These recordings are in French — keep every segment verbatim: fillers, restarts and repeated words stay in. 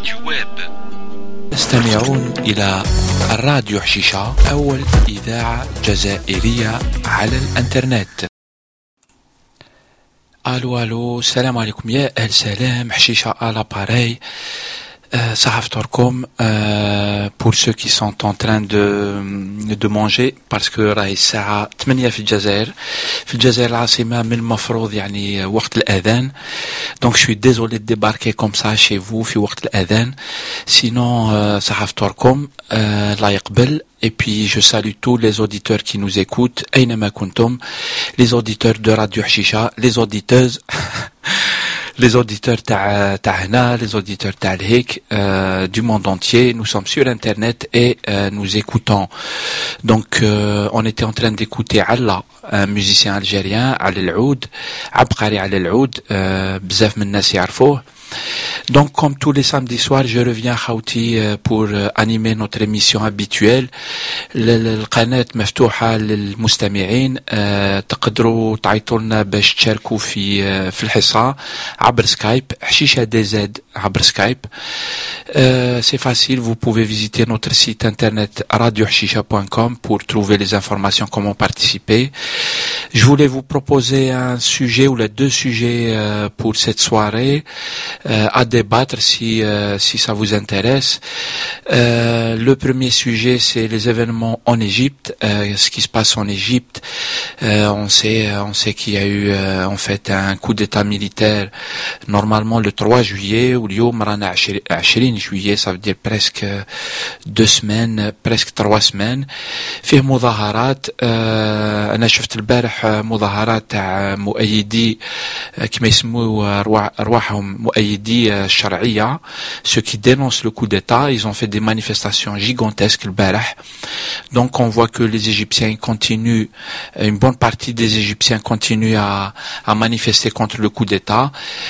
site web. تستمعون إلى الراديو حشيشة، أول إذاعة جزائرية على الإنترنت. ألو ألو، السلام عليكم يا أهل سلام، حشيشة à l'appareil. Euh, ça haftorkom euh, pour ceux qui sont en train de de manger parce que راهي الساعة ثمانية في الجزائر في الجزائر العاصمة من المفروض يعني وقت الأذان. Donc je suis désolé de débarquer comme ça chez vous في وقت الأذان. Sinon euh, ça haftorkom euh, لا يقبل. Et puis je salue tous les auditeurs qui nous écoutent أينما كنتم, les auditeurs de Radio Hashisha, les auditeuses les auditeurs تاع تاع هنا, les auditeurs تاع الهيك euh, du monde entier. Nous sommes sur internet et euh, nous écoutons. Donc euh, on était en train d'écouter Alla, un musicien algérien, على العود, عبقري على العود, euh, بزاف من الناس يعرفوه. Donc, comme tous les samedis soirs, je reviens Khawti pour animer notre émission habituelle. القناة مفتوحة للمستمعين, تقدروا تعيطوا لنا باش تشاركوا في في الحصة عبر سكايب, حشيشة دي زد عبر سكايب. C'est facile, vous pouvez visiter notre site internet radio hashisha point com pour trouver les informations comment participer. Je voulais vous proposer un sujet ou les deux sujets euh, pour cette soirée euh, à débattre si euh, si ça vous intéresse. Euh, le premier sujet, c'est les événements en Égypte, euh, ce qui se passe en Égypte. Euh, on sait on sait qu'il y a eu euh, en fait un coup d'état militaire normalement le trois juillet ou اليوم رانا عشرين juillet, ça veut dire presque deux semaines, presque trois semaines. فيه مظاهرات. euh, انا شفت البارح مظاهرات تاع مؤيدي كما يسموا ارواحهم مؤيدي الشرعيه, ceux qui dénoncent le coup d'état. Ils ont fait des manifestations gigantesques البارح. Donc on voit que les Égyptiens continuent, une bonne partie des Égyptiens continuent à, à manifester contre le coup d'état.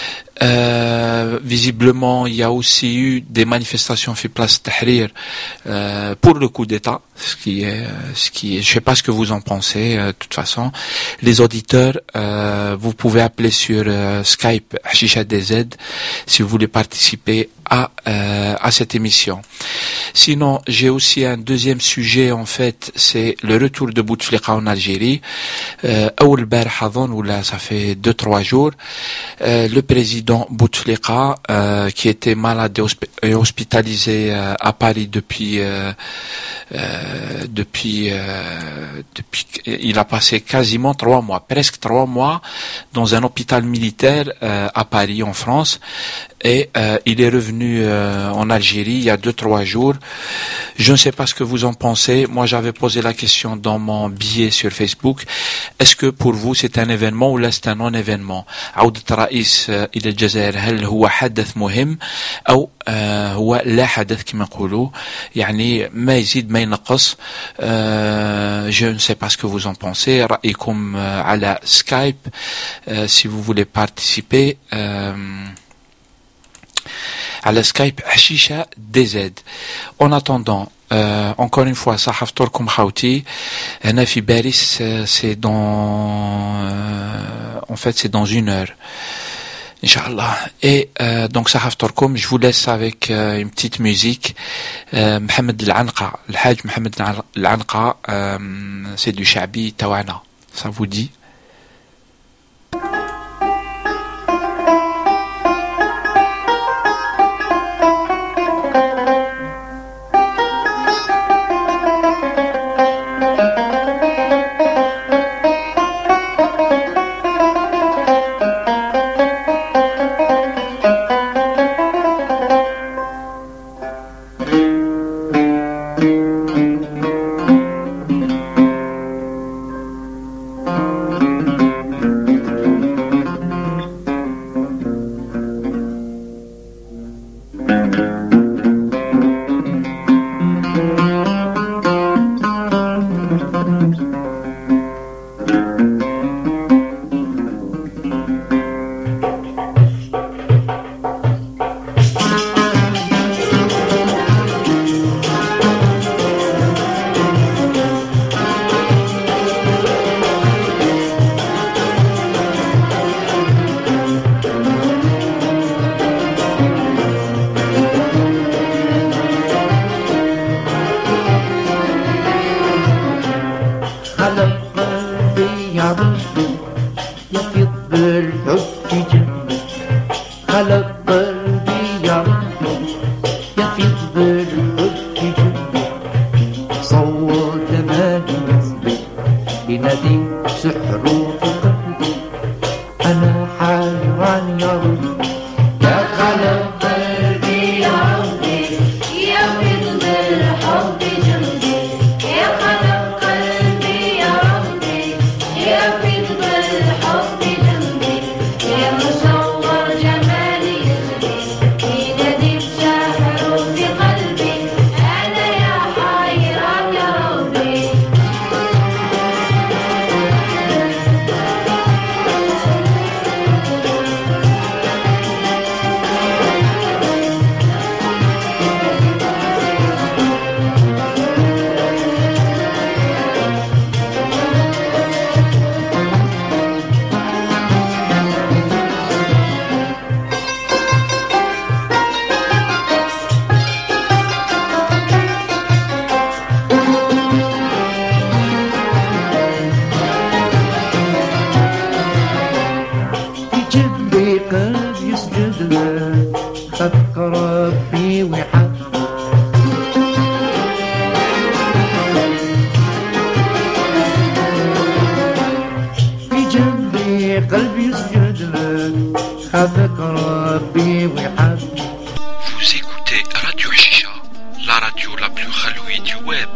Euh, visiblement, il y a aussi eu des manifestations fait place Tahrir euh, pour le coup d'État, ce qui est, ce qui est, je sais pas ce que vous en pensez. Euh, de toute façon, les auditeurs, euh, vous pouvez appeler sur euh, Skype Hashisha D Z si vous voulez participer à euh, à cette émission. Sinon, j'ai aussi un deuxième sujet en fait, c'est le retour de Bouteflika en Algérie. Euh, أول بارح أظن ولا ça fait deux trois jours, euh, le président Bouteflika, euh, qui était malade et hospitalisé euh, à Paris depuis euh, euh, depuis euh, depuis il a passé quasiment trois mois, presque trois mois dans un hôpital militaire euh, à Paris en France. Et euh, il est revenu euh, en Algérie il y a deux trois jours. Je ne sais pas ce que vous en pensez. Moi, j'avais posé la question dans mon billet sur Facebook. Est-ce que pour vous c'est un événement ou là c'est un non-événement? عودة رئيس إلى الجزائر هل هو حدث مهم أو هو لا حدث كما نقولوا, يعني ما يزيد ما ينقص. Je ne sais pas ce que vous en pensez. رأيكم على سكايب si vous voulez participer. À la Skype Hashisha D Z. En attendant, euh, encore une fois, ça haftorkum khawti. Hana fi Baris, c'est dans, euh, en fait, c'est dans une heure. Inch'Allah. Et euh, donc ça haftorkum, je vous laisse avec euh, une petite musique. Euh, Mohamed Al-Anqa, le Hajj Mohamed Al-Anqa, euh, c'est du Shabi Tawana. Ça vous dit? ربي ويحب في جنبي قلبي يسجد لك خافك ربي ويحب. Vous écoutez Radio Chicha, la radio la plus khaloui du web.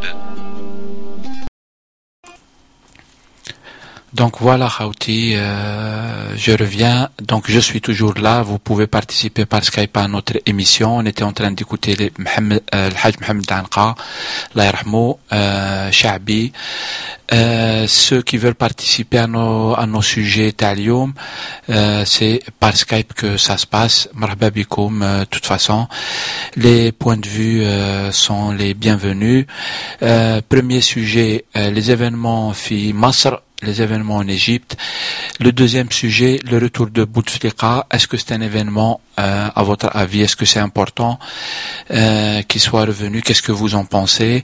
Donc voilà Khawti, euh, je reviens, donc je suis toujours là, vous pouvez participer par Skype à notre émission. On était en train d'écouter les Mohamed, euh, le Hajj Mohamed Danqa, Allah yarhamou, euh, Sha'bi, euh, ceux qui veulent participer à nos, à nos sujets Talioum, euh, c'est par Skype que ça se passe, marhaba bikoum, euh, de toute façon, les points de vue euh, sont les bienvenus. Euh, premier sujet, euh, les événements fi Masr, les événements en Égypte. Le deuxième sujet, le retour de Bouteflika. Est-ce que c'est un événement, euh, à votre avis, est-ce que c'est important euh, qu'il soit revenu? Qu'est-ce que vous en pensez?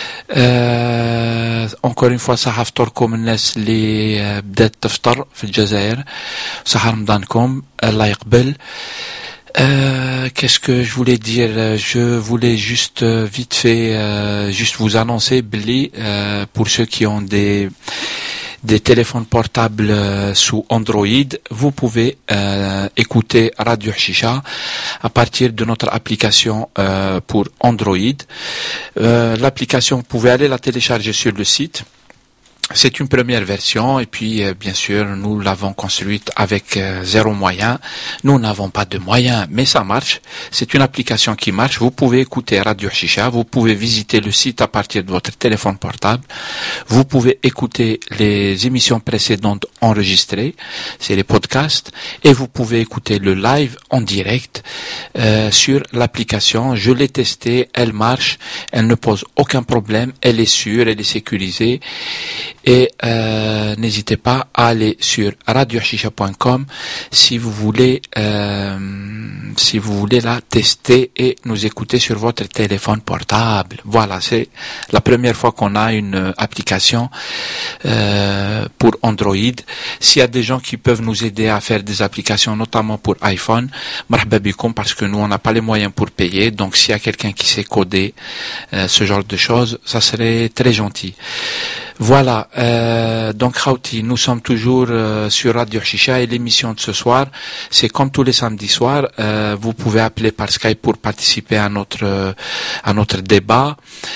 euh, Encore une fois, صحة فطوركم الناس اللي بدات تفطر في الجزائر. صحة رمضانكم الله يقبل. Euh, qu'est-ce que je voulais dire? Je voulais juste euh, vite fait euh, juste vous annoncer, Billy, euh, pour ceux qui ont des des téléphones portables euh, sous Android, vous pouvez euh, écouter Radio Chicha à partir de notre application euh, pour Android. Euh, l'application, vous pouvez aller la télécharger sur le site. C'est une première version et puis euh, bien sûr nous l'avons construite avec euh, zéro moyen. Nous n'avons pas de moyens, mais ça marche. C'est une application qui marche. Vous pouvez écouter Radio Chicha, vous pouvez visiter le site à partir de votre téléphone portable. Vous pouvez écouter les émissions précédentes enregistrées, c'est les podcasts, et vous pouvez écouter le live en direct euh, sur l'application. Je l'ai testée, elle marche, elle ne pose aucun problème, elle est sûre, elle est sécurisée. Et euh, n'hésitez pas à aller sur radio chicha point com si vous voulez euh, si vous voulez la tester et nous écouter sur votre téléphone portable. Voilà, c'est la première fois qu'on a une application euh, pour Android. S'il y a des gens qui peuvent nous aider à faire des applications, notamment pour iPhone, marhaba bikoum, parce que nous on n'a pas les moyens pour payer. Donc s'il y a quelqu'un qui sait coder euh, ce genre de choses, ça serait très gentil. Voilà, euh, donc Khawti, nous sommes toujours euh, sur Radio Chicha et l'émission de ce soir, c'est comme tous les samedis soirs, euh, vous pouvez appeler par Skype pour participer à notre euh, à notre débat.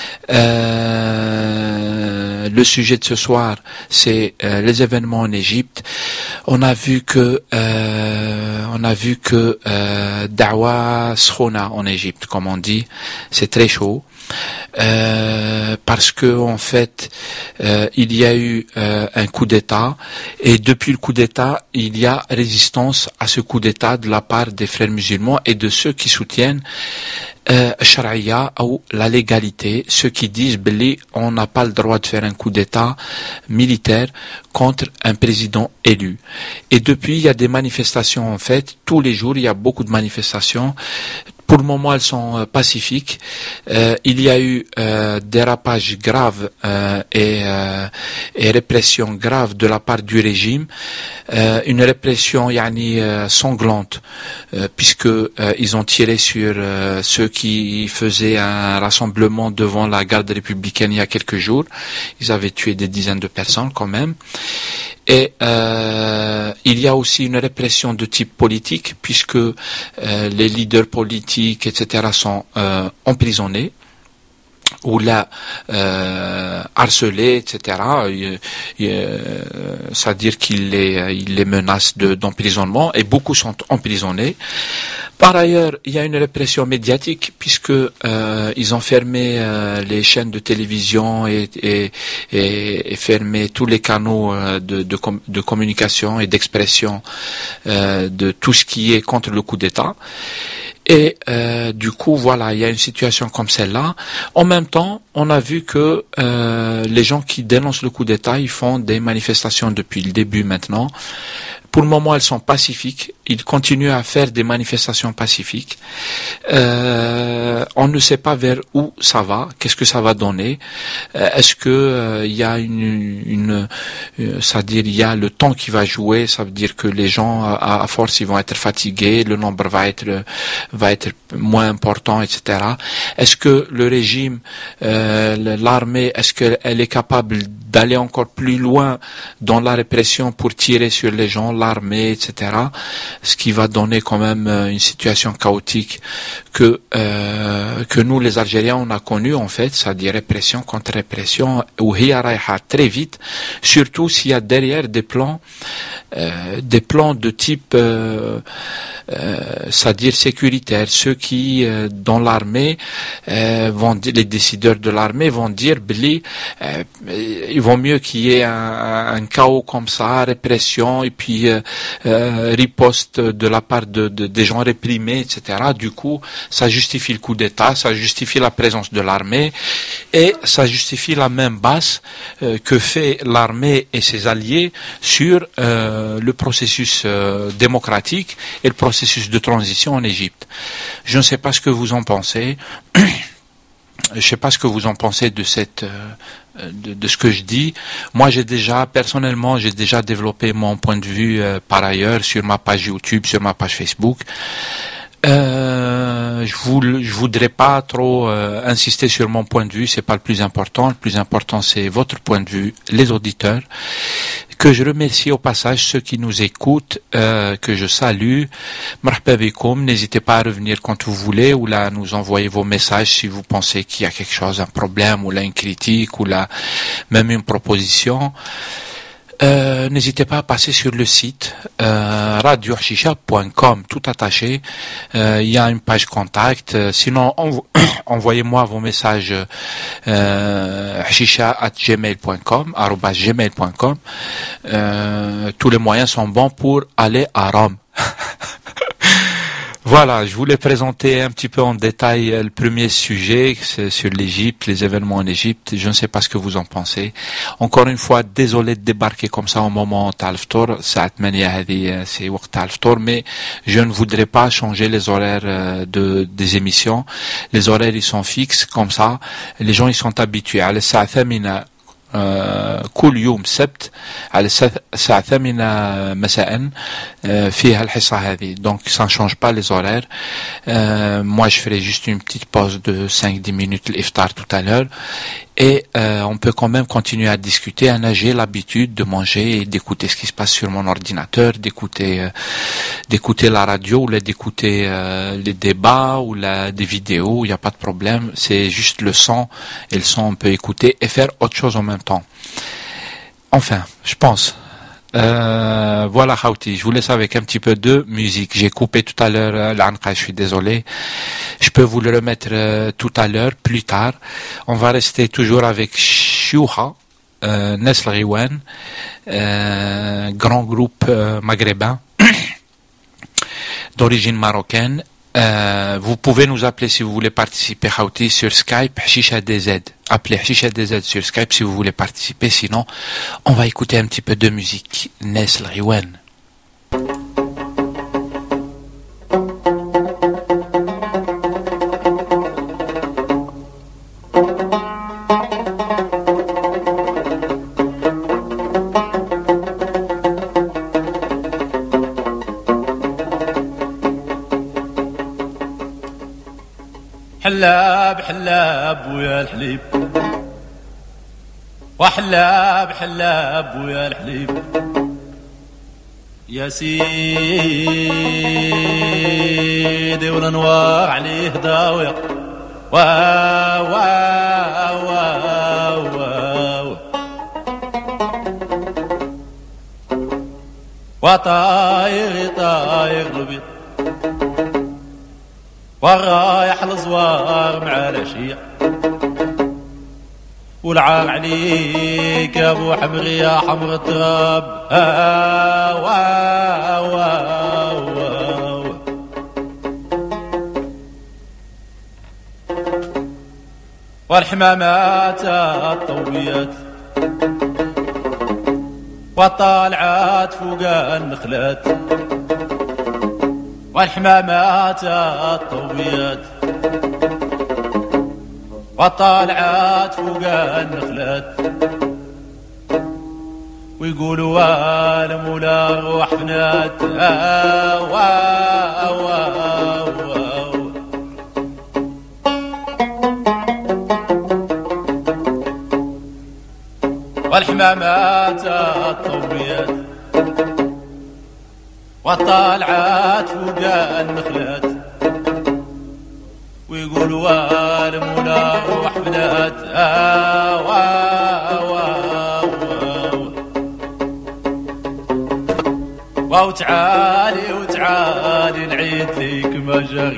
Euh, le sujet de ce soir, c'est euh, les événements en Égypte. On a vu que euh, on a vu que euh, Dawa Skhona en Égypte, comme on dit, c'est très chaud. Euh, parce que en fait euh, il y a eu euh, un coup d'État et depuis le coup d'État il y a résistance à ce coup d'État de la part des frères musulmans et de ceux qui soutiennent euh, Sharia ou la légalité, ceux qui disent Billy, on n'a pas le droit de faire un coup d'État militaire contre un président élu. Et depuis il y a des manifestations, en fait tous les jours il y a beaucoup de manifestations. Pour le moment, elles sont euh, pacifiques. Euh, il y a eu euh, dérapage grave euh, et, euh, et répression grave de la part du régime. Euh, une répression yani, euh, sanglante, euh, puisque euh, ils ont tiré sur euh, ceux qui faisaient un rassemblement devant la garde républicaine il y a quelques jours. Ils avaient tué des dizaines de personnes quand même. Et euh, il y a aussi une répression de type politique, puisque euh, les leaders politiques, et cetera, sont euh, emprisonnés ou là euh, harcelés, et cetera. Euh, euh, c'est-à-dire qu'il les, il les menace de, d'emprisonnement, et beaucoup sont emprisonnés. Par ailleurs, il y a une répression médiatique puisque euh, ils ont fermé euh, les chaînes de télévision et, et, et, et fermé tous les canaux euh, de, de, com- de communication et d'expression euh, de tout ce qui est contre le coup d'État. Et euh, du coup, voilà, il y a une situation comme celle-là. En même temps, on a vu que euh, les gens qui dénoncent le coup d'État, ils font des manifestations depuis le début maintenant pour le moment, elles sont pacifiques. Ils continuent à faire des manifestations pacifiques. Euh, on ne sait pas vers où ça va, qu'est-ce que ça va donner. Euh, est-ce que euh, il y a une, une euh, c'est-à-dire il y a le temps qui va jouer, ça veut dire que les gens à, à force ils vont être fatigués, le nombre va être va être moins important, et cetera. Est-ce que le régime, euh, l'armée, est-ce qu'elle est capable d'aller encore plus loin dans la répression pour tirer sur les gens, l'armée, et cetera. Ce qui va donner quand même une situation chaotique que euh, que nous les Algériens on a connu en fait, c'est-à-dire répression contre répression, où hiya raïha très vite, surtout s'il y a derrière des plans, euh, des plans de type, euh, euh, c'est-à-dire sécuritaire. Ceux qui euh, dans l'armée euh, vont dire, les décideurs de l'armée vont dire, Bli, euh, il vaut mieux qu'il y ait un, un chaos comme ça, répression et puis euh, euh, riposte de la part de, de des gens réprimés, et cetera. Du coup, ça justifie le coup d'État, ça justifie la présence de l'armée et ça justifie la même base euh, que fait l'armée et ses alliés sur euh, le processus euh, démocratique et le processus de transition en Égypte. Je ne sais pas ce que vous en pensez. Je ne sais pas ce que vous en pensez de cette euh, de, de ce que je dis. Moi, j'ai déjà personnellement, j'ai déjà développé mon point de vue euh, par ailleurs sur ma page YouTube, sur ma page Facebook. Euh, je vous, je voudrais pas trop euh, insister sur mon point de vue, c'est pas le plus important. Le plus important, c'est votre point de vue, les auditeurs. Que je remercie au passage ceux qui nous écoutent, euh, que je salue. Marhaba bikoum, n'hésitez pas à revenir quand vous voulez ou là nous envoyer vos messages si vous pensez qu'il y a quelque chose, un problème ou là une critique ou là même une proposition. Euh, n'hésitez pas à passer sur le site euh, radio hashisha point com, tout attaché. Euh, il y a une page contact. Euh, sinon, envo- envoyez-moi vos messages euh, hashisha arobase gmail point com, arobase gmail point com. Euh, tous les moyens sont bons pour aller à Rome. Voilà, je voulais présenter un petit peu en détail le premier sujet, c'est sur l'Égypte, les événements en Égypte. Je ne sais pas ce que vous en pensez. Encore une fois, désolé de débarquer comme ça au moment Talftor, c'est Talftor, mais je ne voudrais pas changer les horaires de des émissions. Les horaires ils sont fixes comme ça. Les gens ils sont habitués à الساعة ثمانية كل يوم سبت على الساعة ثمانية مساء فيها الحصة هذه. Donc ça ne change pas les horaires. Euh, moi je ferai juste une petite pause de cinq à dix minutes l'iftar tout à l'heure et euh, on peut quand même continuer à discuter. Anna, j'ai l'habitude de manger et d'écouter ce qui se passe sur mon ordinateur, d'écouter euh, d'écouter la radio ou là, d'écouter euh, les débats ou la, des vidéos, il n'y a pas de problème, c'est juste le son et le son on peut écouter et faire autre chose en même temps. Enfin, je pense. Euh, voilà Khawti, je vous laisse avec un petit peu de musique. J'ai coupé tout à l'heure euh, l'anqa, je suis désolé. Je peux vous le remettre euh, tout à l'heure, plus tard. On va rester toujours avec Chouha, euh, Nesl Riwan, euh, grand groupe euh, maghrébin d'origine marocaine. Euh, vous pouvez nous appeler si vous voulez participer Khawti sur Skype, Hashisha D Z. Appelez Hashisha D Z sur Skype si vous voulez participer. Sinon, on va écouter un petit peu de musique. Nesl Riwan. حلاب حلاب ويا الحليب وحلاب حلاب ويا الحليب يا سيدي والانوار عليه ضاوية واو واو واو واو وطاير طاير البيض ورايح الزوار مع العشية والعار عليك يا ابو حمري يا حمر التراب آه واو واو واو والحمامات الطويات وطالعات فوق النخلات والحمامات الطويات وطالعات فوق النخلات ويقولوا المولا روح فنات آه واو واو واو والحمامات الطويات والطالعات فوق النخلات ويقولوا المولا روح فنات آه واو واو واو تعالي وتعالي نعيد ليك مجري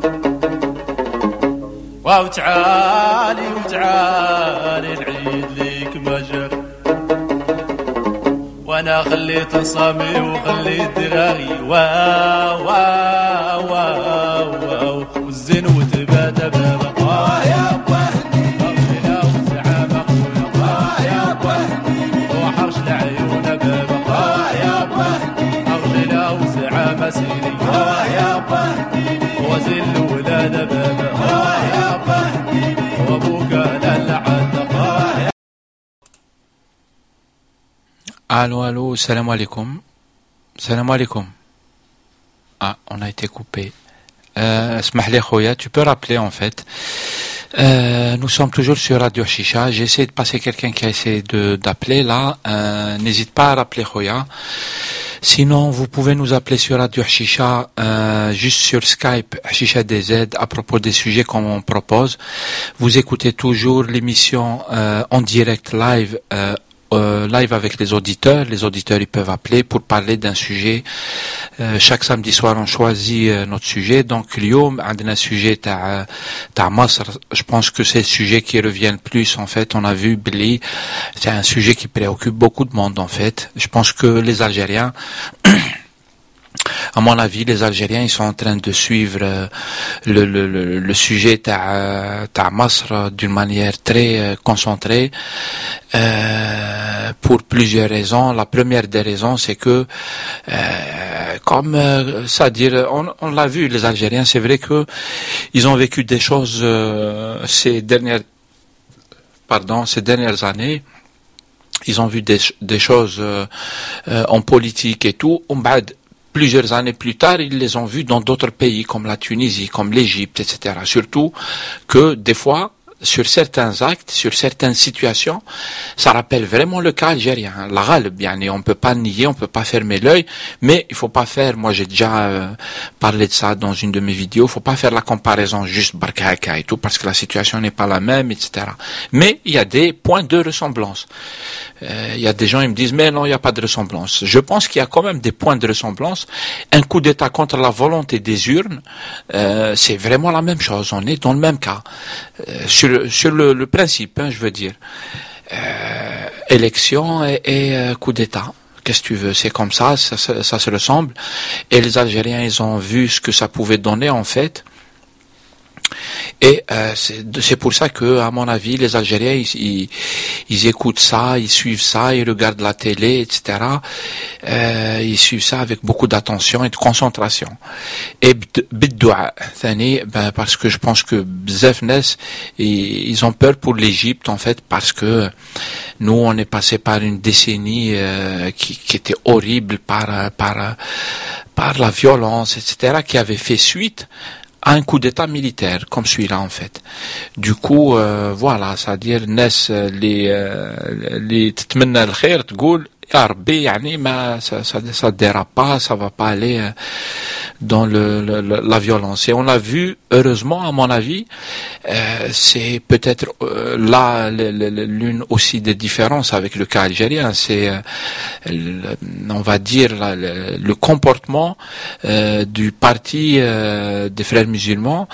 واو تعالي وتعالي نعيد ليك مجري وانا خليت صامي وخليت دراغي واو واو واو واو والزين وتبادى بابا اه يا بوهني اغلى وزعامة خويا اه يا بوهني وحرش لعيون بابا اه يا بوهني اغلى وزعامة سيري اه يا بوهني وزين الولاد بابا اه يا بوهني وابوك لا عندك اه. Allô, allô, salam alaikum. Salam alaikum. Ah, on a été coupé. Euh, Smah li khoya, tu peux rappeler en fait. Euh, nous sommes toujours sur Radio Chicha. J'ai essayé de passer quelqu'un qui a essayé de d'appeler là. Euh, n'hésite pas à rappeler Khoya. Sinon, vous pouvez nous appeler sur Radio Chicha, euh, juste sur Skype, Chicha D Z, à propos des sujets qu'on propose. Vous écoutez toujours l'émission euh, en direct live. Euh, Euh, live avec les auditeurs. Les auditeurs ils peuvent appeler pour parler d'un sujet. Euh, chaque samedi soir on choisit euh, notre sujet. Donc اليوم عندنا sujet تاع تاع مصر. Je pense que c'est le sujet qui revient le plus en fait. On a vu Billy, c'est un sujet qui préoccupe beaucoup de monde en fait. Je pense que les Algériens à mon avis, les Algériens, ils sont en train de suivre euh, le, le, le, le sujet ta, ta Masr d'une manière très euh, concentrée euh, pour plusieurs raisons. La première des raisons, c'est que, euh, comme euh, ça dire, on, on l'a vu, les Algériens, c'est vrai que ils ont vécu des choses euh, ces dernières, pardon, ces dernières années. Ils ont vu des, des choses euh, euh, en politique et tout. Plusieurs années plus tard, ils les ont vus dans d'autres pays comme la Tunisie, comme l'Égypte, et cetera. Surtout que des fois, sur certains actes, sur certaines situations, ça rappelle vraiment le cas algérien. La ghalb, yani, on peut pas nier, on peut pas fermer l'œil, mais il faut pas faire, moi j'ai déjà euh, parlé de ça dans une de mes vidéos, il faut pas faire la comparaison juste barkaka et tout, parce que la situation n'est pas la même, et cetera. Mais il y a des points de ressemblance. Euh, il y a des gens qui me disent, mais non, il n'y a pas de ressemblance. Je pense qu'il y a quand même des points de ressemblance. Un coup d'État contre la volonté des urnes, euh, c'est vraiment la même chose. On est dans le même cas. Euh, sur sur le, le principe, hein, je veux dire. Euh, élection et, et euh, coup d'État. Qu'est-ce que tu veux? C'est comme ça, ça, ça, ça se ressemble. Et les Algériens, ils ont vu ce que ça pouvait donner, en fait. Et euh, c'est pour ça que, à mon avis, les Algériens, ils, ils, ils écoutent ça, ils suivent ça, ils regardent la télé, et cetera. Euh, ils suivent ça avec beaucoup d'attention et de concentration. Et biddoua, ben parce que je pense que bzaf nas, ils ont peur pour l'Égypte en fait, parce que nous, on est passé par une décennie euh, qui, qui était horrible par par par la violence, et cetera, qui avait fait suite à un coup d'état militaire comme celui-là en fait. Du coup euh, voilà, c'est-à-dire الناس اللي اللي تتمنى الخير تقول يا ربي يعني ما ça ça ça dérape pas, ça va pas aller dans le, le, le la violence. Et on l'a vu heureusement, à mon avis, euh, c'est peut-être euh, là l'une aussi des différences avec le cas algérien, c'est euh, le, on va dire la, le, le comportement euh, du parti euh, des frères musulmans,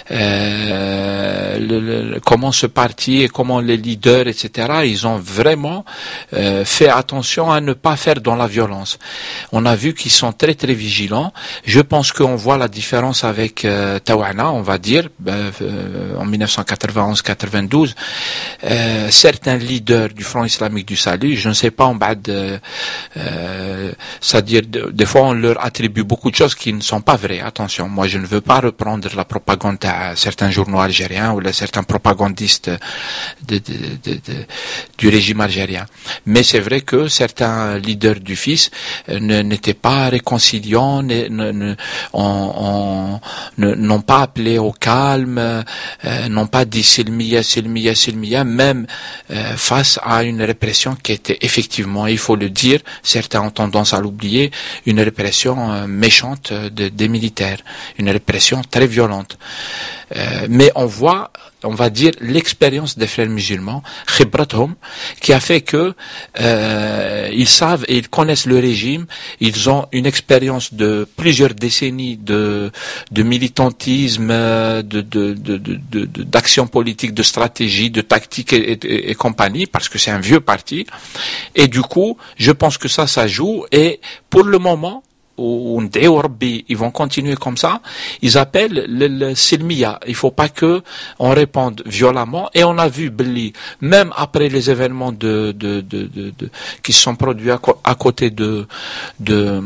euh, le, le, comment ce parti et comment les leaders, et cetera, ils ont vraiment euh, fait attention à ne pas faire dans la violence. On a vu qu'ils sont très très vigilants. Je pense qu'on voit la différence avec euh, Tawana, on va dire, euh, en mille neuf cent quatre-vingt-onze quatre-vingt-douze. Euh, certains leaders du Front islamique du salut, je ne sais pas, en bas de, euh, c'est-à-dire de, des fois on leur attribue beaucoup de choses qui ne sont pas vraies. Attention, moi je ne veux pas reprendre la propagande à certains journaux algériens ou à certains propagandistes de, de, de, de, du régime algérien. Mais c'est vrai que certains leaders du fils euh, ne, n'étaient pas réconciliants, ne, ne, ne, on, on, ne, n'ont pas appelé au calme, euh, n'ont pas dit Silmiya, Silmiya, Silmiya, même euh, face à une répression qui était effectivement, il faut le dire, certains ont tendance à l'oublier, une répression euh, méchante de, des militaires, une répression très violente. Euh, mais on voit, on va dire, l'expérience des frères musulmans, khibrathum, qui a fait que euh, ils savent et ils connaissent le régime, ils ont une expérience de plusieurs décennies de, de militantisme, de, de, de, de, de, d'action politique, de stratégie, de tactique et, et, et compagnie, parce que c'est un vieux parti. Et du coup, je pense que ça, ça joue. Et pour le moment, ils vont continuer comme ça. Ils appellent le, le Silmiya. Il faut pas que on réponde violemment. Et on a vu Belli, même après les événements de, de, de, de, de qui se sont produits à, à côté de, de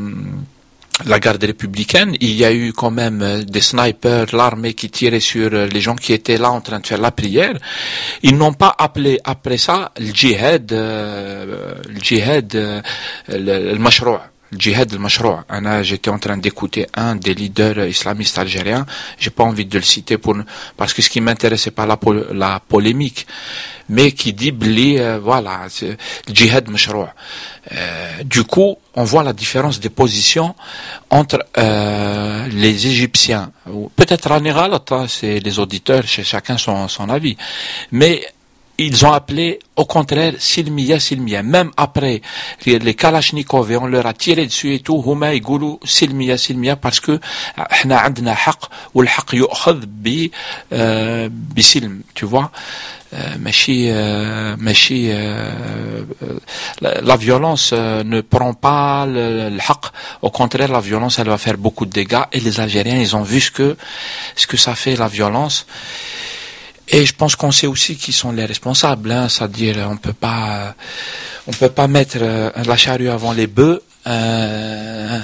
la garde républicaine, il y a eu quand même des snipers, l'armée qui tirait sur les gens qui étaient là en train de faire la prière. Ils n'ont pas appelé après ça le djihad, euh, le djihad, euh, le, le mashrou'. Le djihad al-mashrou'. J'étais en train d'écouter un des leaders islamistes algériens. J'ai pas envie de le citer pour, parce que ce qui m'intéresse c'est pas la, la polémique, mais qui dit bli, euh, voilà, c'est le djihad mashrou'. Euh, du coup, on voit la différence des positions entre euh, les Égyptiens. Peut-être en Iran, c'est les auditeurs, chez chacun son, son avis, mais ils ont appelé, au contraire, Silmiya, Silmiya. Même après les Kalachnikov, et on leur a tiré dessus et tout, huma ygoulou Silmiya, Silmiya, parce que, hna عندنا حق, والحق يؤخذ ب, euh, بسلم, tu vois. Euh, ماشي, euh, ماشي, euh, la, la violence euh, ne prend pas le, le haq. Au contraire, la violence, elle va faire beaucoup de dégâts. Et les Algériens, ils ont vu ce que, ce que ça fait, la violence. Et je pense qu'on sait aussi qui sont les responsables, hein, c'est-à-dire on peut pas, on peut pas mettre euh, la charrue avant les bœufs. Euh,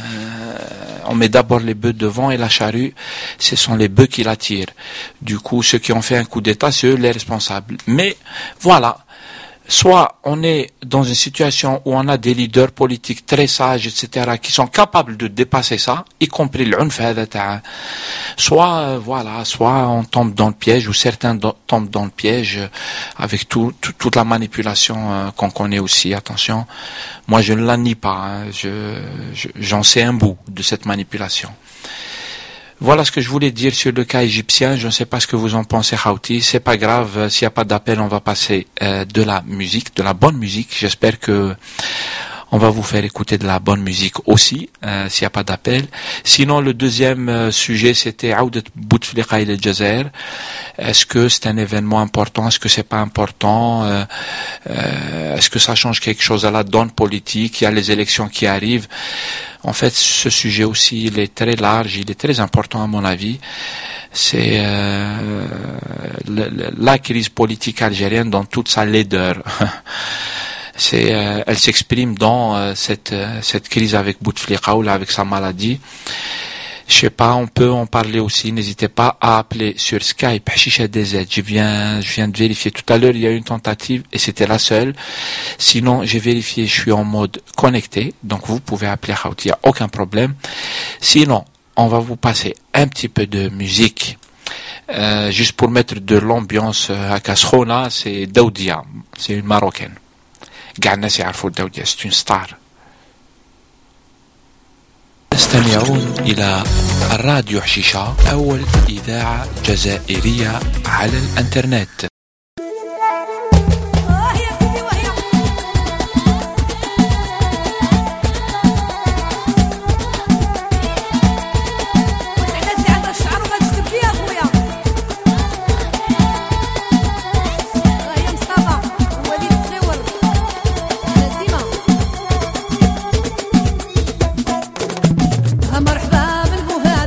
on met d'abord les bœufs devant et la charrue, ce sont les bœufs qui la tirent. Du coup, ceux qui ont fait un coup d'État, c'est eux les responsables. Mais voilà. Soit on est dans une situation où on a des leaders politiques très sages, et cetera, qui sont capables de dépasser ça, y compris l'unf hada. Soit, euh, voilà, soit on tombe dans le piège, ou certains do- tombent dans le piège avec tout, tout, toute la manipulation euh, qu'on connaît aussi. Attention, moi je ne la nie pas, hein, je, je, j'en sais un bout de cette manipulation. Voilà ce que je voulais dire sur le cas égyptien. Je ne sais pas ce que vous en pensez, Khawti. C'est pas grave. S'il n'y a pas d'appel, on va passer euh, de la musique, de la bonne musique. J'espère que on va vous faire écouter de la bonne musique aussi, euh, s'il n'y a pas d'appel. Sinon, le deuxième euh, sujet, c'était Aoudet Bouteflika El Jazair. Est-ce que c'est un événement important? Est-ce que c'est pas important? euh, euh, Est-ce que ça change quelque chose à la donne politique? Il y a les élections qui arrivent. En fait, ce sujet aussi, il est très large, il est très important à mon avis. C'est euh, le, le, la crise politique algérienne dans toute sa laideur. C'est, euh, elle s'exprime dans euh, cette euh, cette crise avec Bouteflika ou là avec sa maladie. Je sais pas, on peut en parler aussi. N'hésitez pas à appeler sur Skype Hashisha D Z. Je viens, je viens de vérifier tout à l'heure. Il y a eu une tentative et c'était la seule. Sinon, j'ai vérifié. Je suis en mode connecté, donc vous pouvez appeler Khawti. Il y a aucun problème. Sinon, on va vous passer un petit peu de musique, euh, juste pour mettre de l'ambiance à Kasrona. C'est Daoudia. C'est une Marocaine. قاع الناس يعرفوا الداودية. C'est une star. تستمعون إلى الراديو حشيشة، أول إذاعة جزائرية على الإنترنت. مرحبا بالبوها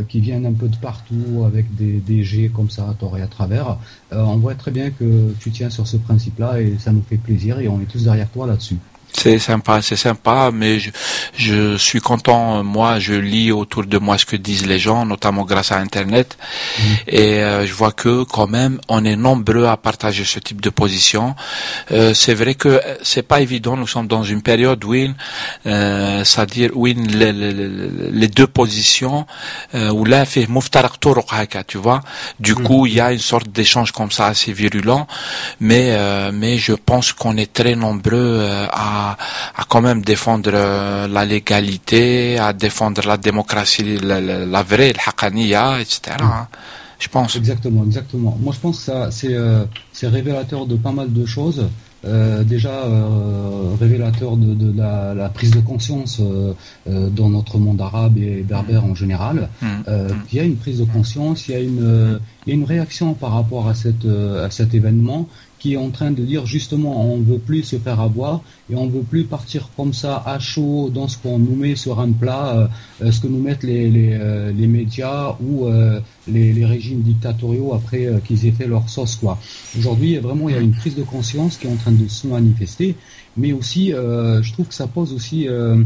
qui viennent un peu de partout avec des, des jets comme ça à tort et à travers. Euh, on voit très bien que tu tiens sur ce principe-là et ça nous fait plaisir et on est tous derrière toi là-dessus. C'est sympa, c'est sympa, mais je, je suis content. Moi, je lis autour de moi ce que disent les gens, notamment grâce à Internet, mmh. et euh, je vois que quand même, on est nombreux à partager ce type de position. Euh, c'est vrai que c'est pas évident. Nous sommes dans une période où, euh, c'est-à-dire où les, les, les deux positions, euh, où là fait muftaraq turuq haka, tu vois. Du mmh. coup, il y a une sorte d'échange comme ça assez virulent, mais euh, mais je pense qu'on est très nombreux euh, à à quand même défendre euh, la légalité, à défendre la démocratie, la, la, la vraie, le haqaniya, et cetera. Hein, je pense. Exactement, exactement. Moi, je pense que ça, c'est, euh, c'est révélateur de pas mal de choses. Euh, déjà euh, révélateur de, de la, la prise de conscience euh, euh, dans notre monde arabe et berbère en général. Euh, il y a une prise de conscience, il y a une, euh, il y a une réaction par rapport à, cette, euh, à cet événement qui est en train de dire justement on veut plus se faire avoir et on veut plus partir comme ça à chaud dans ce qu'on nous met sur un plat, euh, ce que nous mettent les, les, euh, les médias ou euh, les, les régimes dictatoriaux après euh, qu'ils aient fait leur sauce, quoi. Aujourd'hui, vraiment, il y a une prise de conscience qui est en train de se manifester, mais aussi, euh, je trouve que ça pose aussi euh,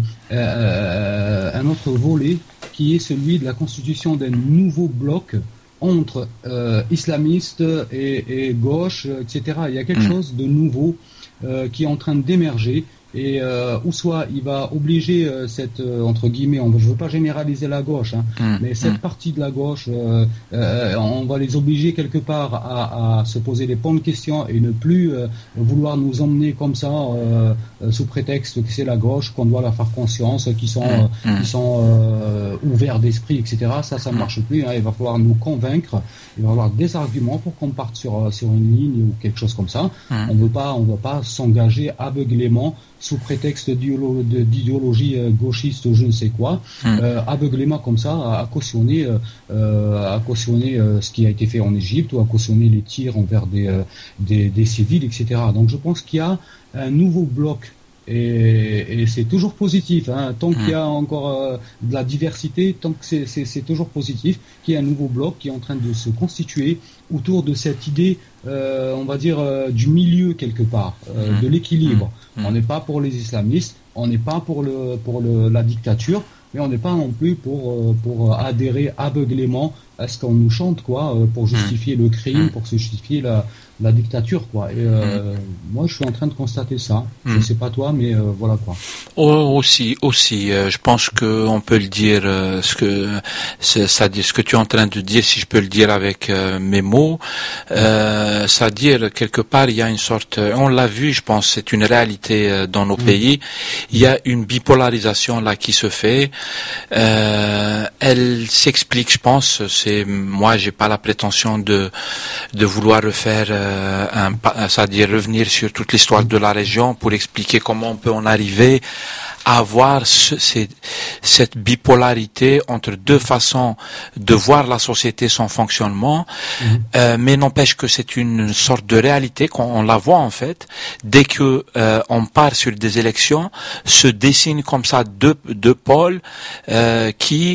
euh, un autre volet qui est celui de la constitution d'un nouveau bloc entre euh, islamistes et, et gauche, et cetera. Il y a quelque mmh. chose de nouveau euh, qui est en train d'émerger et euh, ou soit il va obliger euh, cette euh, entre guillemets, on, je veux pas généraliser la gauche, hein, mmh. mais cette mmh. partie de la gauche, euh, euh, on va les obliger quelque part à, à se poser les bonnes questions et ne plus euh, vouloir nous emmener comme ça euh, sous prétexte que c'est la gauche, qu'on doit leur faire conscience, qui sont mmh. euh, qui sont euh, ouverts d'esprit, et cetera. Ça, ça marche plus. Hein, il va falloir nous convaincre. Il va y avoir des arguments pour qu'on parte sur sur une ligne ou quelque chose comme ça. Mmh. On veut pas, on va pas s'engager aveuglément sous prétexte d'idéologie gauchiste ou je ne sais quoi, mmh. euh, aveuglément comme ça, à, à cautionner, euh, à cautionner euh, ce qui a été fait en Égypte ou à cautionner les tirs envers des, euh, des, des civils, et cetera. Donc je pense qu'il y a un nouveau bloc. Et, et c'est toujours positif, hein. Tant mmh. qu'il y a encore euh, de la diversité, tant que c'est, c'est, c'est toujours positif, qu'il y a un nouveau bloc qui est en train de se constituer autour de cette idée, euh, on va dire, euh, du milieu quelque part, euh, mmh. de l'équilibre. Mmh. On n'est pas pour les islamistes, on n'est pas pour, le, pour le, la dictature, mais on n'est pas non plus pour, pour adhérer aveuglément à ce qu'on nous chante, quoi, pour justifier mmh. le crime, pour justifier la, la dictature, quoi. Et euh, mmh. moi, je suis en train de constater ça. Mmh. Je sais pas toi, mais euh, voilà, quoi. Oh, aussi, aussi. Euh, je pense que on peut le dire, euh, ce que, c'est-à-dire ce que tu es en train de dire, si je peux le dire avec euh, mes mots, euh, c'est-à-dire quelque part, il y a une sorte, on l'a vu, je pense, c'est une réalité euh, dans nos mmh. pays. Il y a une bipolarisation là qui se fait. Euh, elle s'explique, je pense. C'est moi, j'ai pas la prétention de de vouloir refaire. Euh, un, c'est-à-dire revenir sur toute l'histoire de la région pour expliquer comment on peut en arriver à avoir ce, c'est, cette bipolarité entre deux façons de voir la société, son fonctionnement, mmh. euh, mais n'empêche que c'est une sorte de réalité qu'on on la voit en fait. Dès que euh, on part sur des élections, se dessinent comme ça deux, deux pôles euh, qui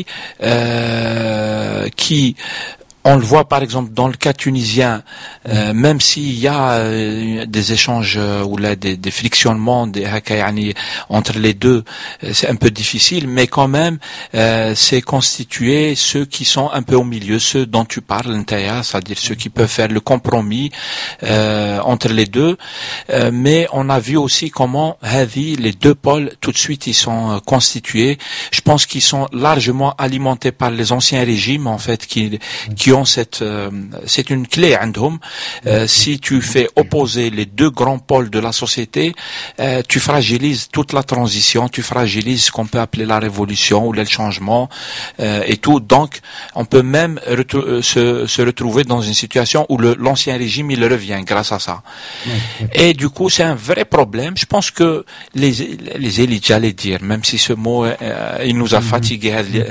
euh, qui on le voit par exemple dans le cas tunisien, euh, même s'il y a euh, des échanges euh, ou là des, des frictionnements des hakayani entre les deux, euh, c'est un peu difficile, mais quand même euh, c'est constitué ceux qui sont un peu au milieu, ceux dont tu parles, Ntaya, c'est-à-dire ceux qui peuvent faire le compromis euh, entre les deux. Euh, mais on a vu aussi comment Hadi, les deux pôles, tout de suite ils sont euh, constitués. Je pense qu'ils sont largement alimentés par les anciens régimes en fait qui qui ont cette euh, c'est une clé عندهم. Euh, si tu fais opposer les deux grands pôles de la société, euh, tu fragilises toute la transition, tu fragilises ce qu'on peut appeler la révolution ou le changement euh, et tout. Donc on peut même retrou- se, se retrouver dans une situation où le, l'ancien régime il revient grâce à ça. Et du coup c'est un vrai problème. Je pense que les les élites, j'allais dire, même si ce mot euh, il nous a fatigué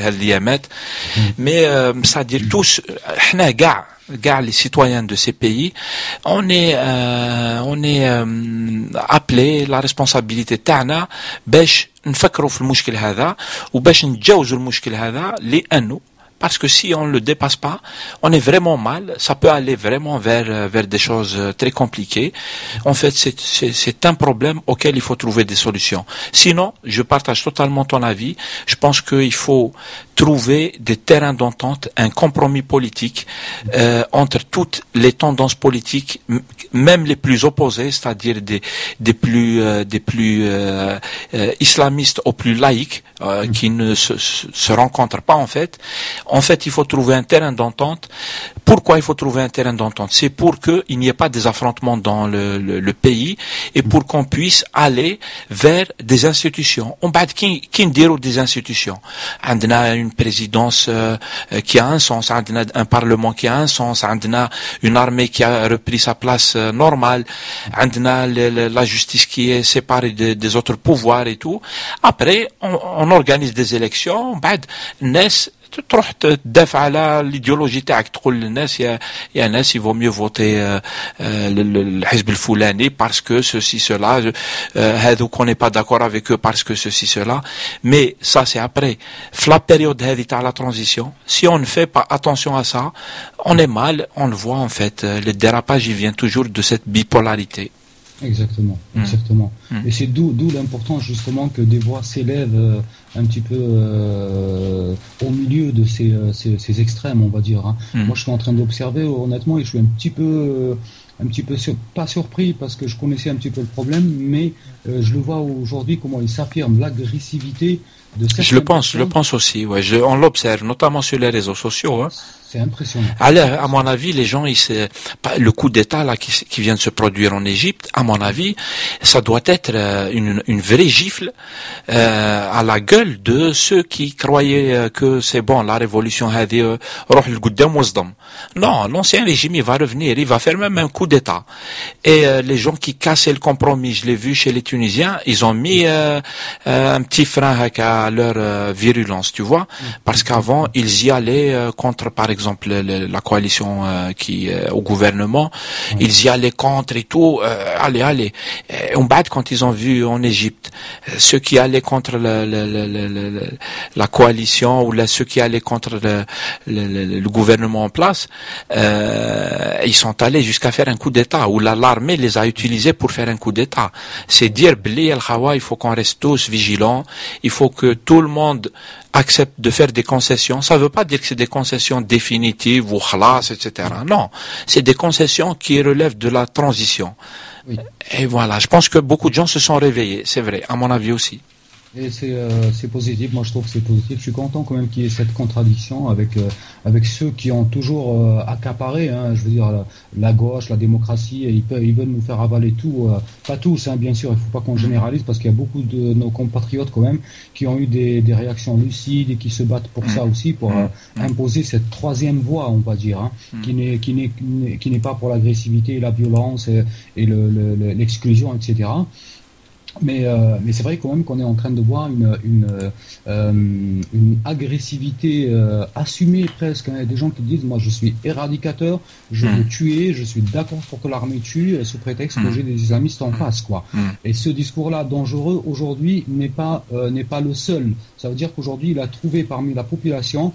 mais euh, c'est-à-dire tous احنا كاع كاع les citoyens de ces pays, on est euh, on est euh, appelé la responsabilité تاعنا باش نفكروا في المشكل هذا وباش نتجاوزوا المشكل هذا لانه parce que si on le dépasse pas, on est vraiment mal. Ça peut aller vraiment vers vers des choses très compliquées. En fait, c'est c'est, c'est un problème auquel il faut trouver des solutions. Sinon, je partage totalement ton avis. Je pense qu'il faut trouver des terrains d'entente, un compromis politique euh, entre toutes les tendances politiques, m- même les plus opposées, c'est-à-dire des des plus euh, des plus euh, euh, islamistes aux plus laïques, euh, qui ne se, se, se rencontrent pas en fait. En fait, il faut trouver un terrain d'entente. Pourquoi il faut trouver un terrain d'entente? C'est pour qu'il n'y ait pas des affrontements dans le, le, le pays et pour qu'on puisse aller vers des institutions. On bat qui qui نديروا des institutions. On a une présidence euh, qui a un sens, on a un parlement qui a un sens, on a une armée qui a repris sa place euh, normale, on a le, le, la justice qui est séparée de, des autres pouvoirs et tout. Après, on, on organise des élections. بعد الناس تروح تدافع على l'idéologie تاعك تقول للناس يا يا ناس il vaut mieux voter الحزب الفلاني parce que ceci cela هذوك on n'est pas d'accord avec eux parce que ceci cela, mais ça c'est après la période هذه تاع la transition. Si on ne fait pas attention à ça, on est mal, on le voit en fait, le dérapage il vient toujours de cette bipolarité. Exactement, exactement. Mmh. Et c'est d'où, d'où l'importance justement que des voix s'élèvent euh, un petit peu euh, au milieu de ces, ces, ces extrêmes, on va dire. Hein. Mmh. Moi, je suis en train d'observer, honnêtement, et je suis un petit peu, euh, un petit peu sur, pas surpris parce que je connaissais un petit peu le problème, mais euh, je le vois aujourd'hui comment il s'affirme, l'agressivité de certaines Je le pense, personnes. je le pense aussi. Ouais, je, on l'observe, notamment sur les réseaux sociaux. Hein. C'est impressionnant. Alors, à mon avis, les gens, ils se, le coup d'État là qui, qui vient de se produire en Égypte, à mon avis, ça doit être une, une vraie gifle euh, à la gueule de ceux qui croyaient que c'est bon, la révolution هذه روح لقدام واصدم. Non, l'ancien régime, il va revenir, il va faire même un coup d'État. Et euh, les gens qui cassaient le compromis, je l'ai vu chez les Tunisiens, ils ont mis euh, euh, un petit frein à leur euh, virulence, tu vois, parce qu'avant, ils y allaient euh, contre, par exemple, exemple le, la coalition euh, qui euh, au gouvernement, mmh. ils y allaient contre et tout, euh, allez allez. Et on bat quand ils ont vu en Égypte euh, ceux qui allaient contre le, le, le, le, le, la coalition ou là, ceux qui allaient contre le, le, le, le gouvernement en place, euh, ils sont allés jusqu'à faire un coup d'État où la, l'armée les a utilisés pour faire un coup d'État. C'est dire Bli el Khawa, il faut qu'on reste tous vigilants, il faut que tout le monde accepte de faire des concessions. Ça ne veut pas dire que c'est des concessions définitives ou khalas, et cetera. Non, c'est des concessions qui relèvent de la transition. Oui. Et voilà, je pense que beaucoup de gens se sont réveillés, c'est vrai, à mon avis aussi. Et c'est, euh, c'est positif, moi je trouve que c'est positif. Je suis content quand même qu'il y ait cette contradiction avec, euh, avec ceux qui ont toujours euh, accaparé, hein, je veux dire, la, la gauche, la démocratie, et ils, peuvent, ils veulent nous faire avaler tout. Euh, pas tous, hein, bien sûr, il ne faut pas qu'on généralise parce qu'il y a beaucoup de nos compatriotes quand même qui ont eu des, des réactions lucides et qui se battent pour ça aussi, pour euh, imposer cette troisième voie, on va dire, hein, qui, n'est, qui, n'est, qui n'est pas pour l'agressivité, la violence et, et le, le, l'exclusion, et cetera. Mais, euh, mais c'est vrai quand même qu'on est en train de voir une, une, euh, une agressivité euh, assumée presque. Il y a des gens qui disent, moi je suis éradicateur, je veux tuer, je suis d'accord pour que l'armée tue sous prétexte que j'ai des islamistes en face, quoi. Et ce discours-là dangereux aujourd'hui n'est pas euh, n'est pas le seul. Ça veut dire qu'aujourd'hui il a trouvé parmi la population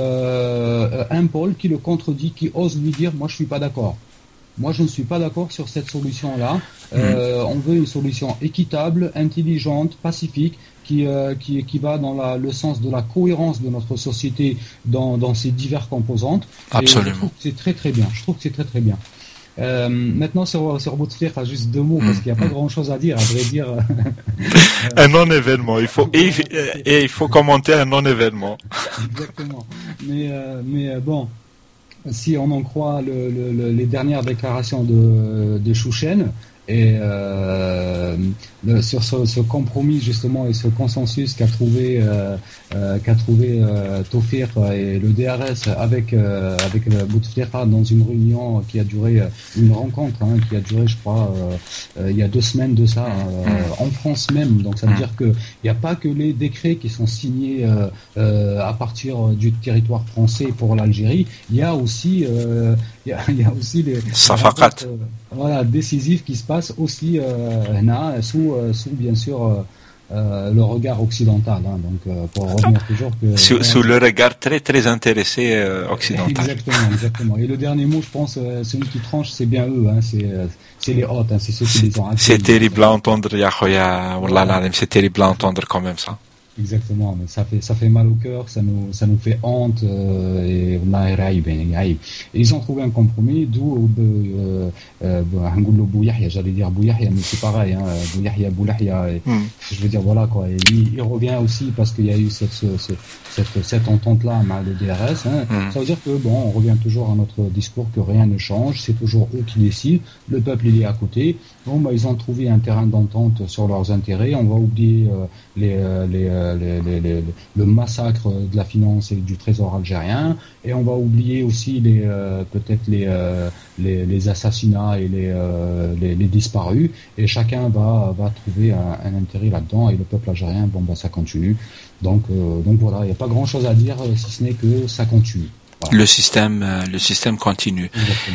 euh, un pôle qui le contredit, qui ose lui dire, moi je suis pas d'accord. Moi, je ne suis pas d'accord sur cette solution-là. Euh, mmh. On veut une solution équitable, intelligente, pacifique, qui euh, qui, qui va dans la, le sens de la cohérence de notre société dans, dans ses diverses composantes. Absolument. Et je trouve que c'est très très bien. Je trouve que c'est très très bien. Euh, maintenant, sur, sur Bouteflika, juste deux mots, parce qu'il n'y a pas grand-chose à dire, à vrai dire. Un non-événement. Il faut, et, et il faut commenter un non-événement. Exactement. Mais, euh, mais bon. Si on en croit le, le, le, les dernières déclarations de, de Chouchen, et euh, le, sur ce, ce compromis justement et ce consensus qu'a trouvé euh, euh, qu'a trouvé euh, Tofir et le D R S avec euh, avec Bouteflika dans une réunion qui a duré une rencontre hein, qui a duré je crois euh, euh, il y a deux semaines de ça euh, en France même. Donc ça veut dire que il n'y a pas que les décrets qui sont signés euh, euh, à partir du territoire français pour l'Algérie. Il y a aussi euh, il y a, il y a aussi les Safakat. Euh, voilà décisifs qui se passent aussi euh, là, sous, euh, sous bien sûr euh, euh, le regard occidental. Hein, donc, euh, pour revenir toujours que sous, euh, sous le regard très très intéressé euh, occidental. Exactement, exactement. Et le dernier mot, je pense, euh, celui qui tranche, c'est bien eux. Hein, c'est euh, c'est les hôtes, hein, c'est ceux qui les ont. C'est terrible à entendre, ya khoya. Wallah la c'est terrible à entendre quand même ça. Exactement, mais ça fait ça fait mal au cœur, ça nous ça nous fait honte euh, et ils ont trouvé un compromis, d'où euh, euh, Bouyahia, j'allais dire Bouyahia, mais c'est pareil, hein, Bouyahia, Boulahia, mm. je veux dire voilà quoi. Et il, il revient aussi parce qu'il y a eu cette ce, ce, cette cette entente là avec le D R S. Hein. Mm. Ça veut dire que bon, on revient toujours à notre discours que rien ne change, c'est toujours eux qui décident, le peuple il est à côté. Bon bah ils ont trouvé un terrain d'entente sur leurs intérêts, on va oublier euh, les les Les, les, les, le massacre de la finance et du trésor algérien, et on va oublier aussi les euh, peut-être les, euh, les les assassinats et les, euh, les les disparus, et chacun va va trouver un, un intérêt là-dedans, et le peuple algérien, bon bah ça continue. Donc euh, donc voilà, il n'y a pas grand-chose à dire si ce n'est que ça continue. Voilà. Le système, le système continue. Exactement.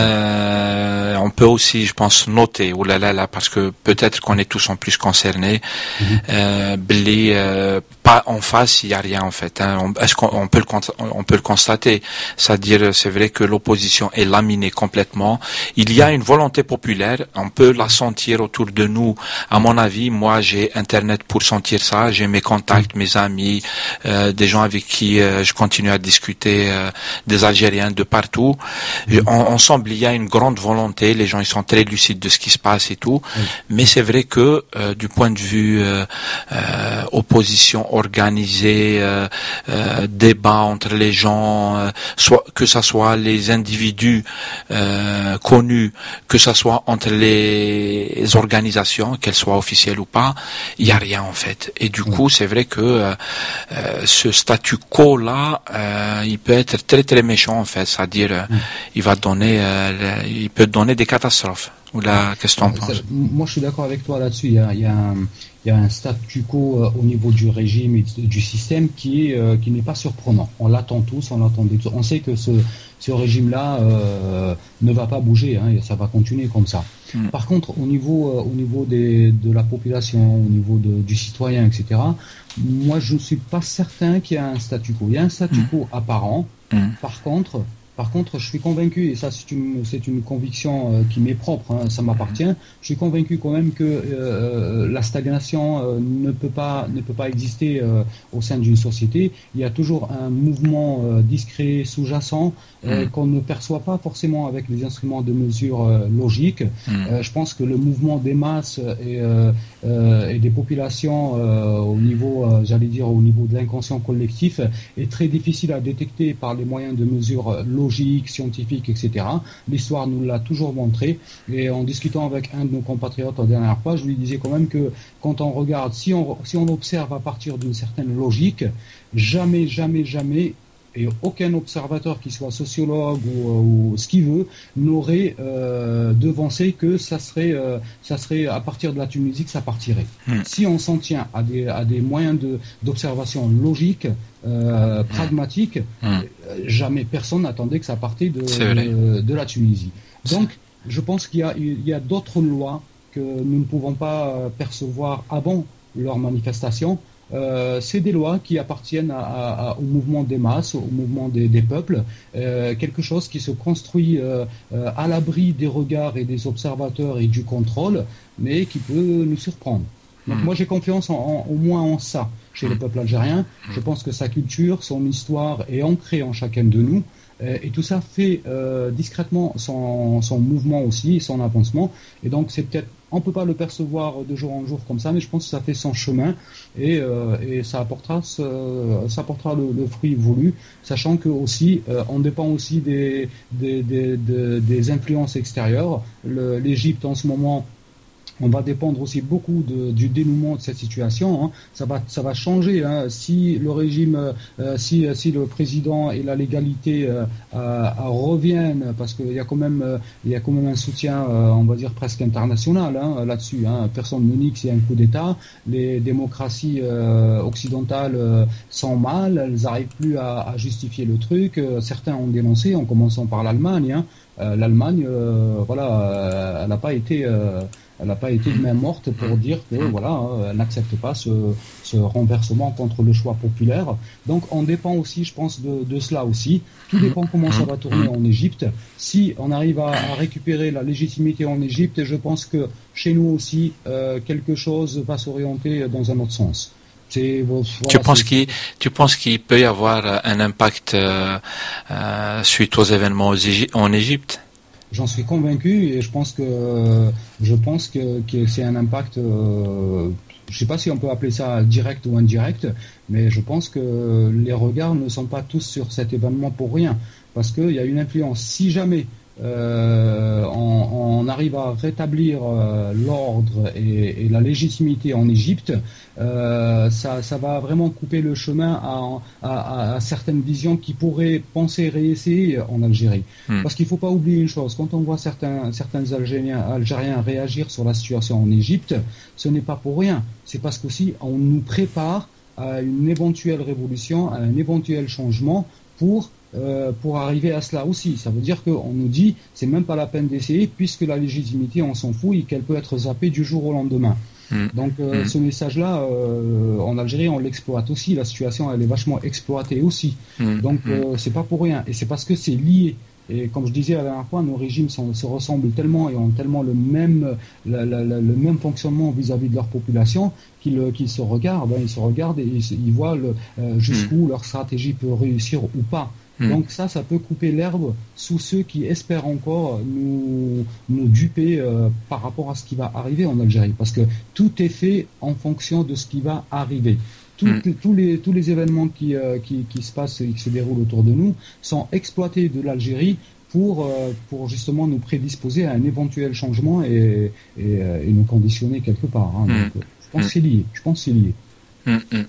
Euh, on peut aussi, je pense, noter, oh là là là, parce que peut-être qu'on est tous en plus concernés. Mm-hmm. Euh, blé, euh, pas en face, il y a rien en fait. Hein. On, est-ce qu'on on peut le on peut le constater, c'est-à-dire c'est vrai que l'opposition est laminée complètement. Il y a une volonté populaire, on peut la sentir autour de nous. À mon avis, moi j'ai Internet pour sentir ça. J'ai mes contacts, mes amis, euh, des gens avec qui euh, je continue à discuter. Euh, des Algériens de partout. Mmh. En, ensemble, il y a une grande volonté. Les gens, ils sont très lucides de ce qui se passe et tout. Mmh. Mais c'est vrai que euh, du point de vue euh, euh, opposition organisée, euh, euh, débat entre les gens, euh, soit que ça soit les individus euh, connus, que ça soit entre les organisations, qu'elles soient officielles ou pas, il y a rien en fait. Et du mmh. coup, c'est vrai que euh, euh, ce statu quo là, euh, il peut être très très méchant en fait, c'est-à-dire euh, mmh. il va donner, euh, il peut donner des catastrophes. Ou là, qu'est-ce que tu en penses ? Moi, je suis d'accord avec toi là-dessus. Il y a, il y a un, il y a un statu quo euh, au niveau du régime et du système qui est, euh, qui n'est pas surprenant. On l'attend tous, on l'attend tous. On sait que ce, ce régime-là euh, ne va pas bouger, hein, et ça va continuer comme ça. Mmh. Par contre, au niveau, euh, au niveau des, de la population, au niveau de, du citoyen, et cetera, moi, je ne suis pas certain qu'il y a un statu quo. Il y a un statu quo mmh. apparent. Mmh. Par contre, par contre, je suis convaincu, et ça c'est une c'est une conviction euh, qui m'est propre, hein, ça m'appartient. Je suis convaincu quand même que euh, la stagnation euh, ne peut pas ne peut pas exister euh, au sein d'une société. Il y a toujours un mouvement euh, discret, sous-jacent, euh, mmh. qu'on ne perçoit pas forcément avec les instruments de mesure euh, logiques. Mmh. Euh, je pense que le mouvement des masses et, euh, euh, et des populations euh, au niveau, euh, j'allais dire au niveau de l'inconscient collectif, est très difficile à détecter par les moyens de mesure logiques, scientifiques, et cetera. L'histoire nous l'a toujours montré. Et en discutant avec un de nos compatriotes la dernière fois, je lui disais quand même que quand on regarde, si on, si on observe à partir d'une certaine logique, jamais, jamais, jamais, et aucun observateur qui soit sociologue ou, ou ce qu'il veut n'aurait euh, devancé que ça serait, euh, ça serait à partir de la Tunisie que ça partirait. Mmh. Si on s'en tient à des, à des moyens de, d'observation logique, euh, pragmatique, mmh. euh, jamais personne n'attendait que ça partait de, de, de la Tunisie. Donc, je pense qu'il y a, il y a d'autres lois que nous ne pouvons pas percevoir avant leur manifestation. Euh, c'est des lois qui appartiennent à, à, au mouvement des masses, au mouvement des, des peuples, euh, quelque chose qui se construit euh, euh, à l'abri des regards et des observateurs et du contrôle, mais qui peut nous surprendre. Donc mmh. moi j'ai confiance en, en, au moins en ça chez mmh. le peuple algérien. Je pense que sa culture, son histoire est ancrée en chacun de nous. Et tout ça fait euh, discrètement son, son mouvement aussi, son avancement. Et donc c'est peut-être, on peut pas le percevoir de jour en jour comme ça, mais je pense que ça fait son chemin et, euh, et ça apportera, ce, ça apportera le, le fruit voulu, sachant que aussi euh, on dépend aussi des, des, des, des, des influences extérieures. Le, L'Égypte en ce moment, on va dépendre aussi beaucoup de, du dénouement de cette situation. Hein. Ça va, ça va changer. Hein. Si le régime, euh, si, si le président et la légalité euh, euh, reviennent, parce qu'il y a quand même, euh, il y a quand même un soutien, euh, on va dire presque international hein, là-dessus. Hein. Personne ne nie que c'est un coup d'État. Les démocraties euh, occidentales euh, sont mal. Elles n'arrivent plus à, à justifier le truc. Euh, certains ont dénoncé, en commençant par l'Allemagne. Hein. Euh, L'Allemagne, euh, voilà, euh, elle n'a pas été euh, Elle n'a pas été de main morte pour dire que voilà, hein, elle n'accepte pas ce, ce renversement contre le choix populaire. Donc on dépend aussi, je pense, de, de cela aussi. Tout dépend comment ça va tourner en Égypte. Si on arrive à, à récupérer la légitimité en Égypte, je pense que chez nous aussi, euh, quelque chose va s'orienter dans un autre sens. C'est, voilà, tu penses c'est... qu'il, tu penses qu'il peut y avoir un impact euh, euh, suite aux événements aux Égy- en Égypte? J'en suis convaincu et je pense que je pense que, que c'est un impact. Euh, je sais pas si on peut appeler ça direct ou indirect, mais je pense que les regards ne sont pas tous sur cet événement pour rien, parce qu'il y a une influence. Si jamais euh, on, on arrive à rétablir euh, l'ordre et, et la légitimité en Égypte, euh, ça, ça va vraiment couper le chemin à, à, à certaines visions qui pourraient penser réessayer en Algérie. Mmh. Parce qu'il ne faut pas oublier une chose, quand on voit certains, certains Algériens, Algériens réagir sur la situation en Égypte, ce n'est pas pour rien. C'est parce qu'aussi on nous prépare à une éventuelle révolution, à un éventuel changement pour Euh, pour arriver à cela aussi. Ça veut dire qu'on nous dit c'est même pas la peine d'essayer puisque la légitimité on s'en fout et qu'elle peut être zappée du jour au lendemain. Mmh. Donc euh, mmh. ce message-là euh, en Algérie on l'exploite aussi, la situation elle est vachement exploitée aussi. Mmh. Donc euh, c'est pas pour rien et c'est parce que c'est lié. Et comme je disais la dernière fois, nos régimes sont, se ressemblent tellement et ont tellement le même, la, la, la, le même fonctionnement vis-à-vis de leur population qu'ils, qu'ils se regardent, hein, ils se regardent et ils, ils voient le, euh, jusqu'où mmh. leur stratégie peut réussir ou pas. Mmh. Donc ça, ça peut couper l'herbe sous ceux qui espèrent encore nous, nous duper euh, par rapport à ce qui va arriver en Algérie. Parce que tout est fait en fonction de ce qui va arriver. Tout, mmh. tous, les, tous les événements qui, euh, qui, qui se passent et qui se déroulent autour de nous sont exploités de l'Algérie pour, euh, pour justement nous prédisposer à un éventuel changement et, et, et nous conditionner quelque part. Hein. Mmh. Donc, je pense mmh. que c'est lié. Je pense que c'est lié. Mmh.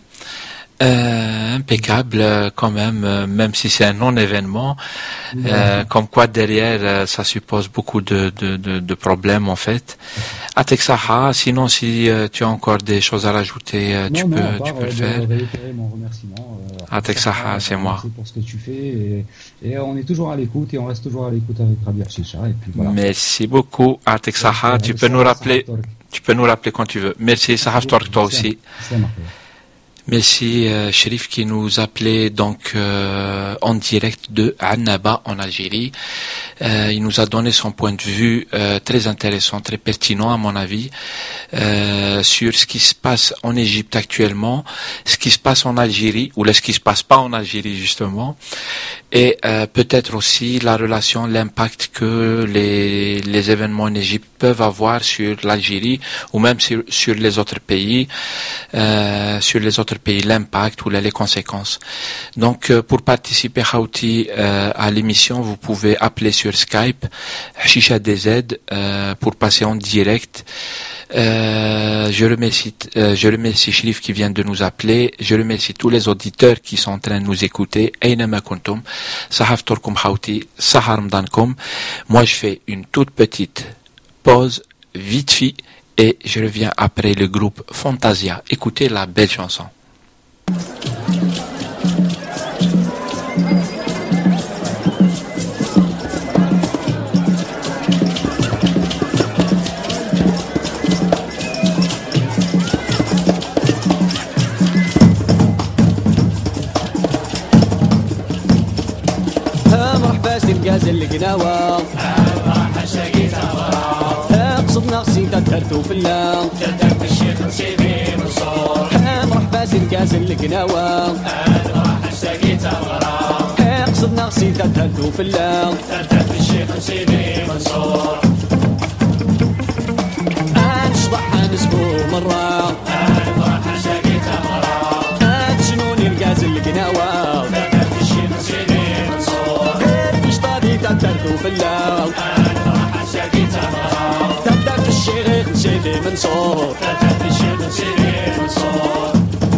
Euh, impeccable quand même, euh, même si c'est un non-événement, euh, comme quoi derrière euh, ça suppose beaucoup de, de, de, de problèmes en fait. Atek Saha, sinon si euh, tu as encore des choses à rajouter, euh, non, tu non, peux, part, tu peux euh, le faire. Réitérer mon remerciement. Euh, Atek Saha, c'est moi. Pour ce que tu fais et, et on est toujours à l'écoute et on reste toujours à l'écoute avec Rabia Chicha et puis voilà. Merci beaucoup, Atek Saha. Tu peux nous rappeler, tu peux nous rappeler quand tu veux. Merci Sahaf Tork toi aussi. Merci euh, Chérif qui nous appelait donc euh, en direct de Annaba en Algérie. Euh, il nous a donné son point de vue euh, très intéressant, très pertinent à mon avis, euh, sur ce qui se passe en Égypte actuellement, ce qui se passe en Algérie ou ce qui se passe pas en Algérie justement, et euh, peut-être aussi la relation, l'impact que les, les événements en Égypte peuvent avoir sur l'Algérie ou même sur, sur les autres pays, euh, sur les autres pays, l'impact ou les conséquences. Donc, euh, pour participer Khawti, euh, à l'émission, vous pouvez appeler sur Skype Chicha D Z euh, pour passer en direct. Euh, je remercie, euh, je remercie Chérif qui vient de nous appeler. Je remercie tous les auditeurs qui sont en train de nous écouter. Aynama kuntum, Sahaf Torkum Khawti, Sahar Mdankum. Moi, je fais une toute petite pause, vite fait, et je reviens après le groupe Fantasia. Écoutez la belle chanson. الغازل القناوة راح شقيتها وراه قصدنا غسيتها دهرتو في اللام جدك الشيخ نسيبي منصور راح باس الغازل القناوة راح شقيتها وراه قصدنا غسيتها دهرتو في اللام جدك الشيخ نسيبي منصور انشطحها نسبو مرة راح شقيتها وراه تشنوني الغازل القناوة جدك الشيخ نسيبي تدردو في اللام أنا راح أشاقيتها مرام تبدأ في الشيخ نسيدي منصور تبدأ في الشيخ نسيدي منصور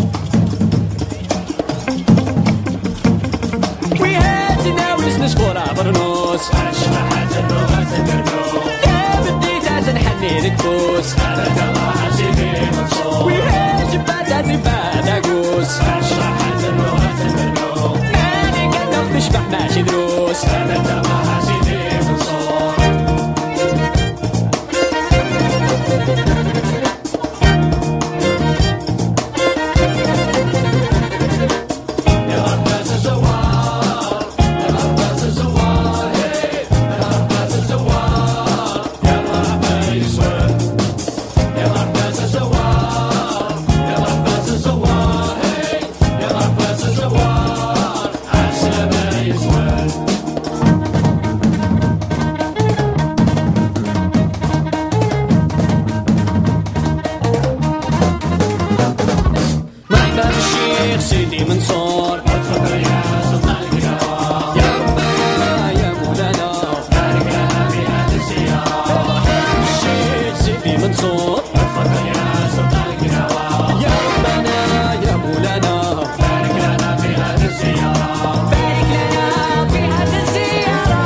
ويهاتنا ونسنس بورا برنوس أشرحت اللغة الدردو يا بديت أزنحني للكوس تبدأ راح أسيدي منصور ويهاجب بعد زباد أقوس أشرحت اللغة الدردو ماني قد تشبح ماشي دروس تبدأ راح أسيدي منصور سيدي منصور اتفضل يا سلطان القناوة يا ربنا يا مولانا بارك لنا في هذه الزيارة الشيخ سيدي منصور اتفضل يا سلطان القناوة يا ربنا يا مولانا بارك لنا في هذه الزيارة بارك لنا في هذه الزيارة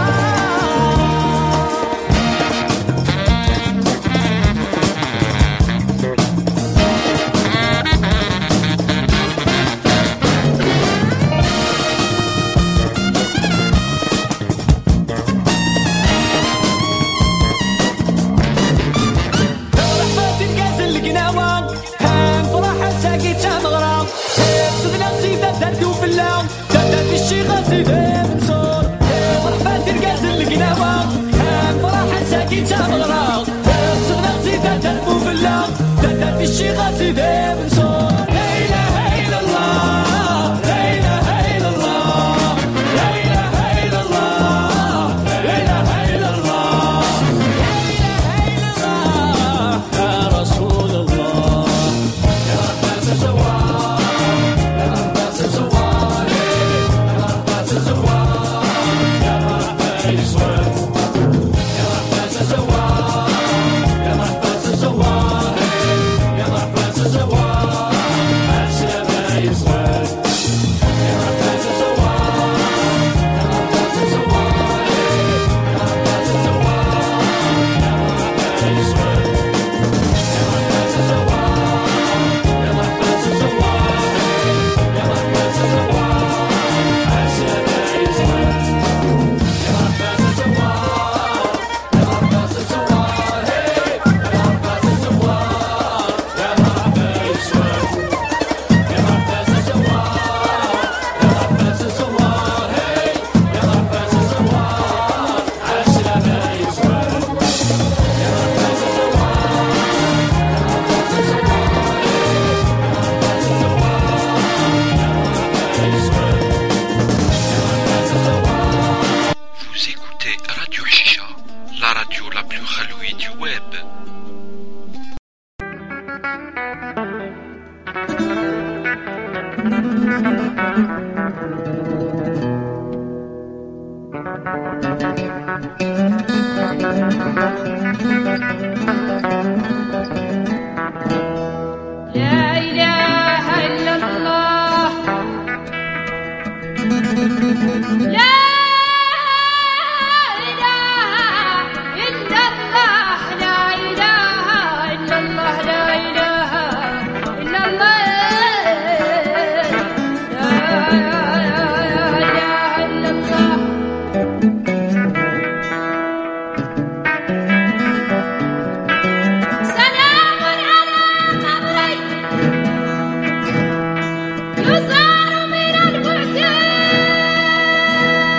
يزار من البعد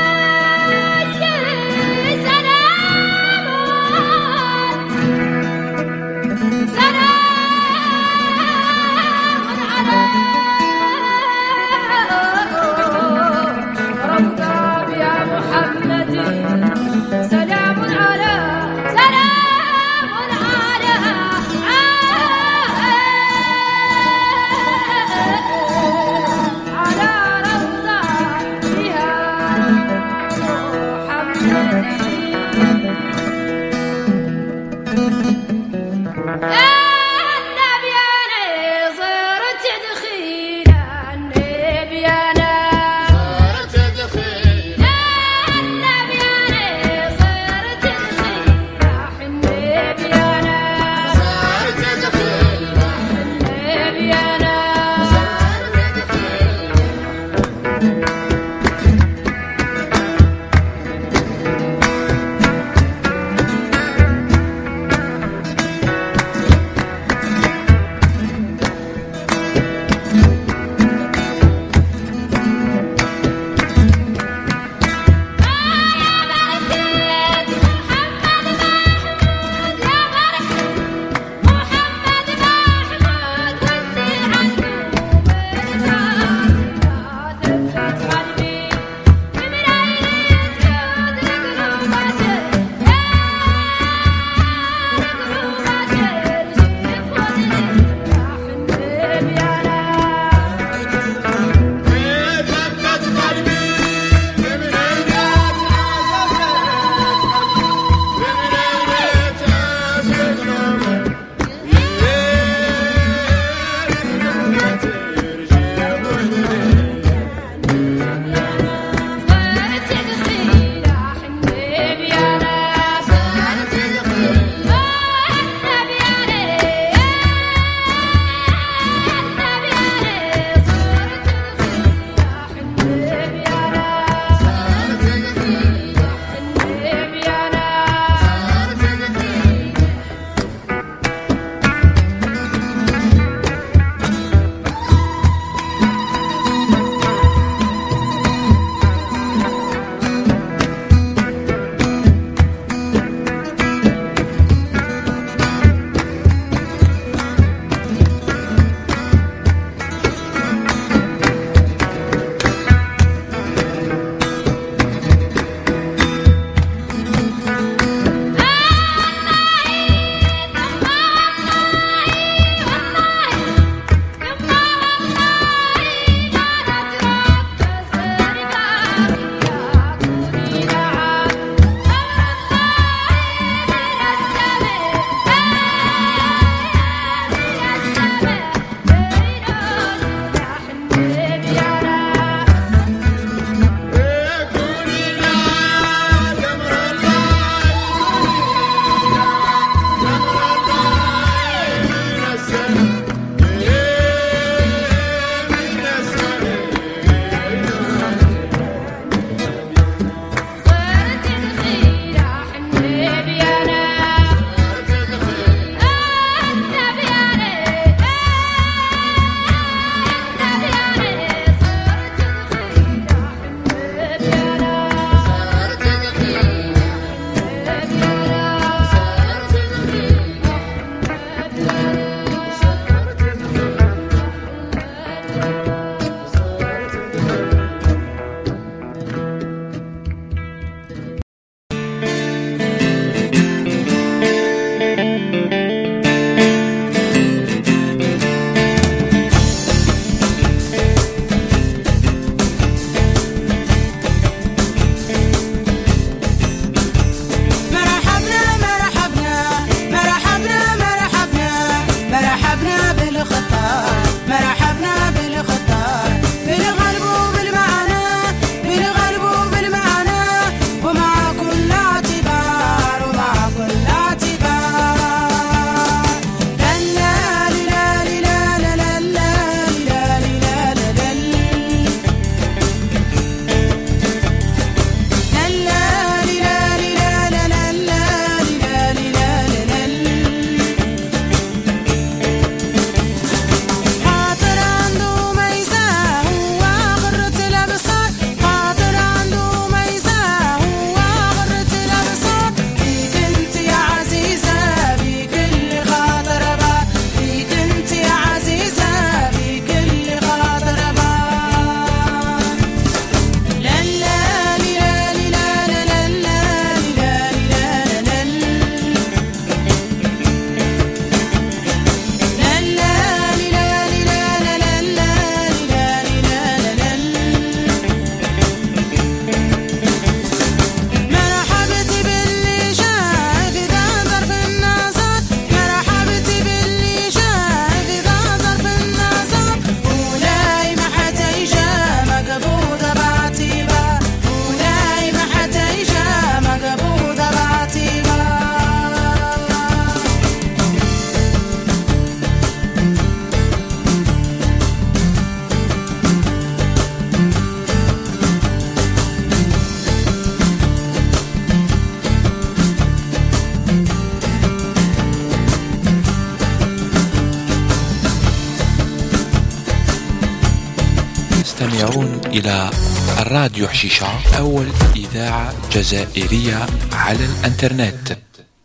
تستمعون إلى راديو حشيشة أول إذاعة جزائرية على الإنترنت.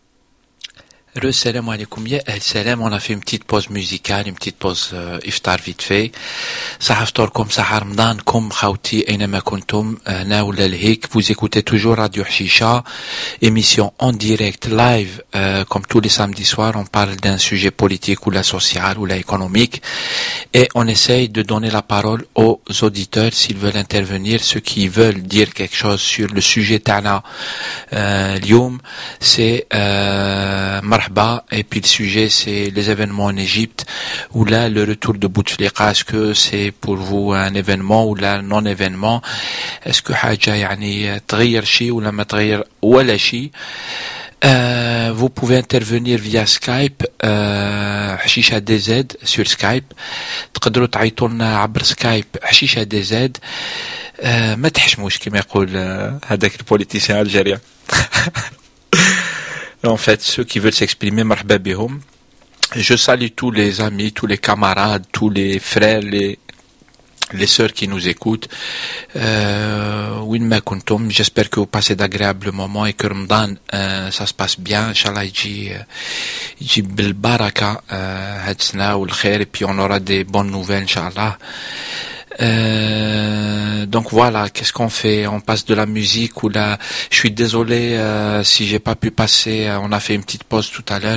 Salam alaikum, ya ahl salam, on a fait une petite pause musicale, une petite pause euh, iftar vite fait. صحفتوركم صحة رمضانكم خاوتي أينما كنتم هنا ولا لهيك. Vous écoutez toujours Radio Chicha, émission en direct live euh, comme tous les samedis soirs. On parle d'un sujet politique ou la social ou la économique et on essaye de donner la parole aux auditeurs s'ils veulent intervenir, ceux qui veulent dire quelque chose sur le sujet تاعنا اليوم. C'est euh, marhaba, et puis le sujet c'est les événements en Égypte ou là le retour de Bouteflika. Est-ce que c'est pour vous un événement ou là non événement? Est-ce que حاجة يعني تغير شيء ولا ما تغير ولا شيء? Euh, vous pouvez intervenir via Skype euh, حشيشة دي زد sur Skype. تقدروا تعيطوا لنا عبر سكايب حشيشة دي زد. euh, ما تحشموش كما يقول euh, هذاك البوليتيسيان الجيريان. En fait, ceux qui veulent s'exprimer, marhaba bihom. Je salue tous les amis, tous les camarades, tous les frères, les les sœurs qui nous écoutent. Win ma kuntum, j'espère que vous passez d'agréables moments et que Ramadan euh, ça se passe bien. Inch'Allah يجي يجي بالبركة هاد السنة والخير, et puis on aura des bonnes nouvelles Inch'Allah. Euh, donc voilà, qu'est-ce qu'on fait? On passe de la musique ou la... Je suis désolé euh, si j'ai pas pu passer, euh, on a fait une petite pause tout à l'heure.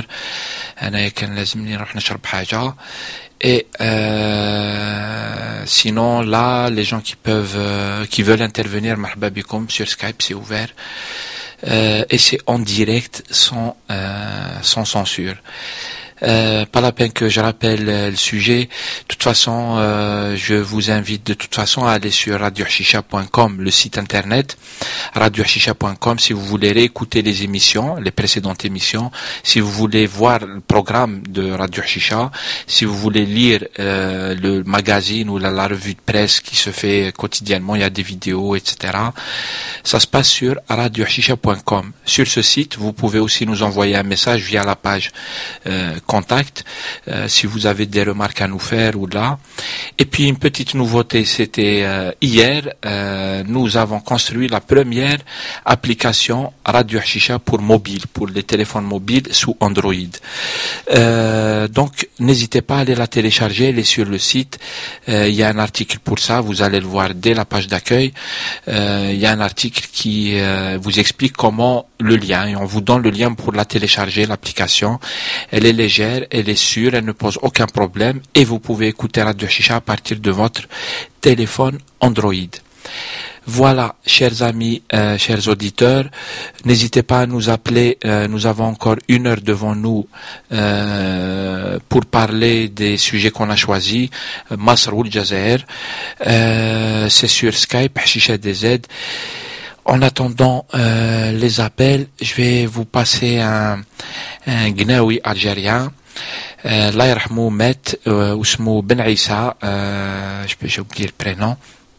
Et euh, sinon là, les gens qui peuvent, euh, qui veulent intervenir, marhaba bikoum, sur Skype, c'est ouvert. Euh, et c'est en direct, sans, euh, sans censure. Euh, pas la peine que je rappelle euh, le sujet. De toute façon, euh, je vous invite de toute façon à aller sur radio chicha point com, le site internet radio chicha point com, si vous voulez réécouter les émissions, les précédentes émissions, si vous voulez voir le programme de Radio Chicha, si vous voulez lire euh, le magazine ou la, la revue de presse qui se fait quotidiennement, il y a des vidéos, et cetera. Ça se passe sur radio chicha point com. Sur ce site, vous pouvez aussi nous envoyer un message via la page euh, contact, euh, si vous avez des remarques à nous faire ou là. Et puis une petite nouveauté, c'était euh, hier, euh, nous avons construit la première application Radio Chicha pour mobile, pour les téléphones mobiles sous Android. Euh, donc n'hésitez pas à aller la télécharger, elle est sur le site. Euh, il y a un article pour ça, vous allez le voir dès la page d'accueil. Euh, il y a un article qui euh, vous explique comment le lien, et on vous donne le lien pour la télécharger, l'application. Elle est légère, elle est sûre, elle ne pose aucun problème et vous pouvez écouter Radio Chicha à partir de votre téléphone Android. Voilà, chers amis, euh, chers auditeurs, n'hésitez pas à nous appeler, euh, nous avons encore une heure devant nous euh, pour parler des sujets qu'on a choisis, Masr ou le Jazair, euh, c'est sur Skype, Hashisha D Z. En attendant euh, les appels, je vais vous passer un, un gnawi algérien. Allah yarhamou met, ousmou Ben Issa, j'ai oublié le prénom.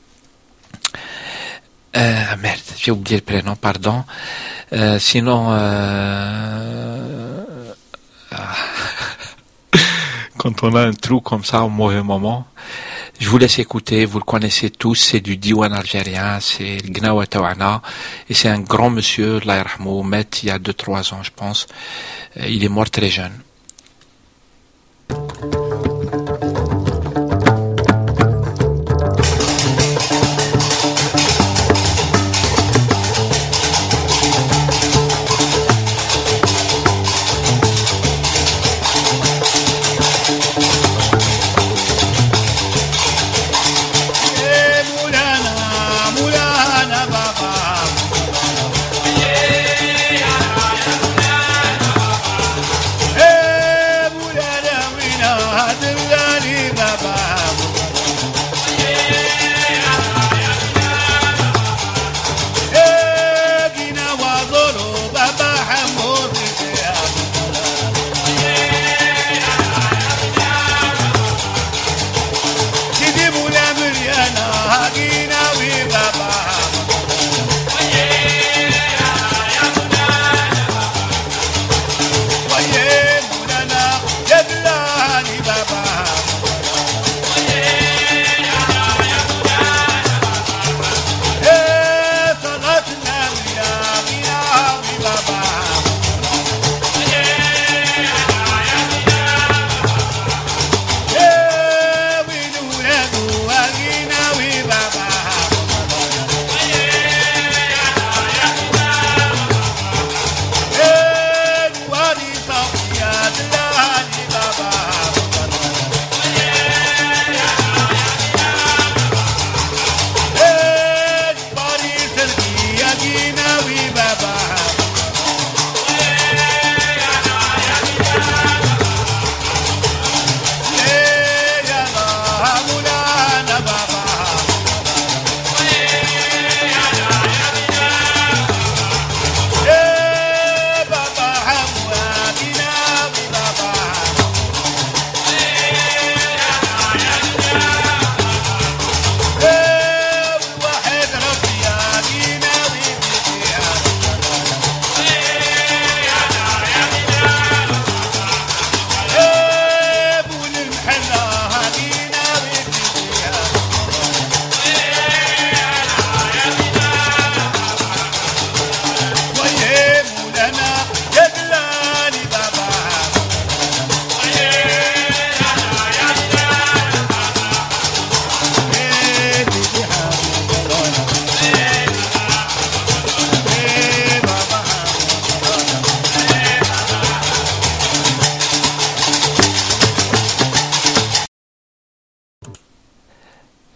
Euh, merde, j'ai oublié le prénom, pardon. Euh, sinon, euh, quand on a un trou comme ça au mauvais moment, je vous laisse écouter, vous le connaissez tous, c'est du diwan algérien, c'est le Gnawa Tawana, et c'est un grand monsieur, Allah yarhamou, met il y a deux trois ans, je pense. Il est mort très jeune. Baba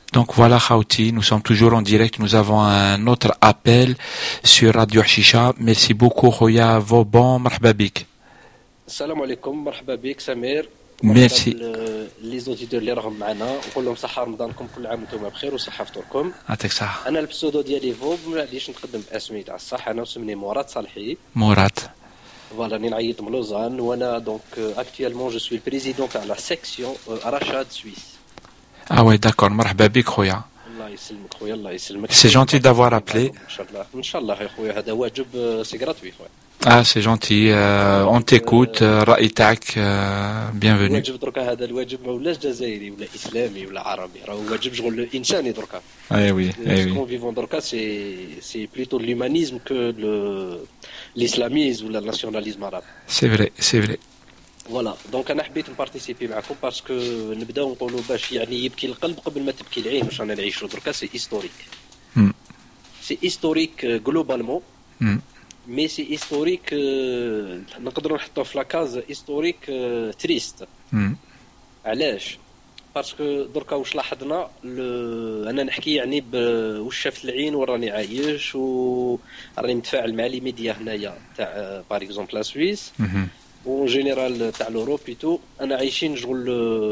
Donc voilà Khawti, nous sommes toujours en direct, nous avons un autre appel sur Radio Hashisha. Merci beaucoup Khoya Vauban, marhaba bik. السلام عليكم مرحبا بك سمير. ميرسي. لي زوديتور اللي راهم معنا نقول لهم صحه رمضانكم كل عام وانتم بخير وصحه فطوركم. يعطيك الصحة. انا البسودو ديالي فوب ما عنديش نقدم باسمي تاع الصح. انا اسمني مراد صالحي. مراد. فوالا راني نعيط من لوزان وانا دونك اكطوالمون جو سوي البريزيدون تاع لا سيكسيون رشاد سويس. Ah ouais, d'accord, marhaba bik Khoya. الله يسلمك خويا الله يسلمك. C'est gentil d'avoir appelé. ان شاء الله ان شاء الله يا خويا هذا واجب سي غراتوي خويا. Ah, c'est gentil, euh, on t'écoute, euh, رأي تاعك, euh, bienvenue. الواجب دركا هذا الواجب ما ولاش جزائري ولا اسلامي ولا عربي راه واجب شغل انساني دركا. Eh oui, eh Ce qu'on oui. vit دركا c'est c'est plutôt l'humanisme que le l'islamisme ou le nationalisme arabe. C'est vrai, c'est vrai. فوالا دونك انا حبيت نبارتيسيبي معكم باسكو نبداو نقولوا باش يعني يبكي القلب قبل ما تبكي العين واش رانا نعيشوا دركا سي هيستوريك. Hmm. سي هيستوريك جلوبالمون Hmm. مي سي هيستوريك نقدروا نحطوه في لاكاز هيستوريك تريست. Hmm. علاش؟ باسكو دركا واش لاحظنا ل... انا نحكي يعني ب... واش شافت العين وراني عايش وراني متفاعل مع لي ميديا هنايا تاع باغ اكزومبل لا سويس Mhm. و جينيرال تاع لوروب بيتو انا عايشين شغل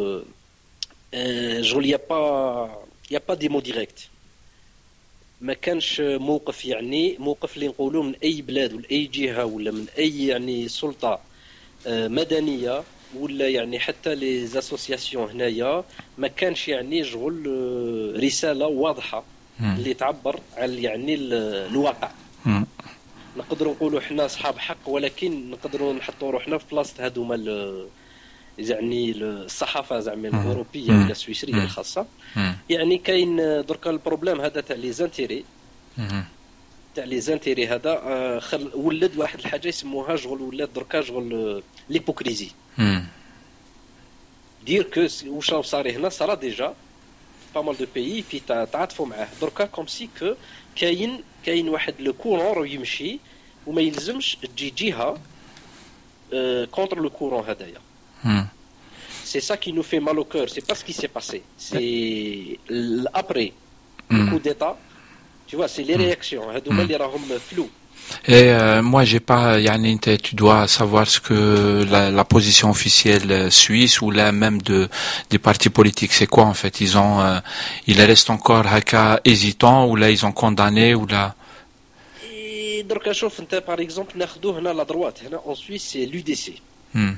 آه، شغل يا با يا با دي مو ديريكت. ما كانش موقف يعني موقف اللي نقولوه من اي بلاد ولا اي جهه ولا من اي يعني سلطه آه، مدنيه ولا يعني حتى لي زاسوسياسيون هنايا ما كانش يعني شغل آه، رساله واضحه اللي تعبر على يعني ال- الواقع. Hmm. نقدروا نقولوا حنا اصحاب حق ولكن نقدروا نحطوا روحنا في بلاصه هذوما ال- يعني الصحافه زعما الاوروبيه ولا السويسريه الخاصه. Hmm. يعني كاين دركا البروبليم هذا تاع لي زانتيري Mhm. تاع لي زانتيري هذا آه، خل ولد واحد الحاجه يسموها شغل ولاد دركا شغل ليبوكريزي. Hmm. دير كو واش راه صاري هنا صرا ديجا با مال دو بيي في تع- تعاطفوا معاه دركا كوم سي كو كاين كاين واحد لو كورون راه يمشي وما يلزمش تجي جهه كونتر لو كورون هذايا. Hmm. C'est ça qui nous fait mal au cœur, c'est pas ce qui s'est passé, c'est l'après le Hmm. coup d'état. Tu vois, c'est les réactions هذوما اللي راهم flou. Et euh, moi, j'ai pas, yani, t'es- tu dois savoir ce que la, la position officielle euh, suisse ou là même de des partis politiques, c'est quoi en fait? Ils ont, euh, ils restent encore haka hésitants ou là ils ont condamné ou là. Et دركا شوف انت par exemple ناخذوه هنا لا droite هنا en Suisse c'est l'U D C. Hmm.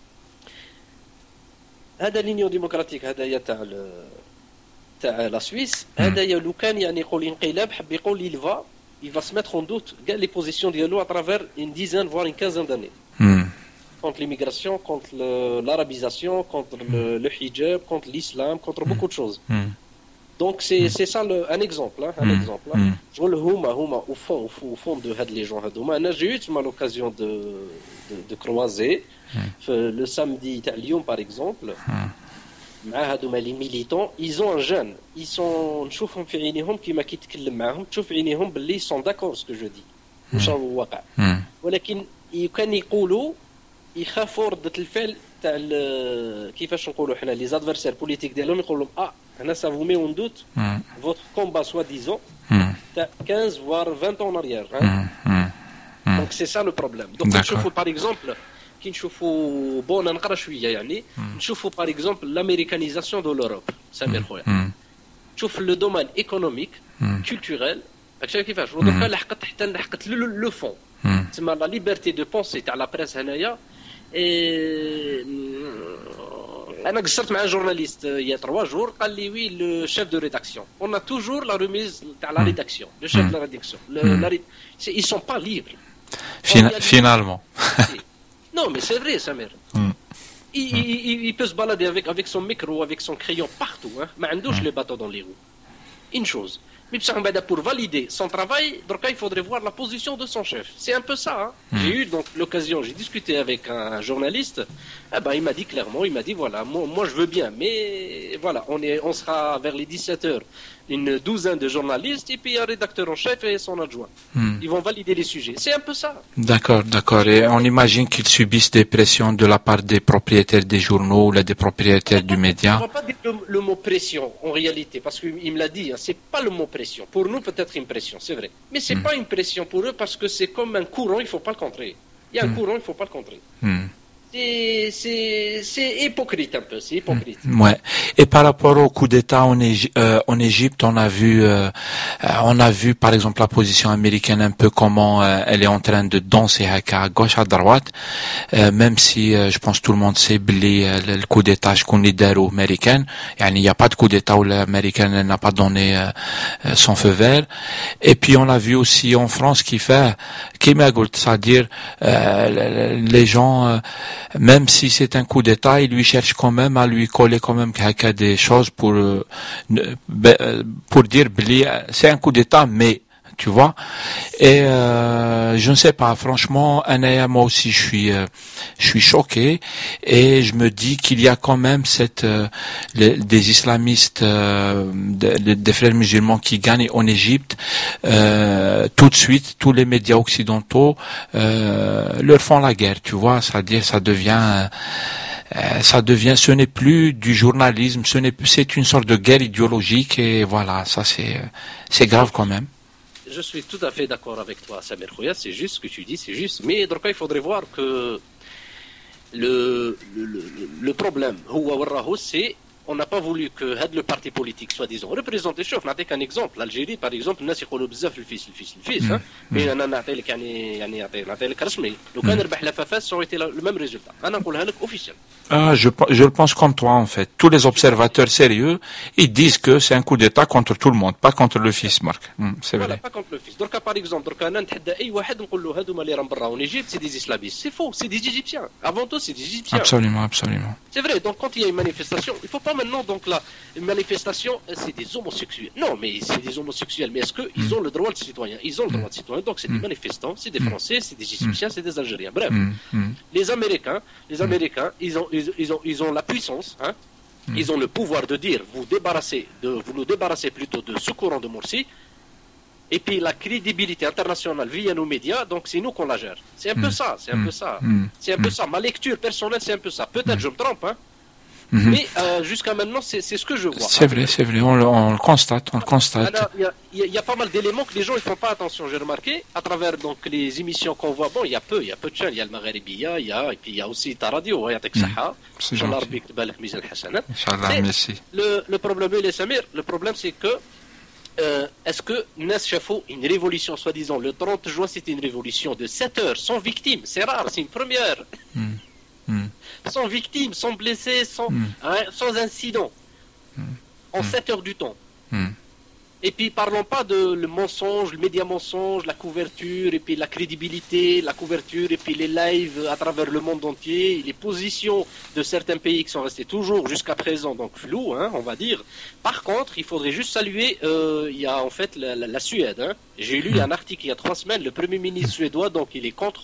هذا لينيو ديمقراطيك هذايا تاع ال- تاع لا سويس هذايا لو كان يعني يقول انقلاب حب يقول il va il va se mettre en doute كاع لي بوزيسيون ديالو à travers une dizaine voire une quinzaine d'années. Hmm. Contre l'immigration, contre le- l'arabisation, contre le, le hijab, contre l'islam, contre beaucoup de choses. Hmm. Donc c'est c'est ça le, un exemple, hein, un Mm. exemple. Hein. Mm. Je vois le huma huma au fond au fond, au fond de had les gens hadouma. Ana j'ai eu mal l'occasion de, de de croiser F- le samedi تاع اليوم par exemple. مع هذوما لي ميليتون ils ont un jeune ils sont نشوفهم في عينيهم كيما كيتكلم معاهم تشوف في عينيهم باللي sont d'accord ce que je dis واش هو الواقع. Hmm. ولكن كان يقولوا يخافوا ردة الفعل تاع ال- كيفاش نقولوا حنا لي زادفيرسير بوليتيك ديالهم يقول لهم اه هنا سا فو مي اون دوت Hmm. فوتر كومبا سوا ديزون Hmm. تاع خمسطاش voire vingt ans en arrière. Hmm. Hmm. Hmm. دونك سي سا لو بروبليم. دونك D'accord. نشوفوا باغ اكزومبل كي نشوفوا بون نقرا شويه يعني نشوفوا باغ اكزومبل لامريكانيزاسيون دو لوروب سمير خويا. Hmm. تشوف لو دومين ايكونوميك Hmm. كولتوريل هكذا كيفاش ودركا لحقت حتى لحقت لو فون Hmm. تسمى لا ليبرتي دو بونسي تاع لا بريس هنايا. إيه، انا قصرت مع جورناليست يا تروا جور قال لي وي لو شيف دو ريداكسيون اون ا توجور لا ريميز تاع لا ريداكسيون لو شيف دو لا ريداكسيون ils sont pas libres. Fina- finalement. Non mais c'est vrai Samir. Hmm. Il, il, il, il peut se balader avec, avec son micro, avec son crayon partout. Hein. ما عندوش les bateaux dans les roues. Une chose, Mais pour valider son travail, donc il faudrait voir la position de son chef. C'est un peu ça. Hein. Mmh. J'ai eu donc l'occasion, j'ai discuté avec un journaliste. Eh ben, il m'a dit clairement, il m'a dit voilà, moi, moi je veux bien, mais voilà, on est, on sera vers les dix-sept heures, une douzaine de journalistes et puis un rédacteur en chef et son adjoint. Mmh. Ils vont valider les sujets. C'est un peu ça. D'accord, d'accord. Et on imagine qu'ils subissent des pressions de la part des propriétaires des journaux ou des propriétaires du média. On ne va pas dire le, le mot pression en réalité, parce qu'il me l'a dit. Hein, c'est pas le mot pression. Pour nous, peut-être une pression, c'est vrai. Mais c'est mmh. pas une pression pour eux parce que c'est comme un courant, il faut pas le contrer. Il y a un mmh. courant, il faut pas le contrer. Mmh. C'est, c'est, c'est hypocrite un peu, c'est hypocrite. Ouais. Et par rapport au coup d'État en, Égy- euh, en Égypte, on a vu, euh, on a vu par exemple la position américaine un peu comment euh, elle est en train de danser à gauche à droite, euh, même si euh, je pense tout le monde sait blé euh, le coup d'État qu'on est d'ailleurs américain. Il n'y a pas de coup d'État où l'américaine n'a pas donné euh, son feu vert. Et puis on a vu aussi en France qui fait, qui m'a dit, c'est-à-dire euh, les gens euh, même si c'est un coup d'État, il lui cherche quand même à lui coller quand même des choses pour euh, pour dire c'est un coup d'État, mais tu vois. Et euh, je ne sais pas, franchement, Anaya, moi aussi, je suis euh, je suis choqué et je me dis qu'il y a quand même cette euh, les, des islamistes, euh, des, des frères musulmans qui gagnent en Égypte. Euh, tout de suite, tous les médias occidentaux euh, leur font la guerre, tu vois. C'est-à-dire, ça devient euh, ça devient, ce n'est plus du journalisme, ce n'est plus, c'est une sorte de guerre idéologique et voilà, ça c'est c'est grave quand même. Je suis tout à fait d'accord avec toi, Samir Khouya, c'est juste ce que tu dis, c'est juste. Mais donc il faudrait voir que le, le, le, le problème, c'est on n'a pas voulu que le parti politique, soi-disant, représente. Chauffe, on a un exemple. L'Algérie, par exemple, الناس يقولوا بزاف الفيس الفيس الفيس. Mais أنا نعطي لك يعني يعني نعطي لك رسمي. لو كان ربح لفافاس, ça aurait été le même résultat. أنا نقولها لك officiel. Ah, je, je le pense comme toi, en fait. Tous les observateurs sérieux, ils disent que c'est un coup d'État contre tout le monde, pas contre le fils, Marc. Mm, c'est voilà, vrai. Pas contre le fils. Donc, par exemple, donc, أنا نتحدى أي واحد نقول له هذوما اللي راهم برا en Égypte, c'est des islamistes. C'est faux, c'est des Égyptiens. Avant tout, c'est des Égyptiens. Absolument, absolument. C'est vrai. Donc, quand il y a une manifestation, il ne faut pas maintenant, donc là, une manifestation, c'est des homosexuels. Non, mais c'est des homosexuels. Mais est-ce qu'ils mm. ont le droit de citoyen? Ils ont le droit de citoyen. Donc, c'est mm. des manifestants, c'est des Français, c'est des Égyptiens, mm. c'est des Algériens. Bref, mm. les Américains, les Américains, ils ont, ils, ils ont, ils ont la puissance, hein. Mm. Ils ont le pouvoir de dire, vous débarrassez, de, vous nous débarrassez plutôt de ce courant de Morsi. Et puis la crédibilité internationale via nos médias, donc c'est nous qu'on la gère. C'est un mm. peu ça, c'est un mm. peu ça. Mm. C'est un peu ça. Ma lecture personnelle, c'est un peu ça. Peut-être mm. je me trompe, hein. Mm-hmm. Mais euh, jusqu'à maintenant, c'est, c'est ce que je vois. C'est vrai, c'est vrai, on le, on le constate, on le constate. Il y, y, y a pas mal d'éléments que les gens ils font pas attention. J'ai remarqué à travers donc les émissions qu'on voit. Bon, il y a peu, il y a peu de chaînes. Il y a le Magharibiya, il y a et puis il y a aussi ta radio. Il y a Teksaha. Inch'Allah, Rabbik tbalek mizan hasanat. Inch'Allah, merci. Le le problème, les Samir, le problème c'est que euh, est-ce que Nas Chafou, une révolution soi-disant le trente juin, c'était une révolution de sept heures sans victimes. C'est rare, c'est une première. Mm. Mm. Sans victimes, sans blessés, sans, mm. hein, sans incident, mm. en sept heures du temps. Mm. Et puis parlons pas de le mensonge, le média mensonge, la couverture, et puis la crédibilité, la couverture, et puis les lives à travers le monde entier, les positions de certains pays qui sont restés toujours jusqu'à présent donc floues, hein, on va dire. Par contre, il faudrait juste saluer, euh, il y a en fait la, la, la Suède. Hein. J'ai lu mm. un article il y a trois semaines, le premier ministre suédois, donc il est contre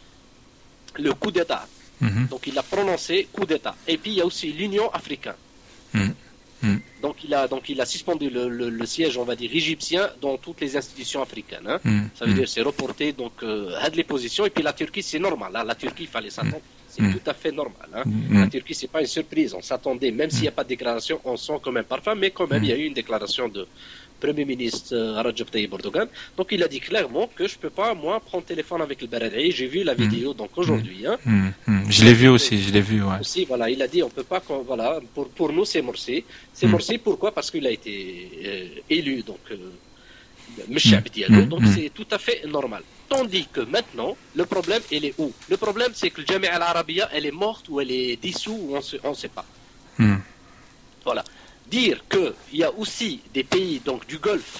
le coup d'État. Mm-hmm. Donc il a prononcé coup d'État. Et puis il y a aussi l'Union africaine. Mm-hmm. Donc il a donc il a suspendu le, le, le siège, on va dire égyptien, dans toutes les institutions africaines. Hein. Mm-hmm. Ça veut dire c'est reporté donc euh, à les positions. Et puis la Turquie c'est normal. Hein. La Turquie il fallait s'attendre. C'est mm-hmm. tout à fait normal. Hein. Mm-hmm. La Turquie c'est pas une surprise. On s'attendait, même s'il n'y a pas de déclaration, on sent comme un parfum. Mais quand même il y a eu une déclaration de Premier ministre euh, Recep Tayyip Erdogan. Donc il a dit clairement que je peux pas moi prendre téléphone avec le Baradei. J'ai vu la vidéo mmh. donc aujourd'hui. Hein. Mmh. Mmh. Je l'ai vu aussi, je l'ai vu. Ouais. Aussi, voilà, il a dit on peut pas voilà pour pour nous c'est Morsi. C'est mmh. Morsi pourquoi? Parce qu'il a été euh, élu donc euh, mmh. donc mmh. c'est tout à fait normal. Tandis que maintenant le problème il est où? Le problème c'est que le Jamia al-Arabiya elle est morte ou elle est dissoute ou on se, on sait pas. Mmh. Voilà. Dire qu'il y a aussi des pays donc du Golfe,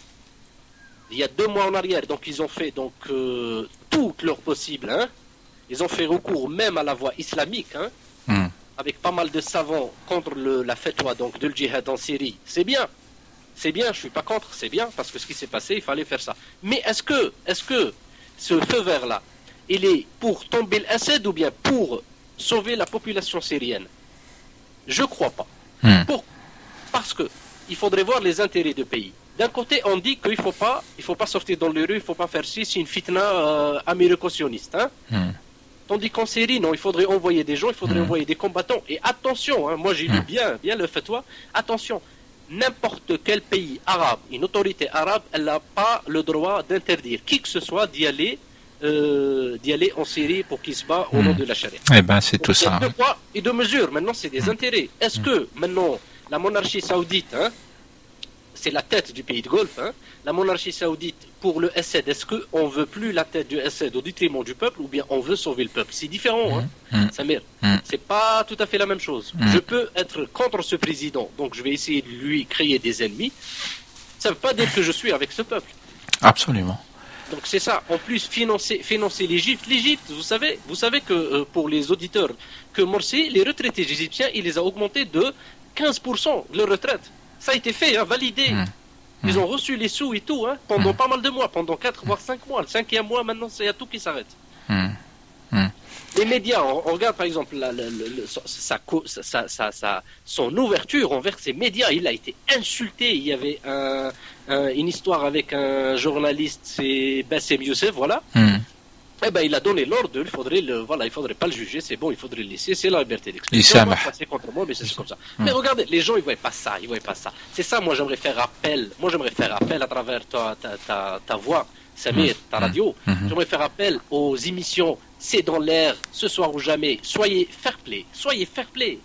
il y a deux mois en arrière, donc ils ont fait donc euh, tout leur possible, hein. Ils ont fait recours même à la voie islamique, hein, mm. avec pas mal de savants contre le, la fatwa donc de le djihad en Syrie. C'est bien, c'est bien, je suis pas contre, c'est bien, parce que ce qui s'est passé, il fallait faire ça. Mais est-ce que, est-ce que ce feu vert-là, il est pour tomber l'Assad ou bien pour sauver la population syrienne? Je crois pas. Hmm. Pour, parce que il faudrait voir les intérêts du pays. D'un côté, on dit qu'il faut pas, il faut pas sortir dans les rues, il faut pas faire ci, c'est une fitna euh, américo-sioniste, hein. Hmm. Tandis qu'en Syrie, non, il faudrait envoyer des gens, il faudrait Hmm. envoyer des combattants. Et attention, hein, moi j'ai lu bien, bien le fatwa. Attention, n'importe quel pays arabe, une autorité arabe, elle n'a pas le droit d'interdire qui que ce soit d'y aller, euh, d'y aller en Syrie pour qu'il se bat au Hmm. nom de la charia. Eh ben, c'est Donc, tout il y a ça. deux poids et deux mesures. Maintenant, c'est des intérêts. Est-ce que maintenant la monarchie saoudite, hein, c'est la tête du pays de Golfe, hein, la monarchie saoudite pour le Assad, est-ce qu'on veut plus la tête du Assad au détriment du peuple ou bien on veut sauver le peuple? C'est différent, hein, Mm. Samir. Mm. C'est pas tout à fait la même chose. Mm. Je peux être contre ce président, donc je vais essayer de lui créer des ennemis. Ça ne veut pas dire que je suis avec ce peuple. Absolument. Donc c'est ça. En plus, financer, financer l'Égypte. L'Égypte, vous savez, vous savez que euh, pour les auditeurs, que Morsi, les retraités égyptiens, il les a augmentés de quinze pour cent de leur retraite. Ça a été fait, hein, validé. Mm. Ils Mm. ont reçu les sous et tout, hein, pendant Mm. pas mal de mois, pendant quatre voire cinq mois. Le cinquième mois, maintenant, c'est à tout qui s'arrête. Hmm. Hmm. Les médias, on, on regarde par exemple la, la, la, la- sa, sa, sa, sa, sa- son ouverture envers ces médias. Il a été insulté. Il y avait un, un- une histoire avec un journaliste, c'est Bassem Youssef, voilà. Hmm. Eh ben, il a donné l'ordre. Il faudrait le, voilà, il faudrait pas le juger. C'est bon, il faudrait le laisser. C'est la liberté Il d'expression. s'aime. On va passer contre moi, mais c'est comme ça. Mais regardez, les gens, ils voient pas ça. Ils voient pas ça. C'est ça. Moi, j'aimerais faire appel. Moi, j'aimerais faire appel à travers ta, ta, ta, ta voix, Samir, ta radio. Mhm. J'aimerais faire appel aux émissions. C'est dans l'air, ce soir ou jamais. Soyez fair play. Soyez fair play.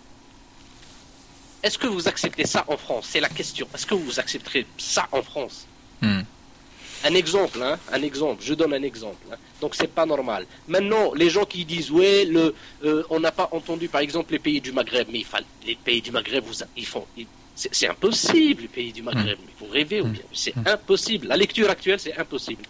Est-ce que vous acceptez ça en France? C'est la question. Est-ce que vous accepterez ça en France? Hmm. Un exemple, hein, un exemple, je donne un exemple. Hein. Donc c'est pas normal. Maintenant, les gens qui disent ouais, le, euh, on n'a pas entendu par exemple les pays du Maghreb, mais il faut, les pays du Maghreb, vous, ils font, ils- c'est, c'est impossible les pays du Maghreb. Mais vous rêvez ou bien c'est impossible. La lecture actuelle, c'est impossible.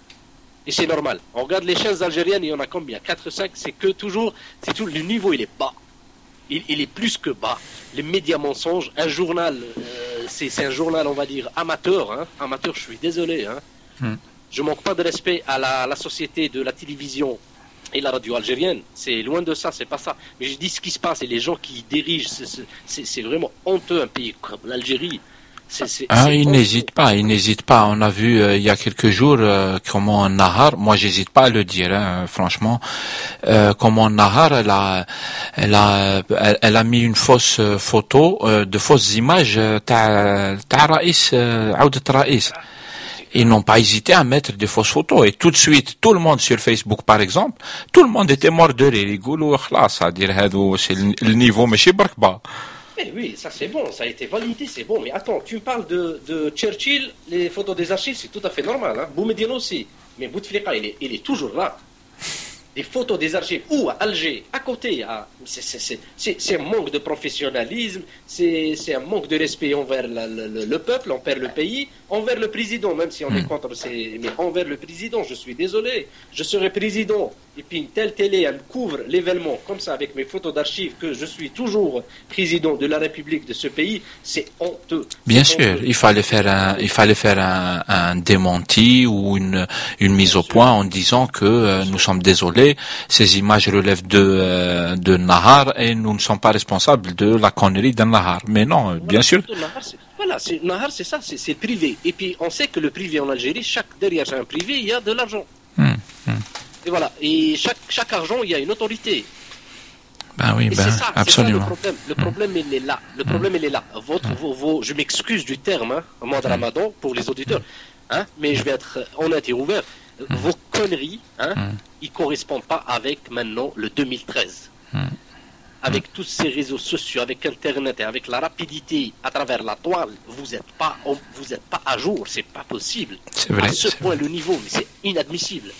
Et c'est normal. On regarde les chaînes algériennes, il y en a combien? quatre, cinq, c'est que toujours, c'est tout, le niveau il est bas. Il, il est plus que bas. Les médias mensonges, un journal, euh, c'est, c'est un journal, on va dire, amateur. Hein. Amateur, je suis désolé. Hein. Hmm. Je manque pas de respect à la, la société de la télévision et la radio algérienne. C'est loin de ça, c'est pas ça. Mais je dis ce qui se passe et les gens qui dirigent, c'est, c'est- c'est, c'est vraiment honteux un pays comme l'Algérie. C'est, c'est, Ah, c'est il honteux. n'hésite pas, il n'hésite pas. On a vu euh, il y a quelques jours euh, comment Nahar, moi j'hésite pas à le dire, hein, franchement, euh, comment Nahar, elle a, elle a, elle, elle a mis une fausse euh, photo, euh, de fausses images, euh, تاع تاع رئيس euh, عودة رئيس. Ils n'ont pas hésité à mettre des fausses photos et tout de suite, tout le monde sur Facebook par exemple, tout le monde était mort de rire. Ils يقولوا خلاص, c'est-à-dire هذو c'est le le niveau ماشي برك با. Eh oui, ça c'est bon, ça a été validé, c'est bon. Mais attends, tu me parles de, de Churchill, les photos des archives, c'est tout à fait normal. Hein. Boumediene aussi. Mais Bouteflika, il est, il est toujours là. Des photos des archives, ou à Alger, à côté, à... c'est, c'est, c'est, c'est, c'est un manque de professionnalisme, c'est, c'est un manque de respect envers la- le, le- le peuple, envers le pays, envers le président, même si on est contre, c'est... mais envers le président, je suis désolé, je serai président, et puis une telle télé, elle couvre l'événement, comme ça, avec mes photos d'archives, que je suis toujours président de la République de ce pays, c'est honteux. Bien C'est sûr, honteux. il fallait faire un, il fallait faire un, un démenti ou une, une mise au point en disant que euh, nous sommes désolés, ces images relèvent de, euh, de Nahar et nous ne sommes pas responsables de la connerie de Nahar. Mais non, euh, bien sûr. Nahar, c'est- Voilà, c'est, Nahar, c'est ça, c'est, c'est privé. Et puis, on sait que le privé en Algérie, chaque, derrière un privé, il y a de l'argent. Hmm, hmm. Et voilà. Et chaque, chaque argent, il y a une autorité. Ben oui, Et ben c'est ça, c'est ça le absolument. problème. Le problème, il est là. Le problème, il est là. Votre, vos, vos- je m'excuse du terme, hein, au mois de Ramadan, pour les auditeurs, hein, mais je vais être honnête et ouvert. Vos conneries, hein, ils correspondent pas avec maintenant le deux mille treize. Avec tous ces réseaux sociaux, avec Internet et avec la rapidité à travers la toile, vous n'êtes pas, vous êtes pas à jour. C'est pas possible. C'est vrai, À ce c'est point, le niveau, mais c'est inadmissible.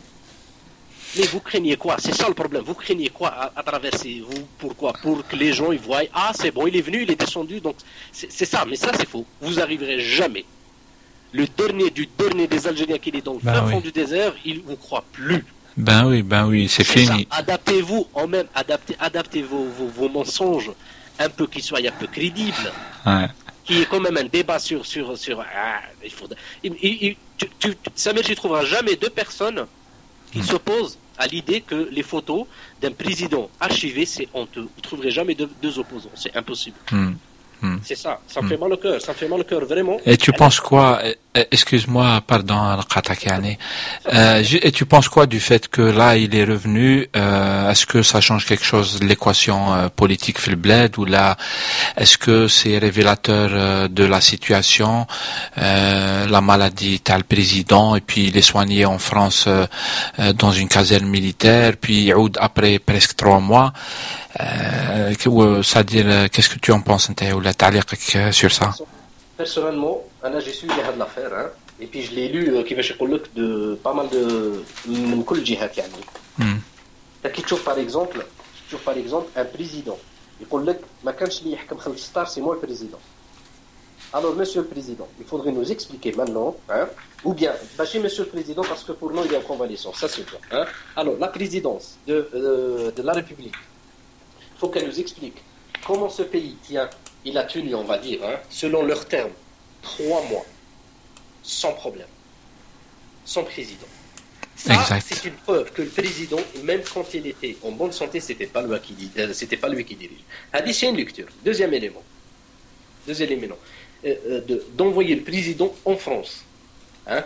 Mais vous craignez quoi? C'est ça le problème. Vous craignez quoi à, à travers ces... Vous, pourquoi? Pour que les gens ils voient, ah c'est bon, il est venu, il est descendu, donc c'est c'est ça. Mais ça c'est faux. Vous arriverez jamais. Le dernier du dernier des Algériens qui est dans le Ben fin oui. fond du désert, il vous croit plus. Ben oui, ben oui, c'est C'est ça. fini. Adaptez-vous en même, adaptez, adaptez vos, vos, vos mensonges un peu qu'ils soient un peu crédibles. Ouais. qui est quand même un débat sur sur sur. Ah, il faut. Il, il, tu, tu, Samir, tu trouveras jamais deux personnes qui mmh. s'opposent à l'idée que les photos d'un président archivé, c'est honteux. Vous trouverez jamais deux, deux opposants, c'est impossible. Mmh. Mmh. C'est ça, ça me mmh. fait mal au cœur, ça me fait mal au cœur vraiment. Et tu penses quoi? Excuse-moi, pardon, euh, et tu penses quoi du fait que là il est revenu? euh, Est-ce que ça change quelque chose de l'équation euh, politique fil bled, ou là est-ce que c'est révélateur euh, de la situation, euh, la maladie t'as le président et puis il est soigné en France euh, euh, dans une caserne militaire, puis il après presque trois mois. Euh, c'est-à-dire, qu'est-ce que tu en penses ou la تعليقك sur ça? Personnellement, Anna, j'ai suivi l'affaire, hein, et puis je l'ai lu, qui va chez de pas mal de من كل جهات يعني. كي تشوف par exemple, تشوف par exemple un président يقول لك ما كانش اللي يحكم خلف الستار c'est moi le président. Alors monsieur le président, il faudrait nous expliquer maintenant, hein, ou bien bâcher monsieur le président parce que pour nous il est en convalescence, ça c'est bien. Hein. Alors la présidence de euh, de la République, il faut qu'elle nous explique comment ce pays tient. Il a tenu, on va dire, hein, selon leurs termes, trois mois, sans problème, sans président. Ça, exact. C'est une preuve que le président, même quand il était en bonne santé, c'était pas lui qui dit, euh, c'était pas lui qui dirige. Hadith, c'est une lecture. Deuxième élément, deuxième élément, euh, euh, de, d'envoyer le président en France. Hein.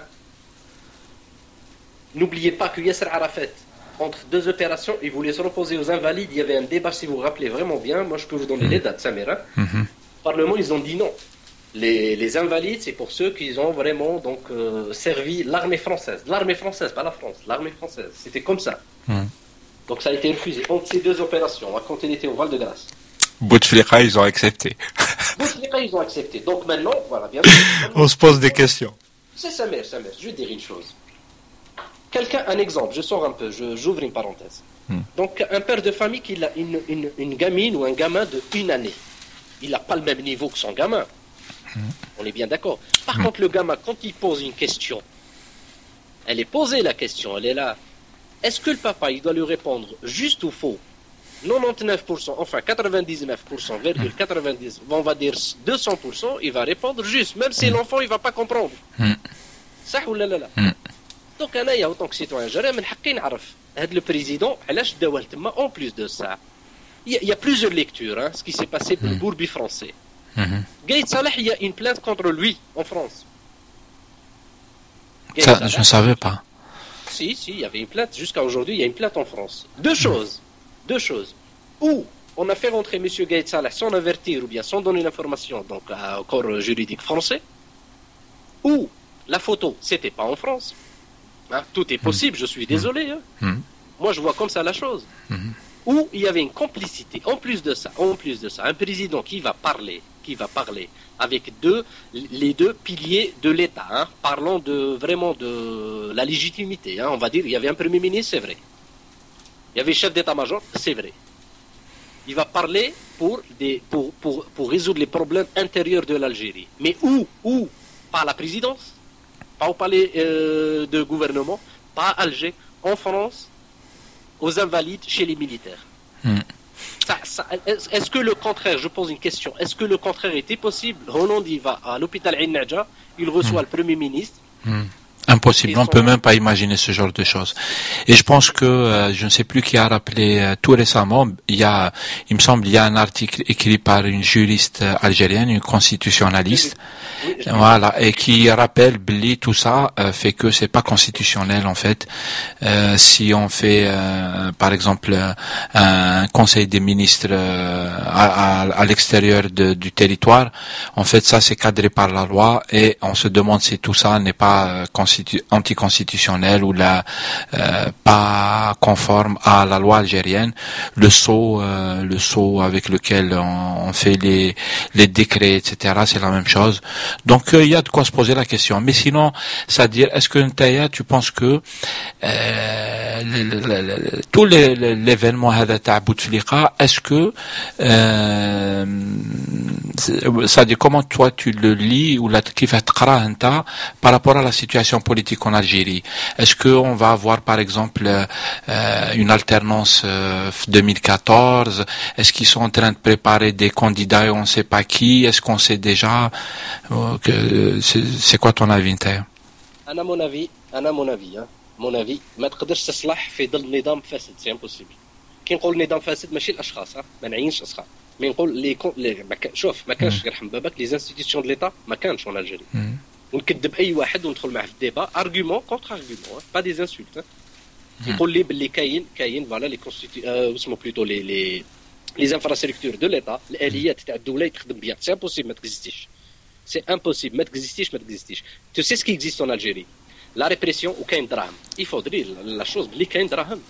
N'oubliez pas que Yasser Arafat, entre deux opérations, il voulait se reposer aux Invalides. Il y avait un débat, si vous vous rappelez vraiment bien. Moi, je peux vous donner mmh. les dates, Samir. Hein. Mmh. Parlement, ils ont dit non. Les, les Invalides, c'est pour ceux qui ont vraiment donc euh, servi l'armée française. L'armée française, pas la France. L'armée française. C'était comme ça. Mmh. Donc, ça a été refusé entre ces deux opérations, quand il était au Val-de-Grâce. Bouteflika, ils ont accepté. Bouteflika, ils ont accepté. Donc maintenant, voilà, bien sûr. On se pose des questions. C'est Samir, Samir. Je vais dire une chose. Quelqu'un, un exemple, je sors un peu, je, j'ouvre une parenthèse. Hmm. Donc, un père de famille qui a une, une, une gamine ou un gamin de une année. Il n'a pas le même niveau que son gamin. Hmm. On est bien d'accord. Par hmm. contre, le gamin, quand il pose une question, elle est posée la question, elle est là. Est-ce que le papa, il doit lui répondre juste ou faux? quatre-vingt-dix-neuf pour cent, enfin quatre-vingt-dix-neuf pour cent, virgule quatre-vingt-dix, on va dire deux cents pour cent, il va répondre juste, même si hmm. l'enfant, il ne va pas comprendre. Ça ou là là là. Donc, أنا en tant que citoyen, j'aurais من حقي نعرف هذا le président علاش داوى تما en plus de ça. Il y, a, il y a plusieurs lectures, hein, ce qui s'est passé pour le Bourbi français. Gaïd Salah, il y a une plainte contre lui en France. Ça, Salah, je ne savais pas. Si, si, il y avait une plainte. Jusqu'à aujourd'hui, il y a une plainte en France. Deux choses. Deux choses. Ou on a fait rentrer M. Gaïd Salah sans avertir ou bien sans donner l'information donc au corps juridique français. Ou la photo, c'était pas en France. Hein, tout est possible, je suis désolé. Hein. Mmh. Moi, je vois comme ça la chose. Mmh. Où il y avait une complicité. En plus de ça, en plus de ça, un président qui va parler, qui va parler avec deux, les deux piliers de l'État, hein, parlant de vraiment de la légitimité. Hein, on va dire, il y avait un premier ministre, c'est vrai. Il y avait chef d'état-major, c'est vrai. Il va parler pour des, pour, pour, pour résoudre les problèmes intérieurs de l'Algérie. Mais où, où, pas la présidence. Pas au palais euh, de gouvernement, pas à Alger, en France, aux Invalides, chez les militaires. Mm. Ça, ça, est-ce que le contraire, je pose une question, est-ce que le contraire était possible? Hollande, il va à l'hôpital Ain Nadja, il reçoit mm. le Premier ministre. Mm. Impossible, on ne peut même pas imaginer ce genre de choses. Et je pense que, euh, je ne sais plus qui a rappelé euh, tout récemment, il y a, il me semble, il y a un article écrit par une juriste algérienne, une constitutionnaliste, oui, oui, voilà, et qui rappelle, Billy, tout ça euh, fait que c'est pas constitutionnel en fait. Euh, si on fait, euh, par exemple, un conseil des ministres euh, à, à, à l'extérieur de, du territoire, en fait, ça c'est cadré par la loi et on se demande si tout ça n'est pas euh, constitutionnel anticonstitutionnel ou la euh, pas conforme à la loi algérienne, le sceau euh, le sceau avec lequel on, on fait les les décrets, et cetera. C'est la même chose. Donc il euh, y a de quoi se poser la question. Mais sinon, c'est-à-dire, est-ce que Ntaya, tu penses que euh, le, le, le, le, tout les, le, l'événement هذا تاع بوتفليقة, est-ce que euh, c'est-à-dire comment toi tu le lis ou la كيف تقراه انت par rapport à la situation politique en Algérie. Est-ce que on va avoir par exemple euh, une alternance euh, deux mille quatorze? Est-ce qu'ils sont en train de préparer des candidats et on ne sait pas qui? Est-ce qu'on sait déjà euh, que c'est, c'est quoi ton avis انت؟ انا mon avis انا mon avis hein. mon avis ما تقدرش تصلح في ظل نظام فاسد سي امبوسيبل. كي نقول نظام فاسد ماشي الاشخاص ها ما نعينش اشخاص مي نقول لي لي شوف ما كانش يرحم بابك لي انستيتيوشن دو ليتا ما كانش في الجيري ونكذب اي واحد وندخل معاه في الديبا ارغيومون كونتر ارغيومون با دي انسولت يقول لي باللي كاين كاين فوالا لي كونستيتي اسمو بلوتو لي لي لي انفراستركتور دو ليتا الاليات تاع الدوله يتخدم بها سي امبوسيبل ما تكزيستيش سي امبوسيبل ما تكزيستيش ما تكزيستيش تو سي سكي اكزيست ان الجيري لا ريبريسيون وكاين دراهم يفودري لا شوز باللي كاين دراهم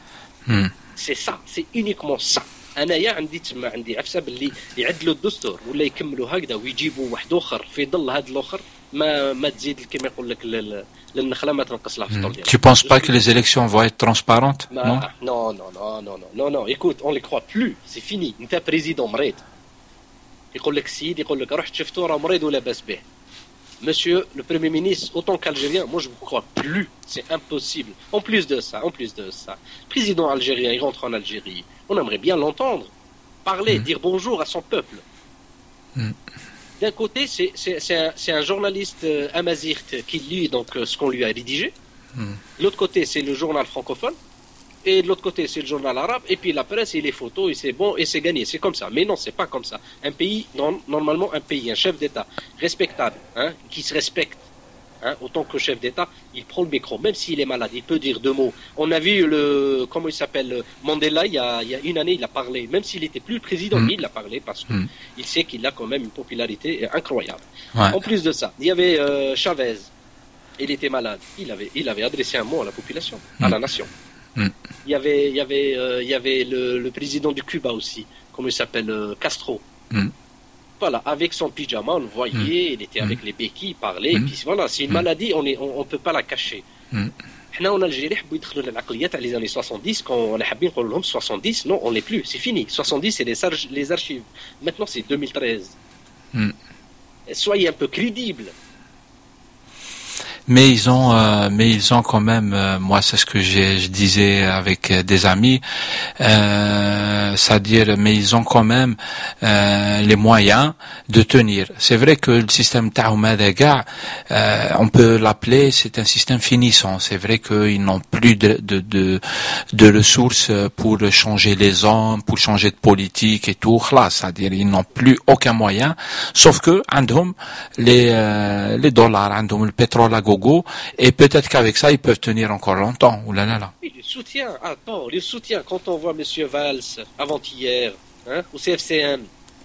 سي سا سي اونيكمون سا انايا عندي تما عندي عفسه باللي يعدلوا الدستور ولا يكملوا هكذا ويجيبوا واحد اخر في ظل هذا الاخر ما ما تزيد كما يقول لك للنخله ما تنقص لها في الطول ديالها. Tu penses pas que les élections vont être transparentes? Non non non non non non non écoute on les croit plus c'est fini انت بريزيدون مريض يقول لك السيد يقول لك رحت شفتو راه مريض ولا باس به. Monsieur le Premier ministre, autant qu'Algérien, moi je ne vous crois plus, c'est impossible. En plus de ça, en plus de ça, président algérien, il rentre en Algérie, on aimerait bien l'entendre, parler, mmh. dire bonjour à son peuple. Mmh. D'un côté, c'est, c'est, c'est, un, c'est un journaliste euh, amazigh qui lit donc, euh, ce qu'on lui a rédigé. Mmh. De l'autre côté, c'est le journal francophone. Et de l'autre côté, c'est le journal arabe. Et puis la presse et les photos, et c'est bon, et c'est gagné. C'est comme ça. Mais non, c'est pas comme ça. Un pays, non, normalement, un pays, un chef d'État respectable, hein, qui se respecte, hein, autant que chef d'État, il prend le micro. Même s'il est malade, il peut dire deux mots. On a vu le, comment il s'appelle, Mandela, il y a, il y a une année, il a parlé. Même s'il était plus le président, mmh. il a parlé parce que mmh. il sait qu'il a quand même une popularité incroyable. Ouais. En plus de ça, il y avait euh, Chavez. Il était malade. Il avait, il avait adressé un mot à la population, mmh. à la nation. Mm. Il y avait, il y avait, euh, il y avait le, le président du Cuba aussi, comment il s'appelle, euh, Castro. Mm. Voilà, avec son pyjama, on le voyait, mm. il était avec mm. les béquilles, il parlait, mm. et puis voilà, c'est une mm. maladie, on est, on, on peut pas la cacher. Nous, en Algérie, حبوا يدخلوا للعقليات على les années soixante-dix, quand on a حابين نقول لهم soixante-dix, non, on n'est plus, c'est fini. soixante-dix, c'est les, arch- les archives. Maintenant, c'est deux mille treize. Mm. Soyez un peu crédibles. Mais ils ont, euh, mais ils ont quand même, euh, moi c'est ce que j'ai, je disais avec euh, des amis, euh, c'est-à-dire, mais ils ont quand même euh, les moyens de tenir. C'est vrai que le système Taoumadaga, euh, on peut l'appeler, c'est un système finissant. C'est vrai qu'ils n'ont plus de, de, de, de ressources pour changer les hommes, pour changer de politique et tout. Là, c'est-à-dire, ils n'ont plus aucun moyen, sauf que, عندهم les, euh, les dollars, عندهم le pétrole à gogo, et peut-être qu'avec ça, ils peuvent tenir encore longtemps. Ouh là là là. Oui, le soutien, attends, le soutien, quand on voit M. Valls, avant-hier, hein, au C F C M,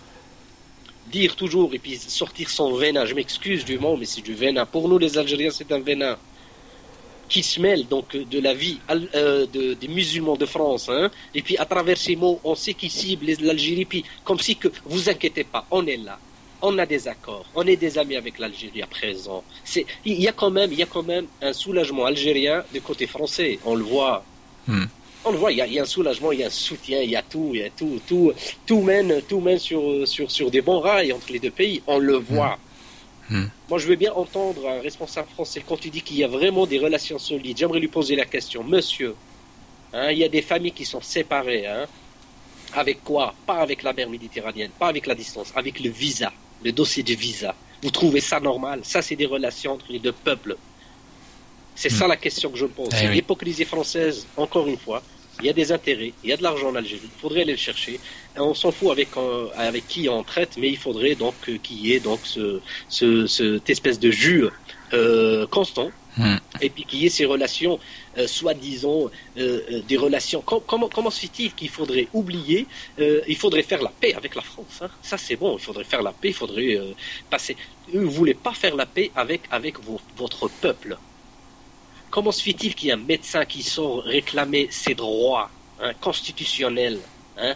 dire toujours, et puis sortir son venin, je m'excuse du mot, mais c'est du venin. Pour nous, les Algériens, c'est un venin qui se mêle donc de la vie euh, de, des musulmans de France, hein, et puis à travers ces mots, on sait qu'ils ciblent l'Algérie, puis comme si que, vous inquiétez pas, on est là. On a des accords, on est des amis avec l'Algérie à présent. C'est, il y a quand même, il y a quand même un soulagement algérien du côté français. On le voit, mm. on le voit. Il y, a, il y a un soulagement, il y a un soutien, il y a tout, il y a tout, tout, tout mène, tout mène sur sur sur des bons rails entre les deux pays. On le voit. Mm. Mm. Moi, je veux bien entendre un responsable français quand il dit qu'il y a vraiment des relations solides. J'aimerais lui poser la question, monsieur. Hein, il y a des familles qui sont séparées. Hein, avec quoi? Pas avec la mer Méditerranéenne, pas avec la distance, avec le visa. Le dossier du visa. Vous trouvez ça normal? Ça, c'est des relations entre les deux peuples. C'est mmh. ça la question que je pose. Eh c'est oui. L'hypocrisie française, encore une fois. Il y a des intérêts, il y a de l'argent en Algérie. Il faudrait aller le chercher. Et on s'en fout avec, euh, avec qui on traite, mais il faudrait donc euh, qu'il y ait donc ce, ce, cette espèce de jus euh, constant. Mmh. Et puis qu'il y ait ces relations, euh, soi-disant, euh, euh, des relations. Com- comment, comment se fait-il qu'il faudrait oublier euh, Il faudrait faire la paix avec la France. Hein. Ça, c'est bon. Il faudrait faire la paix. Il faudrait euh, passer. Vous ne voulez pas faire la paix avec avec vos, votre peuple. Comment se fait-il qu'il y ait un médecin qui sort réclamer ses droits hein, constitutionnels hein.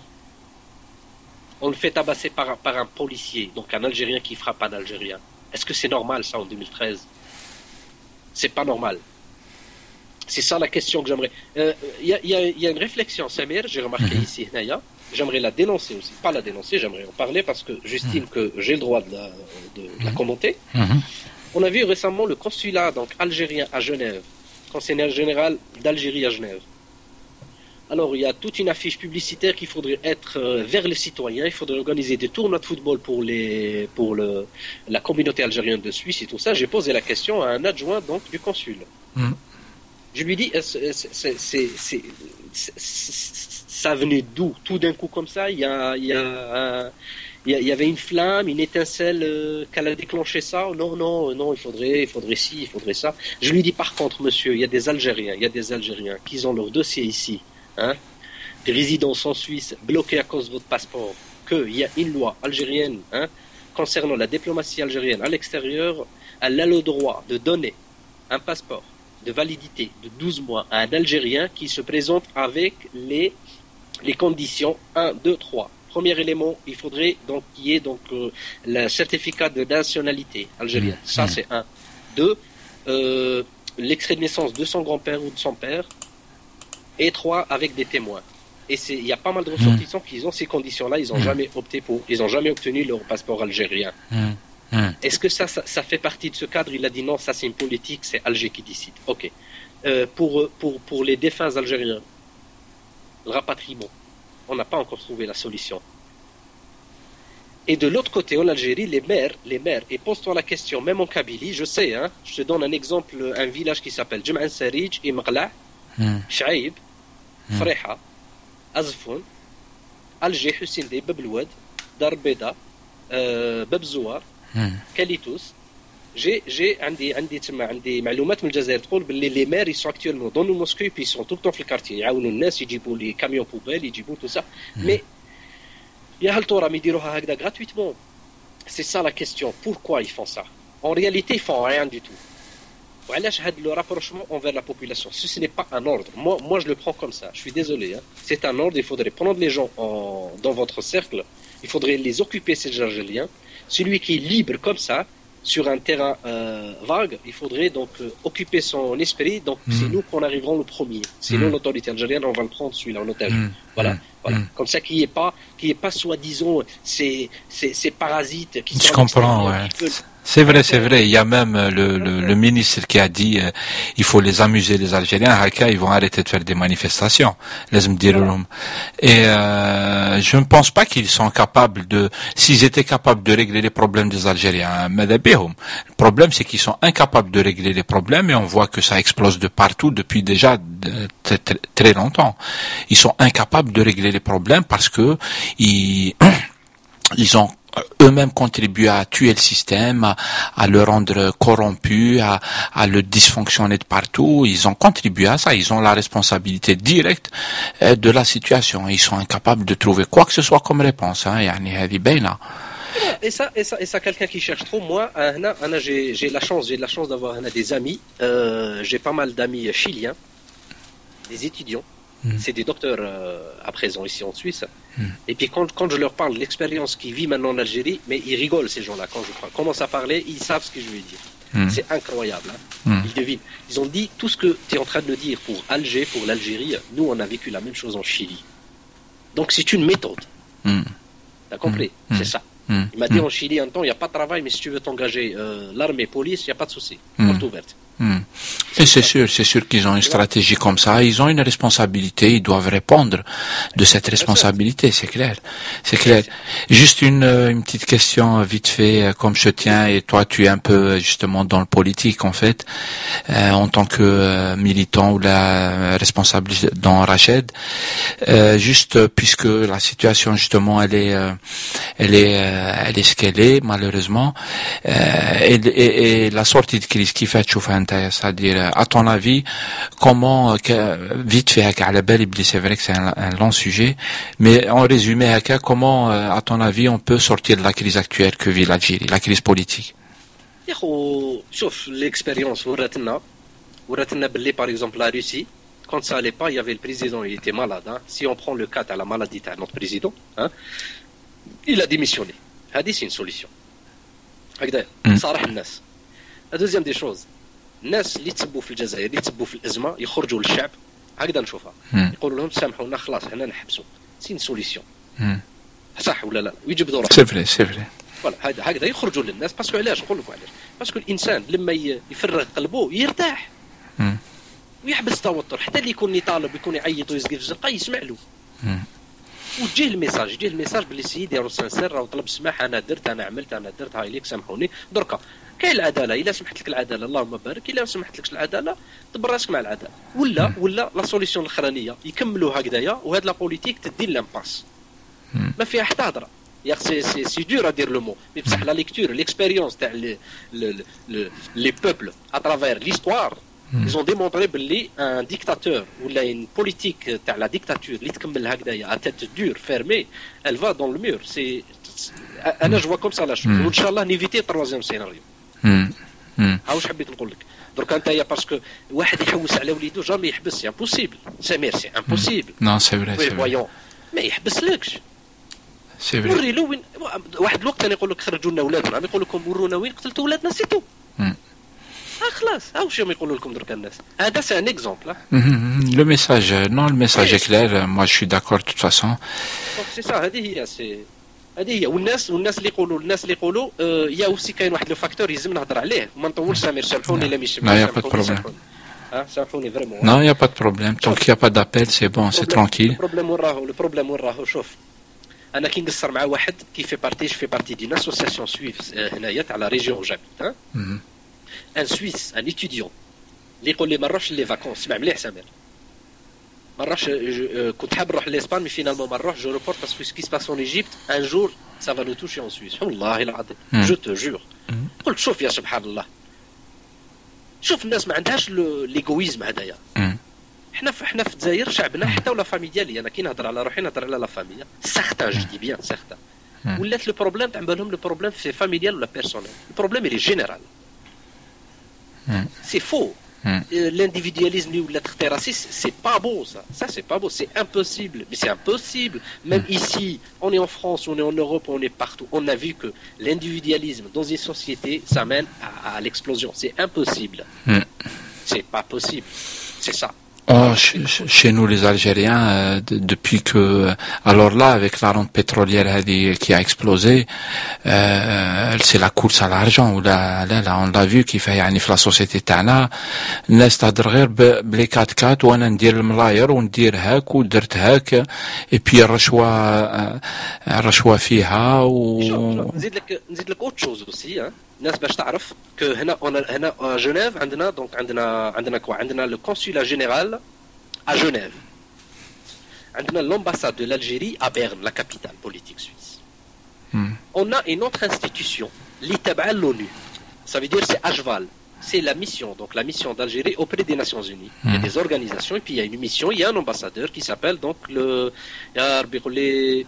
On le fait tabasser par par un policier, donc un Algérien qui frappe un Algérien. Est-ce que c'est normal ça en deux mille treize? C'est pas normal. C'est ça la question que j'aimerais. Il euh, y, y, y a une réflexion, Samir, j'ai remarqué mm-hmm. ici, Naya. J'aimerais la dénoncer aussi. Pas la dénoncer, j'aimerais en parler parce que j'estime mm-hmm. que j'ai le droit de la, de, de la commenter. Mm-hmm. On a vu récemment le consulat donc algérien à Genève, conseiller général d'Algérie à Genève. Alors, il y a toute une affiche publicitaire qu'il faudrait être euh, vers les citoyens. Il faudrait organiser des tournois de football pour, les, pour le, la communauté algérienne de Suisse et tout ça. J'ai posé la question à un adjoint donc, du consul. Mm. Je lui dis, c'est, c'est, c'est, c'est, c'est, ça venait d'où? Tout d'un coup comme ça, il y, a, il, y a un, il y avait une flamme, une étincelle euh, qu'elle a déclenché ça. Non, non, non, il faudrait, il faudrait ci, il faudrait ça. Je lui dis, par contre, monsieur, il y a des Algériens, il y a des Algériens qui ont leur dossier ici. Hein, des résidences en Suisse bloquées à cause de votre passeport, qu'il y a une loi algérienne hein, concernant la diplomatie algérienne à l'extérieur, elle a le droit de donner un passeport de validité de douze mois à un Algérien qui se présente avec les, les conditions un, deux, trois. Premier élément, il faudrait donc qu'il y ait donc, euh, le certificat de nationalité algérienne. Mmh. Ça, c'est un. Deux, euh, l'extrait de naissance de son grand-père ou de son père. Et trois, avec des témoins. Et c'est, il y a pas mal de ressortissants mmh. qui ont ces conditions-là, ils n'ont mmh. jamais opté pour, ils n'ont jamais obtenu leur passeport algérien. Mmh. Mmh. Est-ce que ça, ça, ça fait partie de ce cadre? Il a dit non, ça c'est une politique, c'est Alger qui décide. Ok. Euh, pour, pour, pour les défunts algériens, le rapatriement, on n'a pas encore trouvé la solution. Et de l'autre côté, en Algérie, les maires, les maires, et pose-toi la question, même en Kabylie, je sais, hein, je te donne un exemple, un village qui s'appelle Djem'an Sarij et Mghla, Chaïb, Freha, Azfoun, Alger, Hussein Dey, Bablouad, Darbeda, euh, Babzouar, Kalitous. J'ai, j'ai, عندي, عندي تما عندي معلومات من الجزائر تقول باللي les maires ils sont actuellement dans nos mosquées puis ils sont tout le temps في الكارتيه يعاونوا الناس يجيبوا لي كاميون بوبيل يجيبوا tout ça. Mais يا هل ترى يديروها هكذا gratuitement? C'est ça la question. Pourquoi ils font ça? En réalité, ils font rien du tout. وعلاش هذا le rapprochement envers la population? Ce n'est pas un ordre. Moi, moi, je le prends comme ça. Je suis désolé. Hein. C'est un ordre. Il faudrait prendre les gens en, dans votre cercle. Il faudrait les occuper, ces Algériens. Celui qui est libre comme ça, sur un terrain euh, vague, il faudrait donc euh, occuper son esprit. Donc, mmh. c'est nous qu'on arriverons le premier. Sinon, mmh. l'autorité algérienne, on va le prendre celui-là en otage. Mmh. Voilà. Mmh. Voilà. Mmh. Comme ça, qu'il n'y ait pas, qu'il n'y ait pas soi-disant ces, ces, ces parasites qui sont. Je comprends, ouais. Qui veulent... C'est vrai, c'est vrai. Il y a même le, le, le ministre qui a dit euh, il faut les amuser les Algériens. Haka, ils vont arrêter de faire des manifestations. Les Mdiroum. Et euh, je ne pense pas qu'ils sont capables de. S'ils étaient capables de régler les problèmes des Algériens, le problème c'est qu'ils sont incapables de régler les problèmes et on voit que ça explose de partout depuis déjà de, très, très, très longtemps. Ils sont incapables de régler les problèmes parce que ils ils ont eux-mêmes contribuent à tuer le système, à, à le rendre corrompu, à, à le dysfonctionner de partout. Ils ont contribué à ça. Ils ont la responsabilité directe euh, de la situation. Ils sont incapables de trouver quoi que ce soit comme réponse. Hein. Et ça, et ça, et ça, quelqu'un qui cherche trop. Moi, Anna, Anna, j'ai, j'ai la chance, j'ai la chance d'avoir Anna, des amis. Euh, j'ai pas mal d'amis chiliens, des étudiants. Mmh. C'est des docteurs euh, à présent ici en Suisse. Mmh. Et puis quand, quand je leur parle de l'expérience qu'ils vivent maintenant en Algérie, mais ils rigolent ces gens-là. Quand je commence à parler, ils savent ce que je veux dire. Mmh. C'est incroyable. Hein. Mmh. Ils devinent. Ils ont dit tout ce que tu es en train de dire pour Alger, pour l'Algérie. Nous, on a vécu la même chose en Chili. Donc c'est une méthode. Mmh. T'as compris? Mmh. C'est ça. Mmh. Il m'a dit mmh. en Chili, un temps, il n'y a pas de travail, mais si tu veux t'engager euh, l'armée, police, il n'y a pas de souci. Mmh. Porte ouverte. Mmh. Et c'est sûr, c'est sûr qu'ils ont une stratégie comme ça, ils ont une responsabilité, ils doivent répondre de cette responsabilité, c'est clair, c'est clair. Juste une, une petite question vite fait, comme je tiens, et toi tu es un peu justement dans le politique en fait, euh, en tant que euh, militant ou la responsable dans Rached, euh, juste puisque la situation justement elle est, euh, elle est, euh, elle est ce qu'elle est malheureusement, euh, et, et, et la sortie de crise qui fait chauffer, c'est-à-dire à ton avis, comment, vite fait, c'est vrai que c'est un, un long sujet, mais en résumé, comment, à ton avis, on peut sortir de la crise actuelle que vit l'Algérie, la crise politique? Sauf l'expérience, par exemple, la Russie, quand ça allait pas, il y avait le président, il était malade. Hein. Si on prend le cas à la maladie de notre président, hein, il a démissionné. C'est une solution. Mm. La deuxième des choses, الناس اللي تسبوا في الجزائر اللي تسبوا في الازمه يخرجوا للشعب هكذا نشوفها يقولوا لهم سامحونا خلاص حنا نحبسوا سين سوليسيون صح ولا لا ويجبدوا راسهم سي فري سي فري فوالا هذا هكذا يخرجوا للناس باسكو علاش نقول لكم علاش باسكو الانسان لما ي- يفرغ قلبه يرتاح مم. ويحبس التوتر حتى اللي يكون طالب يكون يعيط ويزقل في الزنقه يسمع له مم. وتجيه الميساج يجيه الميساج باللي سيدي راه سانسير راه طلب السماح انا درت انا عملت انا درت هاي ليك سامحوني دركا كاين العداله الا سمحت لك العداله اللهم بارك الا ما سمحت لكش العداله دبر راسك مع العداله ولا ولا لا سوليسيون الاخرانيه يكملوا هكذايا وهاد لا بوليتيك تدي لامباس مم. ما فيها حتى هضره يا سي سي سي دور ادير لو مو مي بصح لا ليكتور ليكسبيريونس تاع لي لي بوبل اترافير ليستوار مم. ils ont démontré باللي ان ديكتاتور ولا une politique تاع لا ديكتاتور اللي تكمل هكذايا ا تيت دور فيرمي elle va dans le mur سي انا جو كوم سا لا شوز مم. وان شاء الله نيفيتي تروازيام سيناريو مم. مم. ها واش حبيت نقول لك درك انت يا باسكو واحد يحوس على وليدو جامي يحبس سي امبوسيبل سمير سي امبوسيبل Non, c'est vrai, وي c'est vrai. فويون ما يحبسلكش C'est vrai. وري له وين واحد الوقت انا يقول لك خرجوا لنا ولادنا عم يقول لكم ورونا وين قتلتوا ولادنا سيتو مم. اه خلاص ها واش يقولوا لكم درك الناس هذا سي ان اكزومبل Mhm. Le message, euh, non, le message est clair. euh, Moi, je suis d'accord de toute façon. دونك سي سا هذه هي سي هذه هي والناس والناس اللي يقولوا الناس اللي يقولوا آه، يا اوسي كاين واحد لو فاكتور يلزم نهضر عليه وما نطولش سامر سامحوني لا مش لا، يا pas de problème. ها سامحوني فريمون Non, il n'y a pas de problème. Tant qu'il n'y a pas d'appel, c'est bon, c'est tranquille. البروبليم وين راهو البروبليم وين راهو شوف انا كي نقصر مع واحد كي في بارتي في بارتي دين اسوسياسيون سويف هنايا تاع لا ريجيون جابت ها Mhm. ان سويس ان اتيديون اللي يقول لي ما نروحش لي فاكونس اسمع مليح سامر ما نروحش جو- كنت حاب نروح لاسبان مي فينالمون ما نروح جو ريبورت باسكو سكي سباس اون ايجيبت ان جور سا فا نو توشي اون سويس والله العظيم مم. جو تو جور مم. قلت شوف يا سبحان الله شوف الناس ما عندهاش لو- ليغويزم هذايا Mhm. حنا في حنا في الجزائر شعبنا حتى ولا فامي ديالي انا كي نهضر على روحي نهضر على لا فامي سيغتان جو دي بيان سيغتان مم. ولات لو بروبليم تاع بالهم لو بروبليم في فاميليال ولا بيرسونيل البروبليم اللي جينيرال مم. سي فو مم. l'individualisme اللي ولات اختراسي c'est pas beau ça ça c'est pas beau c'est impossible mais c'est impossible même ici on est en France on est en Europe on est partout on a vu que l'individualisme dans une société ça mène à, à l'explosion c'est impossible Mm. c'est pas possible c'est ça Oh, ch- ch- chez nous les Algériens, euh, de- depuis que, alors là, avec la rente pétrolière هذه qui a explosé, euh, c'est la course à l'argent. Ou là, là, là, on l'a vu كيف يعني في la société تاعنا الناس تهضر غير ب- بلي كات كات وانا ندير الملاير وندير هاك ودرت هاك et puis الرشوة آه، الرشوة فيها و شوف شوف نزيد لك نزيد لك اوت شوز اوسي ها الناس باش تعرف كو هنا أنا- هنا آه، جنيف عندنا دونك عندنا عندنا كوا عندنا لو كونسولا جينيرال ا جنيف عندنا l'ambassade de l'Algérie à Berne la capitale politique suisse Hmm. on a une autre institution اللي تابعه l'ONU ça veut dire c'est à cheval c'est la mission donc la mission d'Algérie auprès des Nations Unies il y a Hmm. des organisations et puis il y a une mission il y a un ambassadeur qui s'appelle donc le يا ربي يقول لي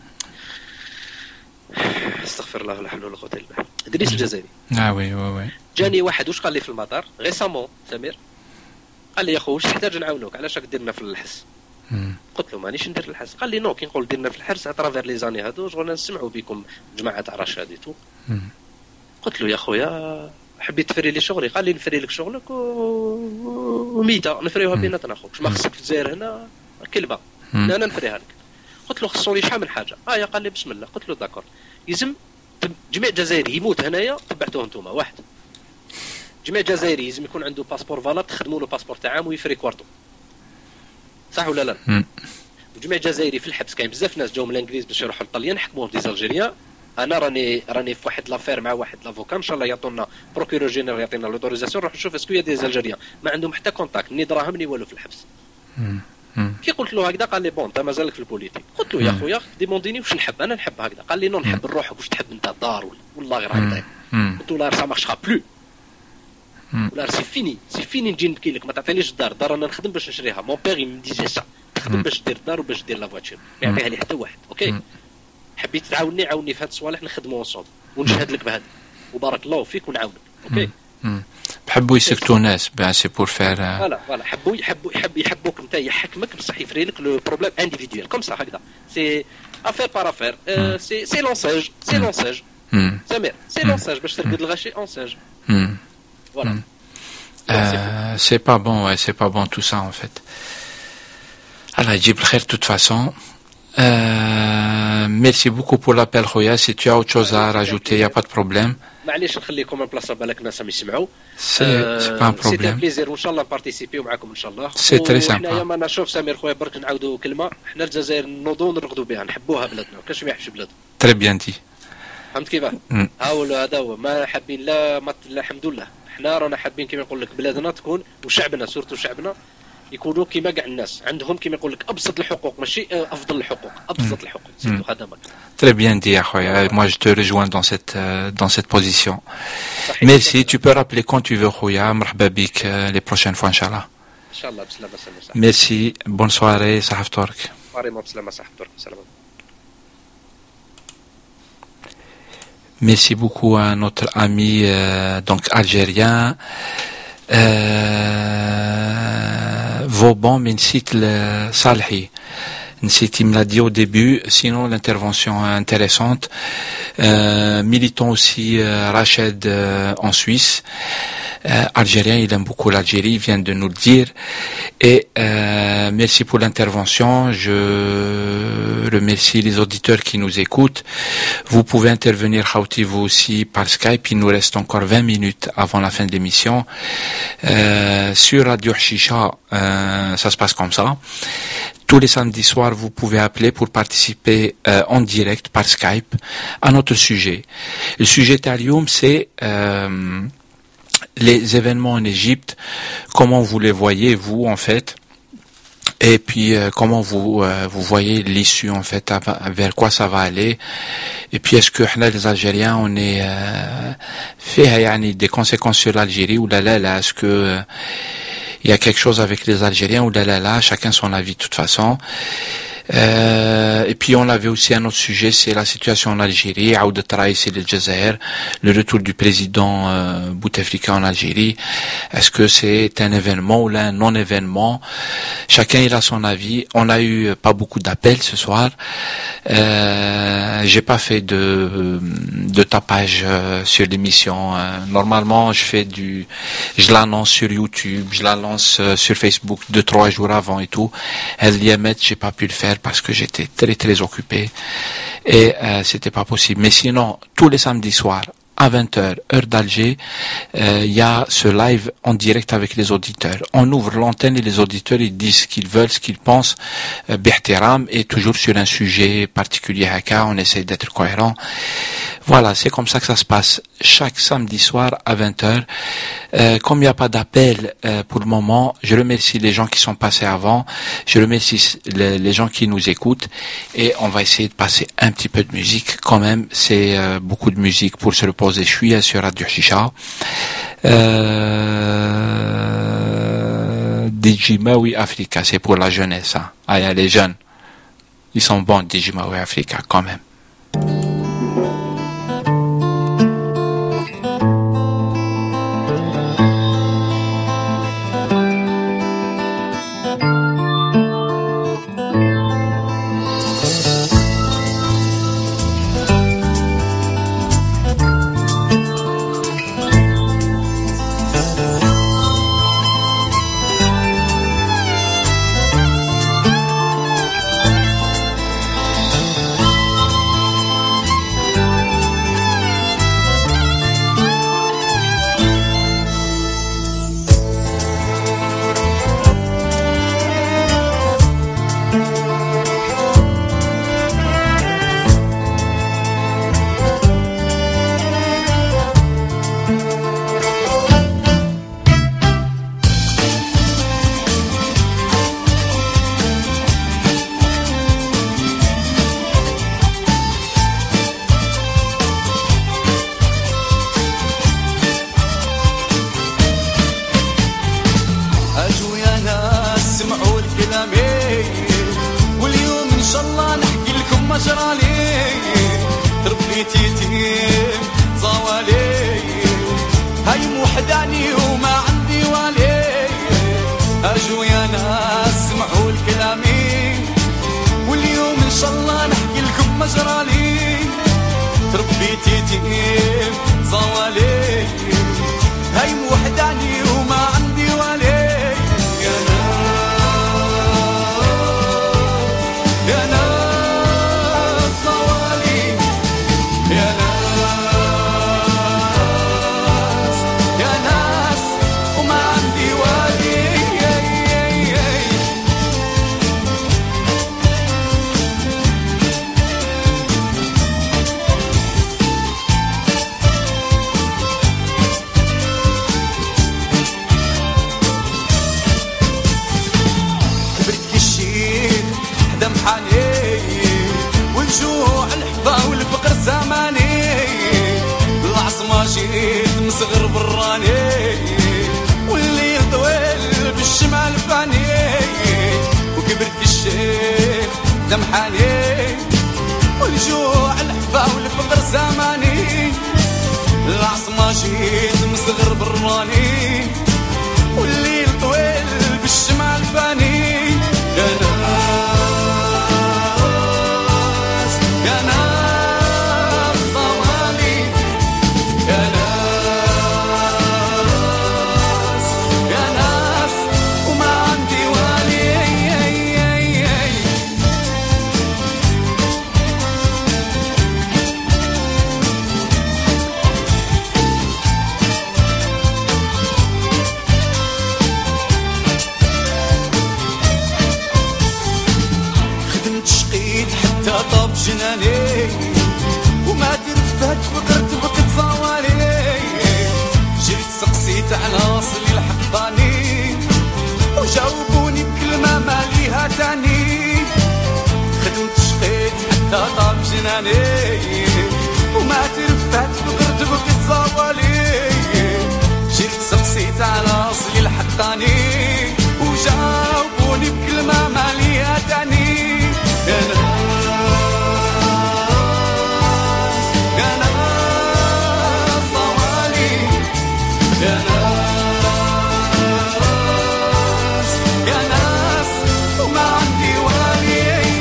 استغفر الله لا حول ولا قوه الا بالله ادريس الجزائري Ah oui, oui, oui. جاني واحد واش قال لي في المطار ريسامون سمير قال لي يا خو واش تحتاج نعاونوك علاش راك ديرنا في الحس Hmm. قلت له مانيش ندير الحرس قال لي نو كي نقول ديرنا في الحرس اترافير لي زاني هادو شغل نسمعوا بكم جماعه تاع رشاديتو Hmm. قلت له يا خويا حبيت تفري لي شغلي قال لي نفري لك شغلك و... وميته نفريوها بيناتنا اخوك ما خصك في الجزائر هنا كلمه Hmm. انا نفريها لك قلت له خصوني شحال من حاجه اه يا قال لي بسم الله قلت له داكور يلزم تب- جميع جزائري يموت هنايا تبعتوه انتوما واحد جميع جزائري يلزم يكون عنده باسبور فالاب تخدموا له باسبور تاع عام ويفري كوارتو صح ولا لا Hmm. وجميع جزائري في الحبس كاين بزاف ناس جاو من الانجليز باش يروحوا للطليان حكموهم دي الجيريان انا راني راني في واحد لافير مع واحد لافوكا ان شاء الله يعطونا بروكيرور جينيرال يعطينا لوتوريزاسيون نروح نشوف اسكو يا دي الجيريان ما عندهم حتى كونتاكت ني دراهم ني والو في الحبس Hmm. Hmm. كي قلت له هكذا قال لي بون انت مازالك في البوليتيك قلت له يا مم. خويا ديمونديني واش نحب انا نحب هكذا قال لي نو نحب نروح واش تحب انت الدار ولا- والله غير هكذا Hmm. قلت له لا سا مارشا بلو مم. ولا سي فيني سي فيني نجي نبكي لك ما تعطينيش الدار الدار انا نخدم باش نشريها مون بيغ يمديجي سا تخدم مم. باش دير الدار وباش دير لا فواتور ما مم. يعطيها لي حتى واحد اوكي مم. حبيت تعاوني عاوني في هاد الصوالح نخدموا انصوب ونشهد لك بهذا وبارك الله فيك ونعاونك اوكي Hmm. بحبوا يسكتوا ناس ben c'est pour faire euh, فوالا فوالا حبوا يحبوا يحب يحبوك انت يحكمك بصح يفري لك لو بروبليم انديفيدويل كوم سا هكذا سي افير بار افير سي سي لونساج سي لونساج hmm. سمير سي مم. لونساج باش ترقد الغاشي اونساج Hmm. فوالا مم. Euh, c'est pas bon, ouais, c'est pas bon tout ça en fait. Allah يجيب الخير de toute façon. Euh, Euh, merci beaucoup pour l'appel, Khoya. Si tu as autre chose à rajouter, il n'y a pas de problème. معليش نخليكم ان بلاصه بالك الناس راهم يسمعوا. C'est, c'est pas un سي problème. بليزير وان شاء الله نبارتيسيبيو معكم ان شاء الله. سي تري سامبا. حنايا ما نشوف سمير خويا برك نعاودوا كلمه، حنا الجزائر نوضوا نرقدوا بها، نحبوها بلادنا، كاش ما يحبش بلادهم. Très bien dit. فهمت كيفاه؟ Mm. هاول هذا هو ما حابين لا ما لا الحمد لله، حنا رانا حابين كيما نقول لك بلادنا تكون وشعبنا سورتو شعبنا يكونوا كيما كاع الناس، عندهم كيما يقول لك ابسط الحقوق ماشي افضل الحقوق، ابسط الحقوق سيرتو هذا ما. Très bien dit, Khoya. Moi, je te rejoins dans cette, euh, dans cette position. Merci. Tu peux rappeler quand tu veux, Khoya. مرحبا بك euh, les prochaines fois, Inch'Allah. ان شاء الله بسلامه سلامه. Merci. Bonne soirée. صحف ترك. فريمون بسلامه صاحب ترك سلامه. Merci beaucoup à notre ami euh, donc algérien. Euh, Vauban Mensit le Salhi. Nsit, il me l'a dit au début, sinon l'intervention est intéressante. Euh, militant aussi euh, Rached euh, en Suisse. Euh, algérien, il aime beaucoup l'Algérie, il vient de nous le dire. Et euh, merci pour l'intervention. Je remercie les auditeurs qui nous écoutent. Vous pouvez intervenir, Khawti, vous aussi, par Skype. Il nous reste encore vingt minutes avant la fin de l'émission. Euh, sur Radio Shisha, euh, ça se passe comme ça. Tous les samedis soirs, vous pouvez appeler pour participer euh, en direct par Skype à notre sujet. Le sujet Talium, c'est euh, les événements en Égypte, comment vous les voyez, vous, en fait, et puis euh, comment vous euh, vous voyez l'issue, en fait, à, vers quoi ça va aller, et puis est-ce que les Algériens, on est euh, fait yani, des conséquences sur l'Algérie, ou là, là, là, est-ce que euh, il y a quelque chose avec les Algériens, ou là, là, là, chacun son avis de toute façon. Euh, et puis on avait aussi un autre sujet, c'est la situation en Algérie, Aouda Traïs et le Jazair, le retour du président euh, Bouteflika en Algérie. Est-ce que c'est un événement ou là un non-événement? Chacun il a son avis. On a eu pas beaucoup d'appels ce soir. Euh, j'ai pas fait de de tapage euh, sur l'émission. Euh, normalement, je fais du, je l'annonce sur YouTube, je l'annonce euh, sur Facebook deux trois jours avant et tout. Elle y met, j'ai pas pu le faire parce que j'étais très très occupé et euh, c'était pas possible. Mais sinon, tous les samedis soirs à vingt heures, heure d'Alger, il euh, y a ce live en direct avec les auditeurs. On ouvre l'antenne et les auditeurs ils disent ce qu'ils veulent, ce qu'ils pensent, euh, bihtiram, et toujours sur un sujet particulier. On essaie d'être cohérent. Voilà, c'est comme ça que ça se passe chaque samedi soir à vingt heures. Euh, comme il n'y a pas d'appel euh, pour le moment, je remercie les gens qui sont passés avant, je remercie les, les gens qui nous écoutent, et on va essayer de passer un petit peu de musique quand même. C'est euh, beaucoup de musique pour se reposer. Je suis sur Radio Shisha. Euh, D J Maui Africa, c'est pour la jeunesse. Hein. Ah, il y a les jeunes. Ils sont bons, D J Maui Africa, quand même. يا ناس مصغر براني والليل طويل بالشمال فاني وكبرت الشيخ دمحاني والجوع الحفا والفقر زماني العصمة جيت مصغر براني والليل طويل بالشمال فاني يا ناس يا ناس صوالي يا ناس يا ناس وما عندي والي طاب جناني وما ترفت فقرت وقت صوالي جيت سقسيت على اصلي الحقاني وجاوبوني بكلمة ما ليها تاني خدمت شقيت حتى طاب جناني وما ترفت فقرت وقت صوالي جيت سقسيت على اصلي الحقاني وجاوبوني بكلمة ما ليها تاني يا ناس يا ناس صوالي يا ناس يا ناس وما عندي والي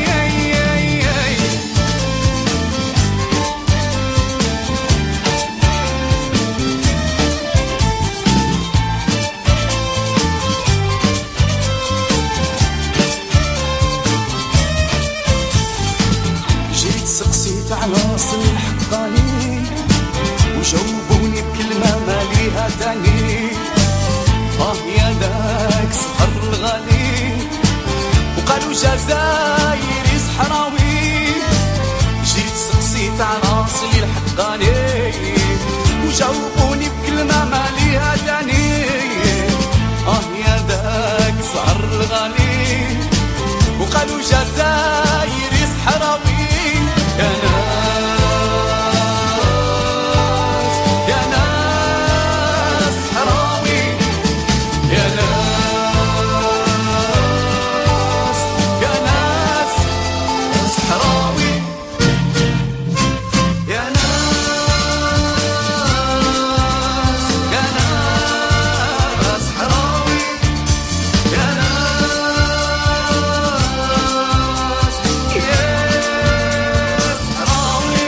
جيت سقسيت على اصل الحقاني وجاوبوني بكلمة ما ليها تاني اه يا داك سحر الغالي وقالوا جزايري صحراوي جيت سقسيت على اصلي الحقاني وجاوبوني بكلمة ما ليها تاني اه يا داك سحر الغالي وقالوا جزايري صحراوي يا ناس يا ناس حراوي يا ناس يا ناس حراوي يا ناس يا ناس حراوي يا ناس يس حراوي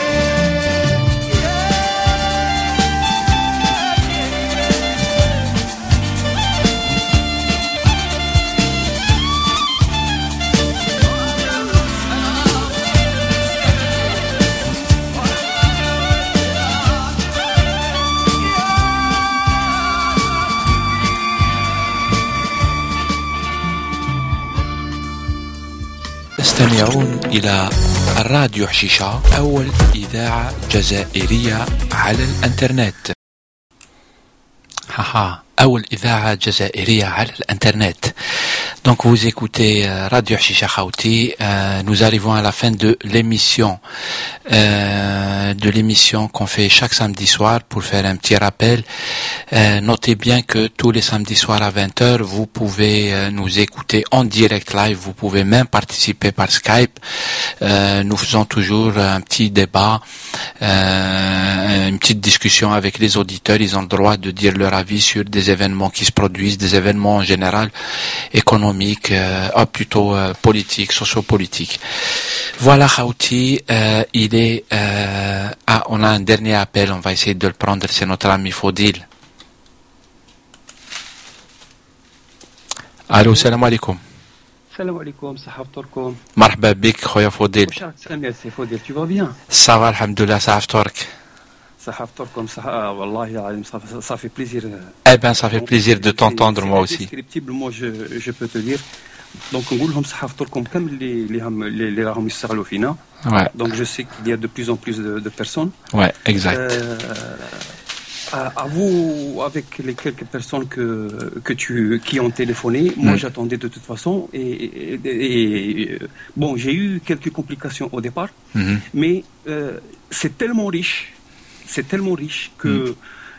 تستمعون إلى الراديو حشيشة، أول إذاعة جزائرية على الإنترنت. haha, أول إذاعة جزائرية على الإنترنت. Donc vous écoutez euh, Radio Chicha Khouti. Euh, nous arrivons à la fin de l'émission, euh, de l'émission qu'on fait chaque samedi soir. Pour faire un petit rappel, euh, notez bien que tous les samedis soirs à vingt heures, vous pouvez euh, nous écouter en direct live. Vous pouvez même participer par Skype. Euh, nous faisons toujours un petit débat, euh, une petite discussion avec les auditeurs. Ils ont le droit de dire leur avis sur des événements qui se produisent, des événements en général économiques, euh, oh, plutôt euh, politiques, sociopolitiques. Voilà Khouti, euh, il est euh, ah, on a un dernier appel, on va essayer de le prendre, c'est notre ami Fodil. Allô, salam alaikum. Salam alaikum, صحة فطوركم. مرحبا بك خويا فوديل. وش راك تسمع سي فوديل؟ tu vas bien؟ Ça va, alhamdoulilah, صحة فطورك. صحة فطوركم صحة والله العظيم ça fait plaisir. Eh ben ça fait plaisir de t'entendre moi aussi. Indescriptiblement je je peux te dire. Donc نقول لهم صحة فطوركم كامل اللي اللي هم اللي راهم يشتغلوا فينا. Ouais. Donc je sais qu'il y a de plus en plus de, de personnes. Ouais, exact. Euh, à, à vous, avec les quelques personnes que que tu qui ont téléphoné, moi Mm. j'attendais de toute façon et, et, et, et bon j'ai eu quelques complications au départ, Mhm. mais euh, c'est tellement riche, c'est tellement riche que Mm.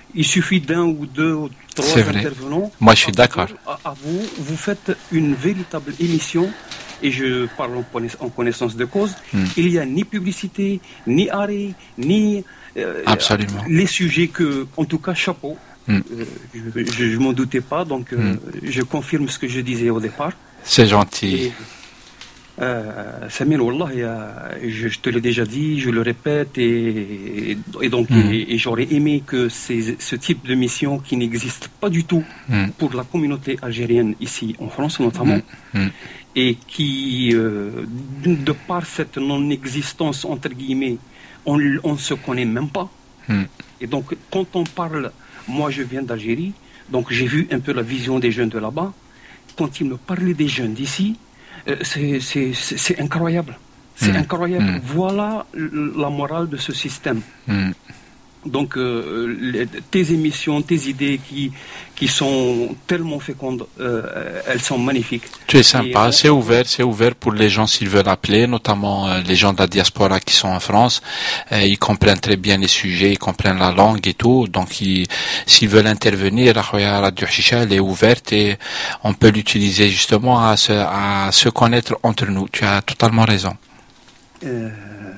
il suffit d'un ou deux ou trois C'est vrai. intervenants. Moi, je suis d'accord. À, à vous, vous faites une véritable émission, et je parle en, connaiss- en connaissance de cause. Mm. Il n'y a ni publicité, ni arrêt, ni euh, Absolument. les sujets que, en tout cas, chapeau. Mm. Euh, je ne m'en doutais pas, donc euh, Mm. je confirme ce que je disais au départ. C'est gentil. Et, euh, Samir, Wallah, il y a- je, je te l'ai déjà dit, je le répète, et, et donc Mm. et, et j'aurais aimé que ces, ce type de mission qui n'existe pas du tout Mm. pour la communauté algérienne ici en France notamment, Mm. Mm. et qui, euh, de par cette non-existence entre guillemets, on on se connaît même pas. Mm. Et donc quand on parle, moi je viens d'Algérie, donc j'ai vu un peu la vision des jeunes de là-bas. Quand ils me parlaient des jeunes d'ici, euh, c'est, c'est, c'est, c'est incroyable. C'est Mm. incroyable. Mm. Voilà l- la morale de ce système. Mm. Donc euh, les- tes émissions, tes idées qui, qui sont tellement fécondes, euh, elles sont magnifiques. Tu es sympa, Et- c'est ouvert, c'est ouvert pour les gens s'ils veulent appeler, notamment euh, les gens de la diaspora qui sont en France. Euh, ils comprennent très bien les sujets, ils comprennent la langue et tout. Donc, ils, s'ils veulent intervenir, la Khoya Radio Chicha, elle est ouverte et on peut l'utiliser justement à se, à se connaître entre nous. Tu as totalement raison. Euh,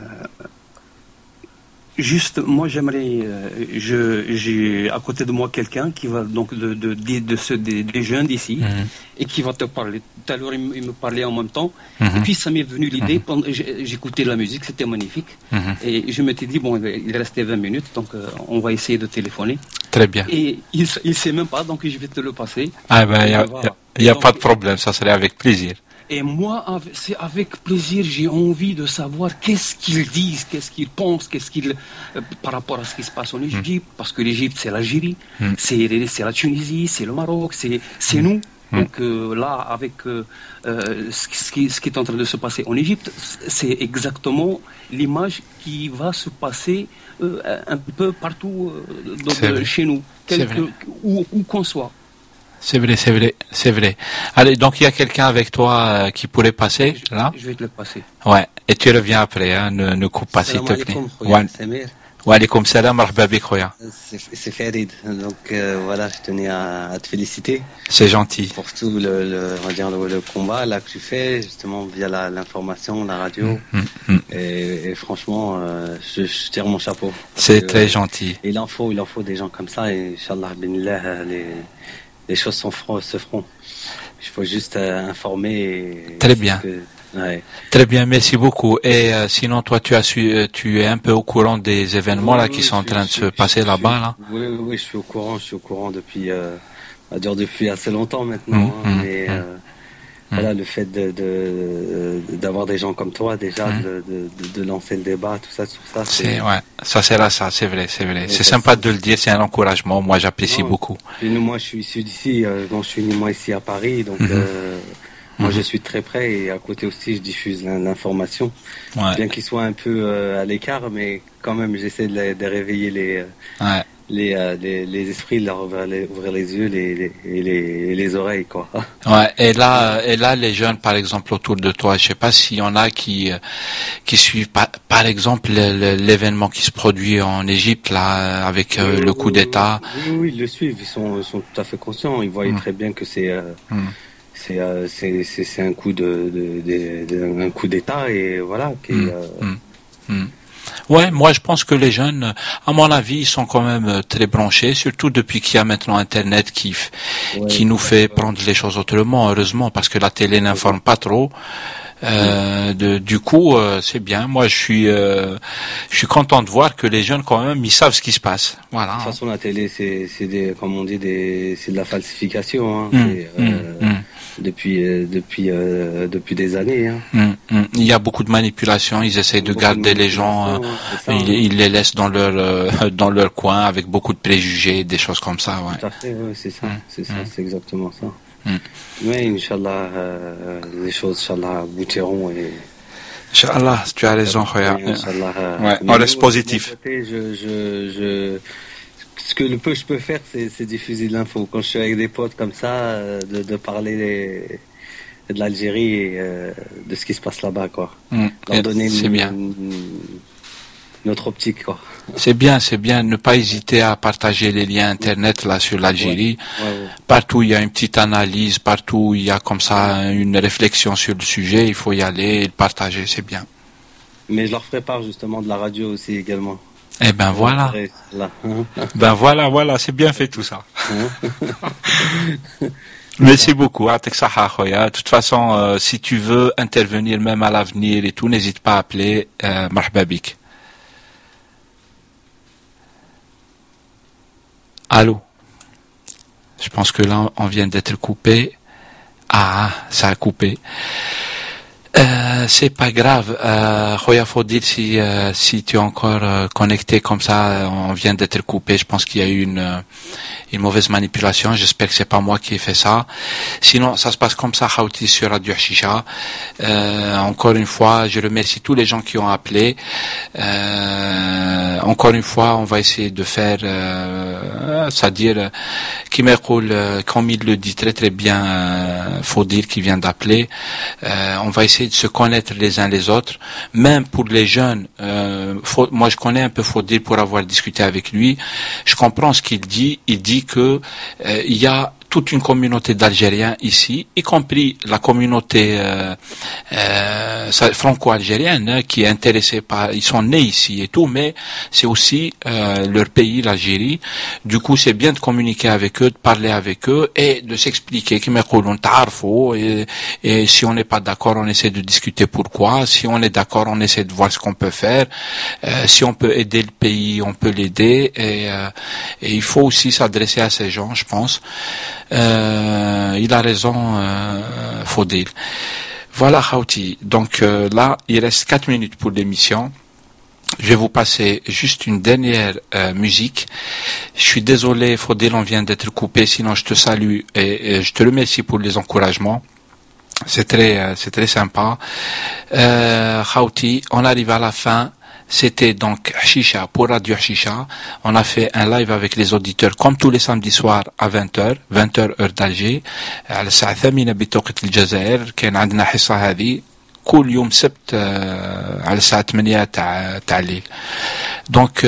Juste, moi j'aimerais, euh, je, j'ai à côté de moi quelqu'un qui va donc de de de, de ceux des, des jeunes d'ici Mhm. et qui va te parler. Tout à l'heure il, me- il me parlait en même temps. Mhm. Et puis ça m'est venu l'idée. Pendant, j'ai- j'écoutais la musique, c'était magnifique. Mhm. Et je m'étais dit bon, il restait vingt minutes, donc euh, on va essayer de téléphoner. Très bien. Et il s- il sait même pas, donc je vais te le passer. Ah ben, il y a, Voilà. y a Donc, pas de problème, ça serait avec plaisir. Et moi, avec- c'est avec plaisir, j'ai envie de savoir qu'est-ce qu'ils disent, qu'est-ce qu'ils pensent, qu'est-ce qu'ils, euh, par rapport à ce qui se passe en Égypte, parce que l'Égypte, c'est l'Algérie, Mm. c'est, c'est la Tunisie, c'est le Maroc, c'est, c'est nous. Mm. Donc euh, là, avec euh, euh, ce, qui- ce qui, ce qui est en train de se passer en Égypte, c'est exactement l'image qui va se passer euh, un peu partout euh, dans- C'est de- vrai. chez nous, C'est quelque- vrai. où, où qu'on soit. C'est vrai, c'est vrai, c'est vrai. Allez, donc il y a quelqu'un avec toi euh, qui pourrait passer, Je, là? je vais te le passer. Ouais. Et tu reviens après, hein. Ne, ne coupe pas, s'il te plaît. Salam Wa- alaikum, Samir. Wa alaikum salam, marhaba bik, khoya. C'est c'est Farid. Donc euh, voilà, je tenais à, à te féliciter C'est gentil. pour tout le, le, on va dire le, le combat là que tu fais justement via la- l'information, la radio. Mm, mm. Et, et franchement, euh, je, je tire mon chapeau. C'est Parce très que, gentil. euh, Il en faut, il en faut des gens comme ça. Et Inch'Allah, benillah, euh, les, les choses sont fro- se feront. Il faut juste euh, informer. Et, Très bien. que- ouais. Très bien, merci beaucoup. Et euh, sinon, toi, tu as su, euh, tu es un peu au courant des événements là Oui, qui oui, sont en je- train de je- se je- passer je- là-bas là. Oui, oui, oui, je suis au courant, je suis au courant depuis, euh, on va dire depuis assez longtemps maintenant. Mm, hein, mm, mais mm. euh, voilà, le fait de, de d'avoir des gens comme toi déjà, Mm. de, de, de lancer le débat, tout ça, tout ça, C'est ouais, ça c'est là, ça, c'est vrai, c'est vrai. Oui, C'est ça, sympa c'est- de le dire, c'est un encouragement. Moi, j'apprécie Non. beaucoup. Et nous, moi, je suis issu d'ici, euh, donc je suis né moi ici à Paris, donc Mhm. euh, moi Mhm. je suis très près et à côté aussi je diffuse l'in- l'information, Ouais, bien qu'il soit un peu euh, à l'écart, mais quand même j'essaie de, les- de réveiller les euh, ouais. les, euh, les, les esprits, de leur ouvrir les, ouvrir les yeux les, les, et les, et les oreilles, quoi. Ouais, et là, euh, et là, les jeunes, par exemple, autour de toi, je sais pas s'il y en a qui, euh, qui suivent, par, par exemple, le- le- l'événement qui se produit en Égypte, là, avec euh, le coup d'État. Oui, oui, ils le suivent, ils sont, ils sont tout à fait conscients, ils voient Mm. très bien que c'est, euh, Mm. c'est, euh, c'est, c'est, c'est un coup de, de, de, de- un coup d'État et voilà. Qui, Mm. euh, Mm. Mm. Ouais, moi je pense que les jeunes, à mon avis, ils sont quand même euh, très branchés, surtout depuis qu'il y a maintenant Internet qui, f- ouais, qui nous fait ouais. prendre les choses autrement, heureusement, parce que la télé n'informe pas trop. Euh, de, du coup, euh, c'est bien. Moi, je suis, euh, je suis content de voir que les jeunes, quand même, ils savent ce qui se passe. Voilà. De toute façon, la télé, c'est, c'est des, comme on dit, des, c'est de la falsification. Hein. Mm, C'est, euh, mm, mm. depuis, euh, depuis, euh, depuis des années. Hein. Mm, mm. Il y a beaucoup de manipulation. Ils essayent de Beaucoup garder de les gens. euh, manipulation, c'est ça, ils, hein. ils les laissent dans leur euh, dans leur coin avec beaucoup de préjugés, des choses comme ça. Ouais. Tout à fait, ouais, c'est ça, Mm. c'est ça, Mm. c'est exactement ça. Mm. Mais Inch'Allah, euh, les choses, Inch'Allah, aboutiront et. Inch'Allah, tu as raison, Khoya. et Inch'Allah, euh, Ouais, mais on reste moi, de mon positif. côté, je, je, je, ce que le peu je peux faire, c'est, c'est diffuser de l'info. Quand je suis avec des potes comme ça, euh, de, de parler des- de l'Algérie et euh, de ce qui se passe là-bas, quoi. Mm. Leur donner C'est une, bien. une- notre optique, quoi. C'est bien, c'est bien. Ne pas hésiter à partager les liens internet là sur l'Algérie. Ouais, ouais, ouais. Partout il y a une petite analyse, partout il y a comme ça une réflexion sur le sujet. Il faut y aller et le partager, c'est bien. Mais je leur ferai part justement de la radio aussi également. Eh ben voilà. Là. Ben voilà, voilà, c'est bien fait tout ça. Merci beaucoup. De toute façon, euh, si tu veux intervenir même à l'avenir et tout, n'hésite pas à appeler euh, Marhaba bik. Allô. Je pense que là, on vient d'être coupé. Ah, ça a coupé. Euh, c'est pas grave. Euh, Khoya Fodil, si euh, si tu es encore euh, connecté comme ça, on vient d'être coupé. Je pense qu'il y a eu une euh, une mauvaise manipulation. J'espère que c'est pas moi qui ai fait ça. Sinon, ça se passe comme ça, Khawti, sur Radio Hashicha. Euh, encore une fois, je remercie tous les gens qui ont appelé. Euh, encore une fois, on va essayer de faire, euh, c'est-à-dire, qui m'écoule, comme il le dit très très bien, euh, Fodil qui vient d'appeler. Euh, on va essayer de se connaître les uns les autres, même pour les jeunes. Euh, faut, moi, je connais un peu Fodil pour avoir discuté avec lui. Je comprends ce qu'il dit. Il dit que euh, il y a toute une communauté d'Algériens ici, y compris la communauté euh, euh, franco-algérienne, hein, qui est intéressée par, ils sont nés ici et tout, mais c'est aussi euh, leur pays, l'Algérie. Du coup, c'est bien de communiquer avec eux, de parler avec eux et de s'expliquer. Et, et si on n'est pas d'accord, on essaie de discuter pourquoi. Si on est d'accord, on essaie de voir ce qu'on peut faire. Euh, si on peut aider le pays, on peut l'aider. Et, euh, et il faut aussi s'adresser à ces gens, je pense. Euh, il a raison, euh, Fodil. Voilà, Khawti. Donc euh, là, il reste quatre minutes pour l'émission. Je vais vous passer juste une dernière euh, musique. Je suis désolé, Fodil, on vient d'être coupé. Sinon, je te salue et, et je te remercie pour les encouragements. C'est très, euh, c'est très sympa. Euh, Khawti, on arrive à la fin. C'était donc Hashicha pour Radio Hashicha. On a fait un live avec les auditeurs comme tous les samedis soirs à vingt heures, vingt heures heure d'Alger. على الساعة الثامنة بتوقيت الجزائر كان عندنا حصة هذه كل يوم سبت على الساعة ثمانية تاع تاع الليل. Donc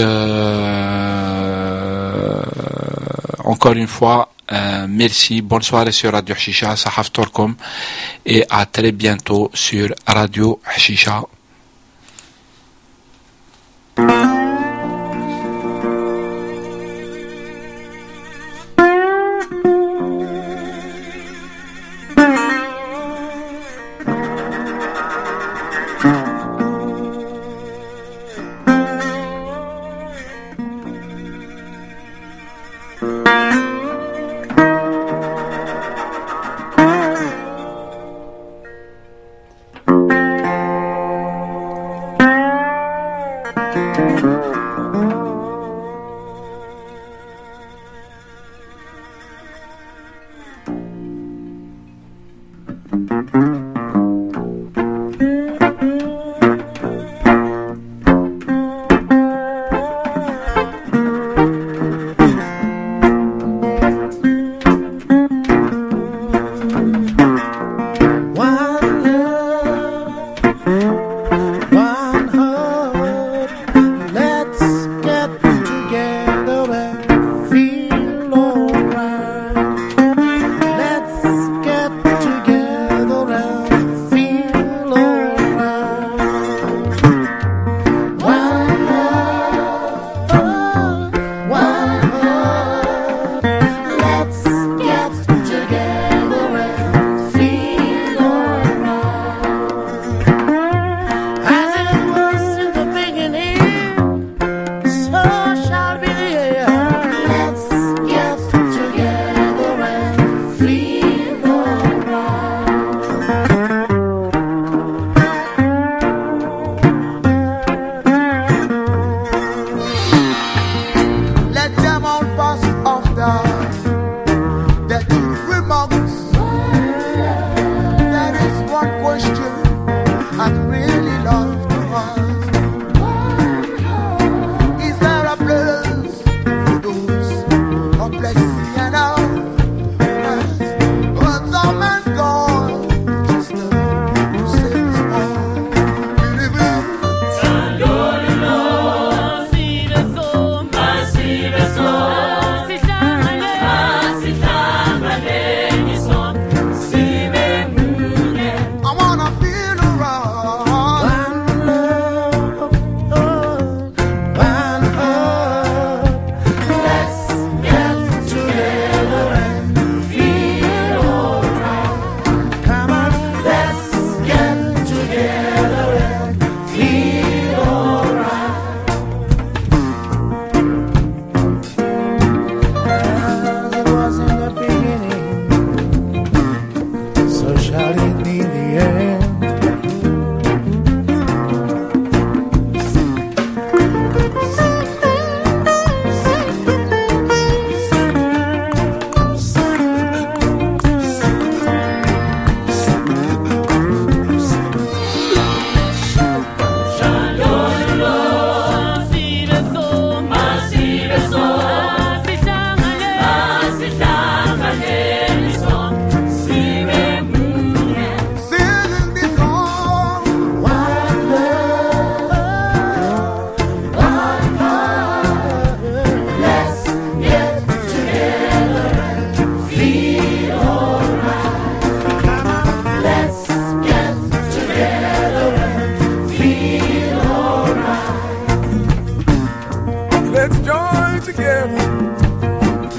euh, encore une fois euh, merci, bonne soirée sur Radio Hashicha, صحة فطوركم et à très bientôt sur Radio Hashicha.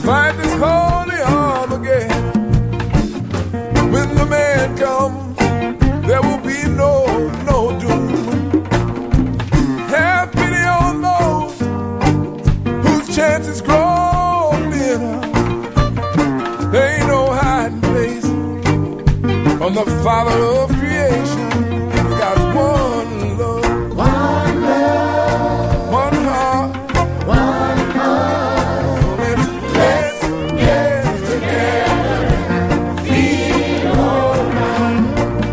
fight this holy arm again. When the man comes, there will be no, no doom. Have pity on those whose chances grow thinner. There ain't no hiding place from the Father of creation. We got one love, one love, one heart, one heart. Let's, let's get together and feel alright.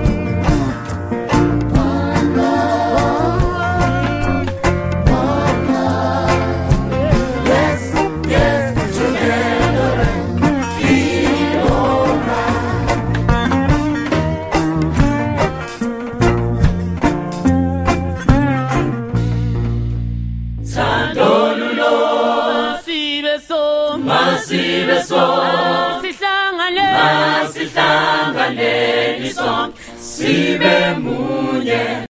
One love, one love. Let's get together and feel alright. Sandolulo Masibeso Masibeso Sihlangane Masihlangane isonke sibe munye.